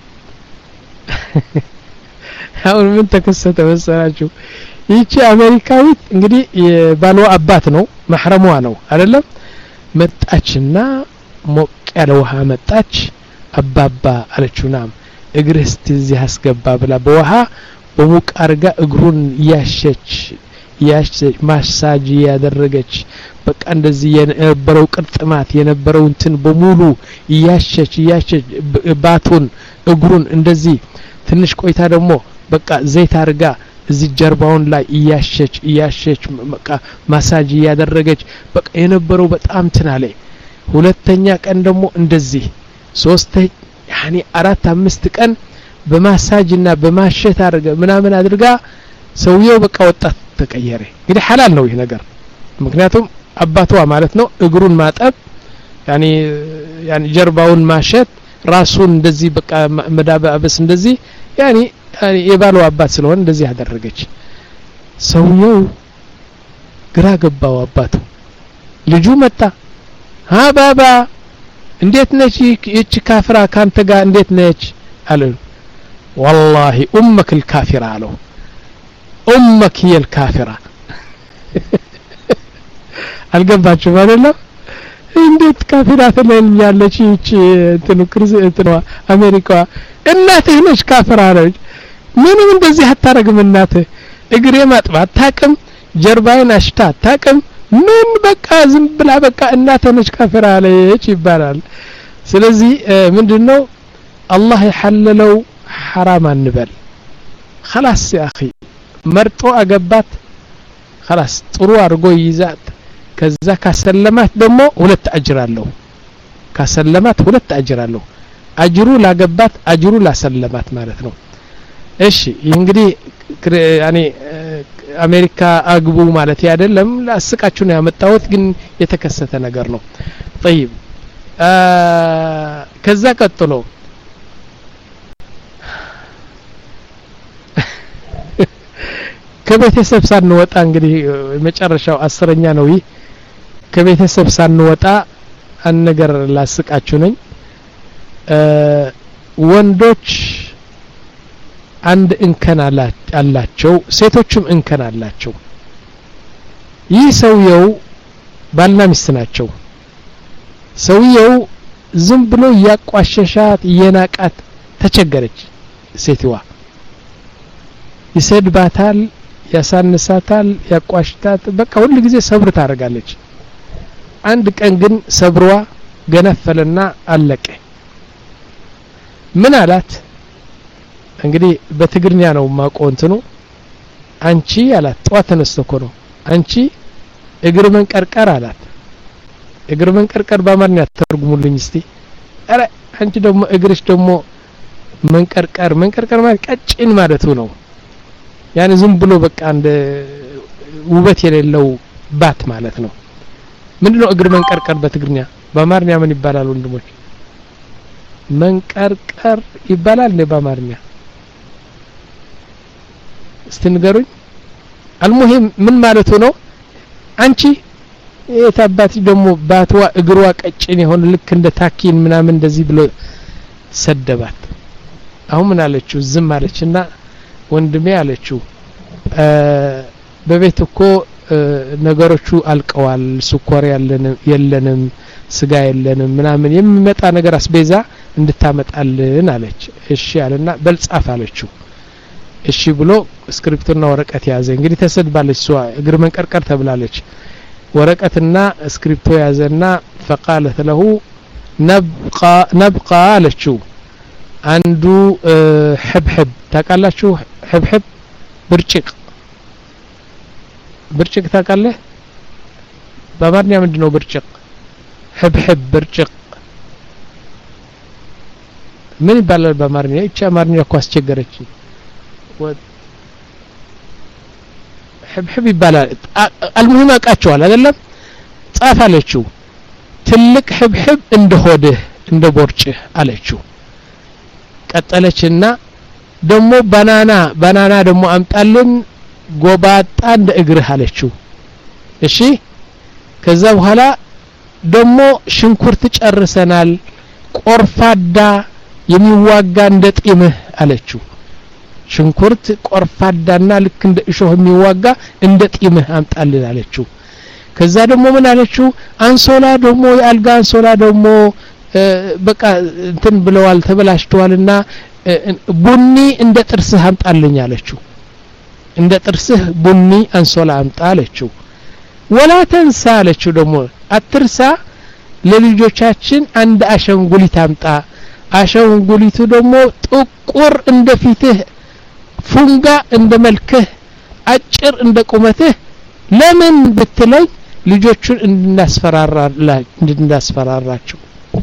አሁን ምን ተከሰተ መሰላችሁ ይቺ አሜሪካዊት እንግዲህ የባሏ አባት ነው ማህረሟ ነው አይደለም መጣችና ሞቅ ያለ ውሃ መጣች አባባ አለችውናም እግርህ እዚህ አስገባ ብላ በውሃ በሙቅ አርጋ እግሩን ያሸች ያሸች ማሳጅ ያደረገች በቃ እንደዚህ የነበረው ቅርጥማት የነበረው እንትን በሙሉ ያሸች ያሸች ባቱን እግሩን እንደዚህ ትንሽ ቆይታ ደግሞ በቃ ዘይት አርጋ እዚህ ጀርባውን ላይ ያሸች ያሸች በቃ ማሳጅ ያደረገች በቃ የነበረው በጣም ትናለ ሁለተኛ ቀን ደግሞ እንደዚህ ሶስት ያኒ አራት አምስት ቀን በማሳጅና በማሸት አድርገ ምናምን አድርጋ ሰውየው በቃ ወጣት ተቀየረ እንግዲህ حلال ነው ይሄ ነገር ምክንያቱም አባቷ ማለት ነው እግሩን ማጠብ ያኒ ያኒ ጀርባውን ማሸት ራሱን እንደዚህ በቃ መዳበስ እንደዚህ ያኒ የባሉ አባት ስለሆነ እንደዚህ ያደረገች ሰውየው ግራ ገባው አባቱ ልጁ መጣ ها بابا እንዴት ነች እቺ ካፍራ ካንተ ጋር እንዴት ነች አለ والله امك الكافره አለው امك هي الكافره አልገባችሁ ማለት ነው እንዴት ካፊራ ትለኛለች እቺ እንትኑ ክሪዝ እንትኑ አሜሪካ እናትህ ነች ካፊራ ነች ምንም እንደዚህ አታረግም እናትህ እግሬ ማጥባት ታቅም ጀርባዬን አሽታ ታቅም ምን በቃ ዝም ብላ በቃ እናትህ ነች ካፊራ አለች ይባላል ስለዚህ ምንድነው አላህ ይሐለለው حرام አንበል خلاص يا اخي መርጦ አገባት خلاص ጥሩ አርጎ ይዛት ከዛ ካሰለማት ደግሞ ሁለት አጅር አለው ካሰለማት ሁለት አጅር አለው አጅሩ ላገባት አጅሩ ላሰለማት ማለት ነው እሺ እንግዲህ ያኔ አሜሪካ አግቡ ማለት አይደለም ላስቃችሁ ነው ያመጣሁት ግን የተከሰተ ነገር ነው طيب ከዛ ቀጥሎ ከቤተሰብ ሳንወጣ እንግዲህ መጨረሻው አስረኛ ነው ይህ ከቤተሰብ ሳንወጣ አንድ ነገር ላስቃችሁ ነኝ ወንዶች አንድ እንከን አላቸው ሴቶችም እንከን አላቸው ይህ ሰውየው ባልና ሚስት ናቸው ሰውየው ዝም ብሎ ያቋሸሻት የናቃት ተቸገረች ሴትዋ ይሰድባታል ያሳንሳታል ያቋሽታት በቃ ሁሉ ጊዜ ሰብር ታደርጋለች አንድ ቀን ግን ሰብሯ ገነፈለና አለቀ ምን አላት እንግዲህ በትግርኛ ነው ማቆንትኑ አንቺ አላት ጧት ተነስተኮ ነው አንቺ እግር መንቀርቀር አላት እግር መንቀርቀር በአማርኛ ተርጉሙልኝ እስቲ አረ አንቺ ደግሞ እግርሽ ደግሞ መንቀርቀር መንቀርቀር ማለት ቀጭን ማለቱ ነው ያኔ ዝም ብሎ በቃ እንደ ውበት የሌለው ባት ማለት ነው ምንድነው እግር መንቀርቀር በትግርኛ በአማርኛ ምን ይባላል ወንድሞች መንቀርቀር ይባላል ለበአማርኛ እስትንገሩኝ አልሙሂም ምን ማለቱ ነው አንቺ የታባቲ ደግሞ ባትዋ እግሯ ቀጭን የሆነ ልክ እንደ ታኪን ምናምን እንደዚህ ብሎ ሰደባት አሁን ምን አለችው ዝም አለችና ወንድሜ አለችው በቤት እኮ ነገሮቹ አልቀዋል ስኳር ያለንም የለንም ስጋ የለንም ምናምን የሚመጣ ነገር አስቤዛ እንድታመጣልን አለች እሺ አለና በልጻፍ አለችው እሺ ብሎ ስክሪፕቱና ወረቀት ያዘ እንግዲህ ተሰድባለች ሷ እግር መንቀርቀር ተብላለች ወረቀትና ስክሪፕቶ ያዘና فقالت له نبقى نبقى አለችው አንዱ حبحب ታቃላችሁ حبحب ብርጭቅ ብርጭቅ ታቃለህ በአማርኛ ምንድነው ብርጭቅ حبحب ብርጭቅ ምን ይባላል በአማርኛ እቺ አማርኛ እኮ አስቸገረች حبحب ይባላል አልሙሂም አቃቸዋል አይደለም ጻፋለችው ትልቅ حبحب እንደሆድህ እንደ ቦርጭህ አለችው ቀጠለችና ደሞ ባናና ባናና ደሞ አምጣልን ጎባጣ እንደ እግርህ አለችው እሺ ከዛ በኋላ ደሞ ሽንኩርት ጨርሰናል ቆርፋዳ የሚዋጋ እንደ ጢምህ አለችው ሽንኩርት ቆርፋዳና ልክ እንደ እሾህ የሚዋጋ እንደ ጢምህ አምጣልን አለችው ከዛ ደሞ ምን አለችው አንሶላ ደሞ የአልጋ አንሶላ ደሞ በቃ እንትን ብለዋል ተበላሽቷልና ቡኒ እንደ ጥርስህ አምጣልኝ አለችው እንደ ጥርስህ ቡኒ አንሶላ አምጣ አለችው ወላ ተንሳ አለችው ደሞ አትርሳ ለልጆቻችን አንድ አሸንጉሊት አምጣ አሸንጉሊቱ ደሞ ጥቁር እንደ ፊትህ ፉንጋ እንደ መልክህ አጭር እንደ ቁመትህ ለምን ብትለኝ ልጆቹን እንድናስፈራራላ እንድናስፈራራቸው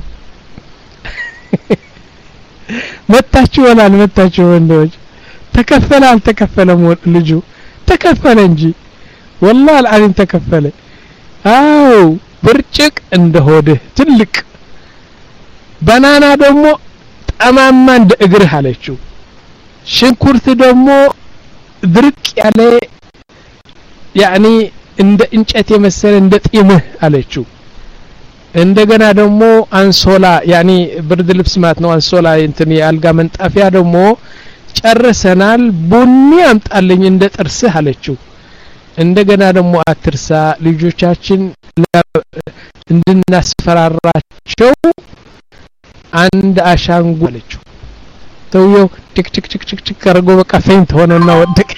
መጣችሁ ወላ አልመጣችሁ ወንዶች ተከፈለ አልተከፈለም ልጁ ተከፈለ እንጂ والله العظيم ተከፈለ አው ብርጭቅ እንደሆድህ ትልቅ ባናና ደግሞ ጠማማ እንደ እግርህ አለችው ሽንኩርት ደግሞ ድርቅ ያለ ያኒ እንደ እንጨት የመሰለ እንደ ጢምህ አለችው እንደገና ደግሞ አንሶላ ያኒ ብርድ ልብስ ማለት ነው አንሶላ እንትን የአልጋ መንጣፊያ ደግሞ ጨርሰናል ቡኒ አምጣልኝ እንደ ጥርስህ አለችው እንደገና ደግሞ አትርሳ ልጆቻችን እንድናስፈራራቸው አንድ አሻንጉ አለችው ተውየው ቲክ ቲክ ቲክ ቲክ ቲክ አርጎ በቃ ፌንት ሆነና ወደቀ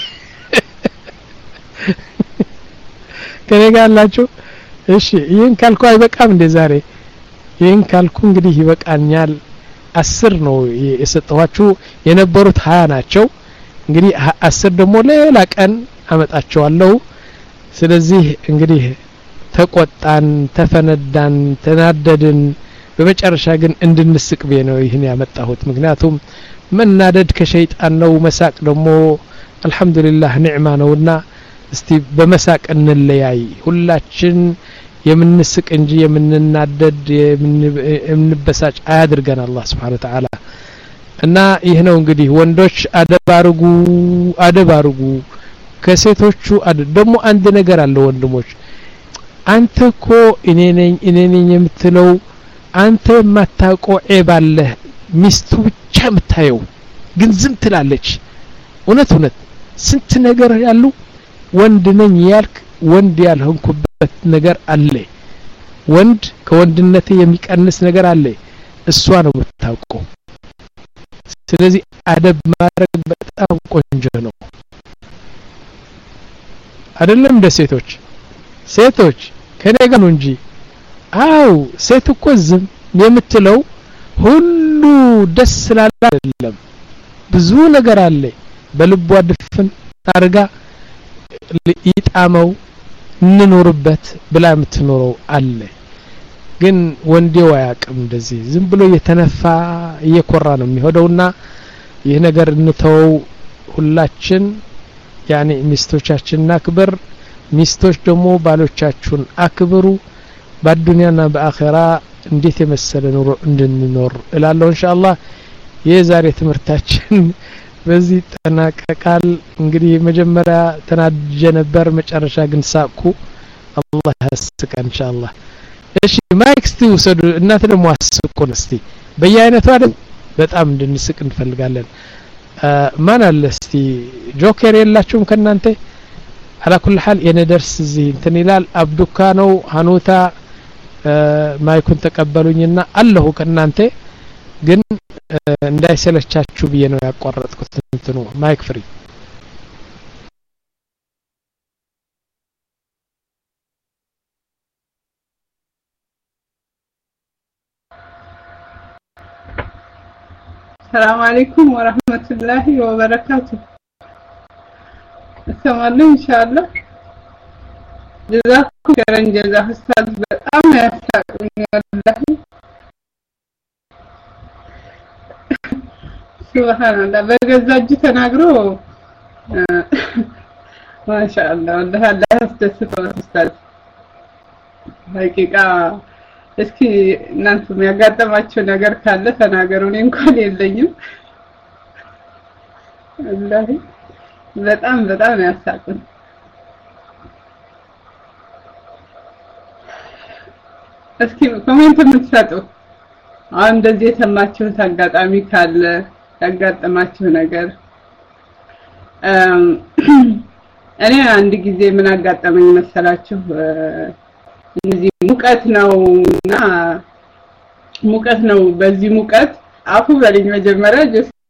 ከነጋላችሁ እሺ ይሄን ካልኩ አይበቃም እንደ ዛሬ ይሄን ካልኩ እንግዲህ ይበቃኛል አስር ነው የሰጠኋችሁ የነበሩት ሀያ ናቸው እንግዲህ አስር ደግሞ ሌላ ቀን አመጣቸዋለሁ ስለዚህ እንግዲህ ተቆጣን ተፈነዳን ተናደድን በመጨረሻ ግን እንድንስቅ ነው ይሄን ያመጣሁት ምክንያቱም መናደድ ከሸይጣን ነው መሳቅ ደግሞ አልহামዱሊላህ ኒዕማ ነውና እስቲ በመሳቅ እንለያይ ሁላችን የምንስቅ እንጂ የምንናደድ የምንበሳጭ አያድርገን አላህ Subhanahu Wa Ta'ala እና ይህ ነው እንግዲህ ወንዶች አደባርጉ አደባርጉ ከሴቶቹ ደግሞ አንድ ነገር አለ ወንድሞች አንተ እኮ እኔ ነኝ እኔ ነኝ የምትለው አንተ የማታውቀው ዒባለ ሚስቱ ብቻ የምታየው ግን ዝም ትላለች እውነት እውነት ስንት ነገር ያሉ ወንድ ነኝ ያልክ ወንድ ያልሆንኩበት ነገር አለ ወንድ ከወንድነቴ የሚቀንስ ነገር አለ እሷ ነው የምታውቀው ስለዚህ አደብ ማድረግ በጣም ቆንጆ ነው አይደለም እንደ ሴቶች ሴቶች ከኔ ጋር ነው እንጂ አው ሴት እኮ ዝም የምትለው ሁሉ ደስ ስላለ አይደለም ብዙ ነገር አለ በልቧ ድፍን ታርጋ ይጣመው እንኖርበት ብላ የምትኖረው አለ ግን ወንዴው አያቅም እንደዚህ ዝም ብሎ እየተነፋ እየኮራ ነው የሚሄደውና ይህ ነገር እንተው ሁላችን ያኒ ሚስቶቻችንና አክብር ሚስቶች ደግሞ ባሎቻችሁን አክብሩ በዱንያና በአኺራ እንዴት የመሰለ ኑሮ እንድንኖር እላለሁ ኢንሻአላህ የዛሬ ትምህርታችን በዚህ ተናቀቃል እንግዲህ መጀመሪያ ተናጀ ነበር መጨረሻ ግን ሳቁ አላህ ያስቀን ኢንሻአላህ እሺ ማይክ እስቲ ወሰዱ እናንተ ደግሞ አስቁን እስቲ በየአይነቱ አይደል በጣም እንድንስቅ እንፈልጋለን ማን አለ እስቲ ጆከር የላችሁም ከናንተ على كل حال የነደርስ እዚህ እንትን ይላል አብዱካ ነው ሀኑታ ማይኩን ተቀበሉኝና አለሁ ከናንተ ግን እንዳይሰለቻችሁ ብዬ ነው ያቋረጥኩት እንትኑ ማይክ ፍሪ السلام عليكم ورحمة الله وبركاته سمعنا إن شاء الله جزاكم خيرا جزاك أستاذ በጣም ያሳቁኛል ሱብሃንአላህ በገዛ እጅ ተናግሮ ማሻአላህ ወላሂ አላህ ያስደስተው ኡስታዝ ሐቂቃ እስኪ እናንተ የሚያጋጥማችሁ ነገር ካለ ተናገሩ እኔ እንኳን የለኝም ወላሂ በጣም በጣም ያሳቁኝ እስኪ ኮሜንት የምትሰጡ አሁን እንደዚህ የተማችሁት አጋጣሚ ካለ ያጋጠማችሁ ነገር እኔ አንድ ጊዜ ምን አጋጠመኝ መሰላችሁ እዚህ ሙቀት ነውና ሙቀት ነው በዚህ ሙቀት አፉ በልኝ መጀመሪያ ጀስት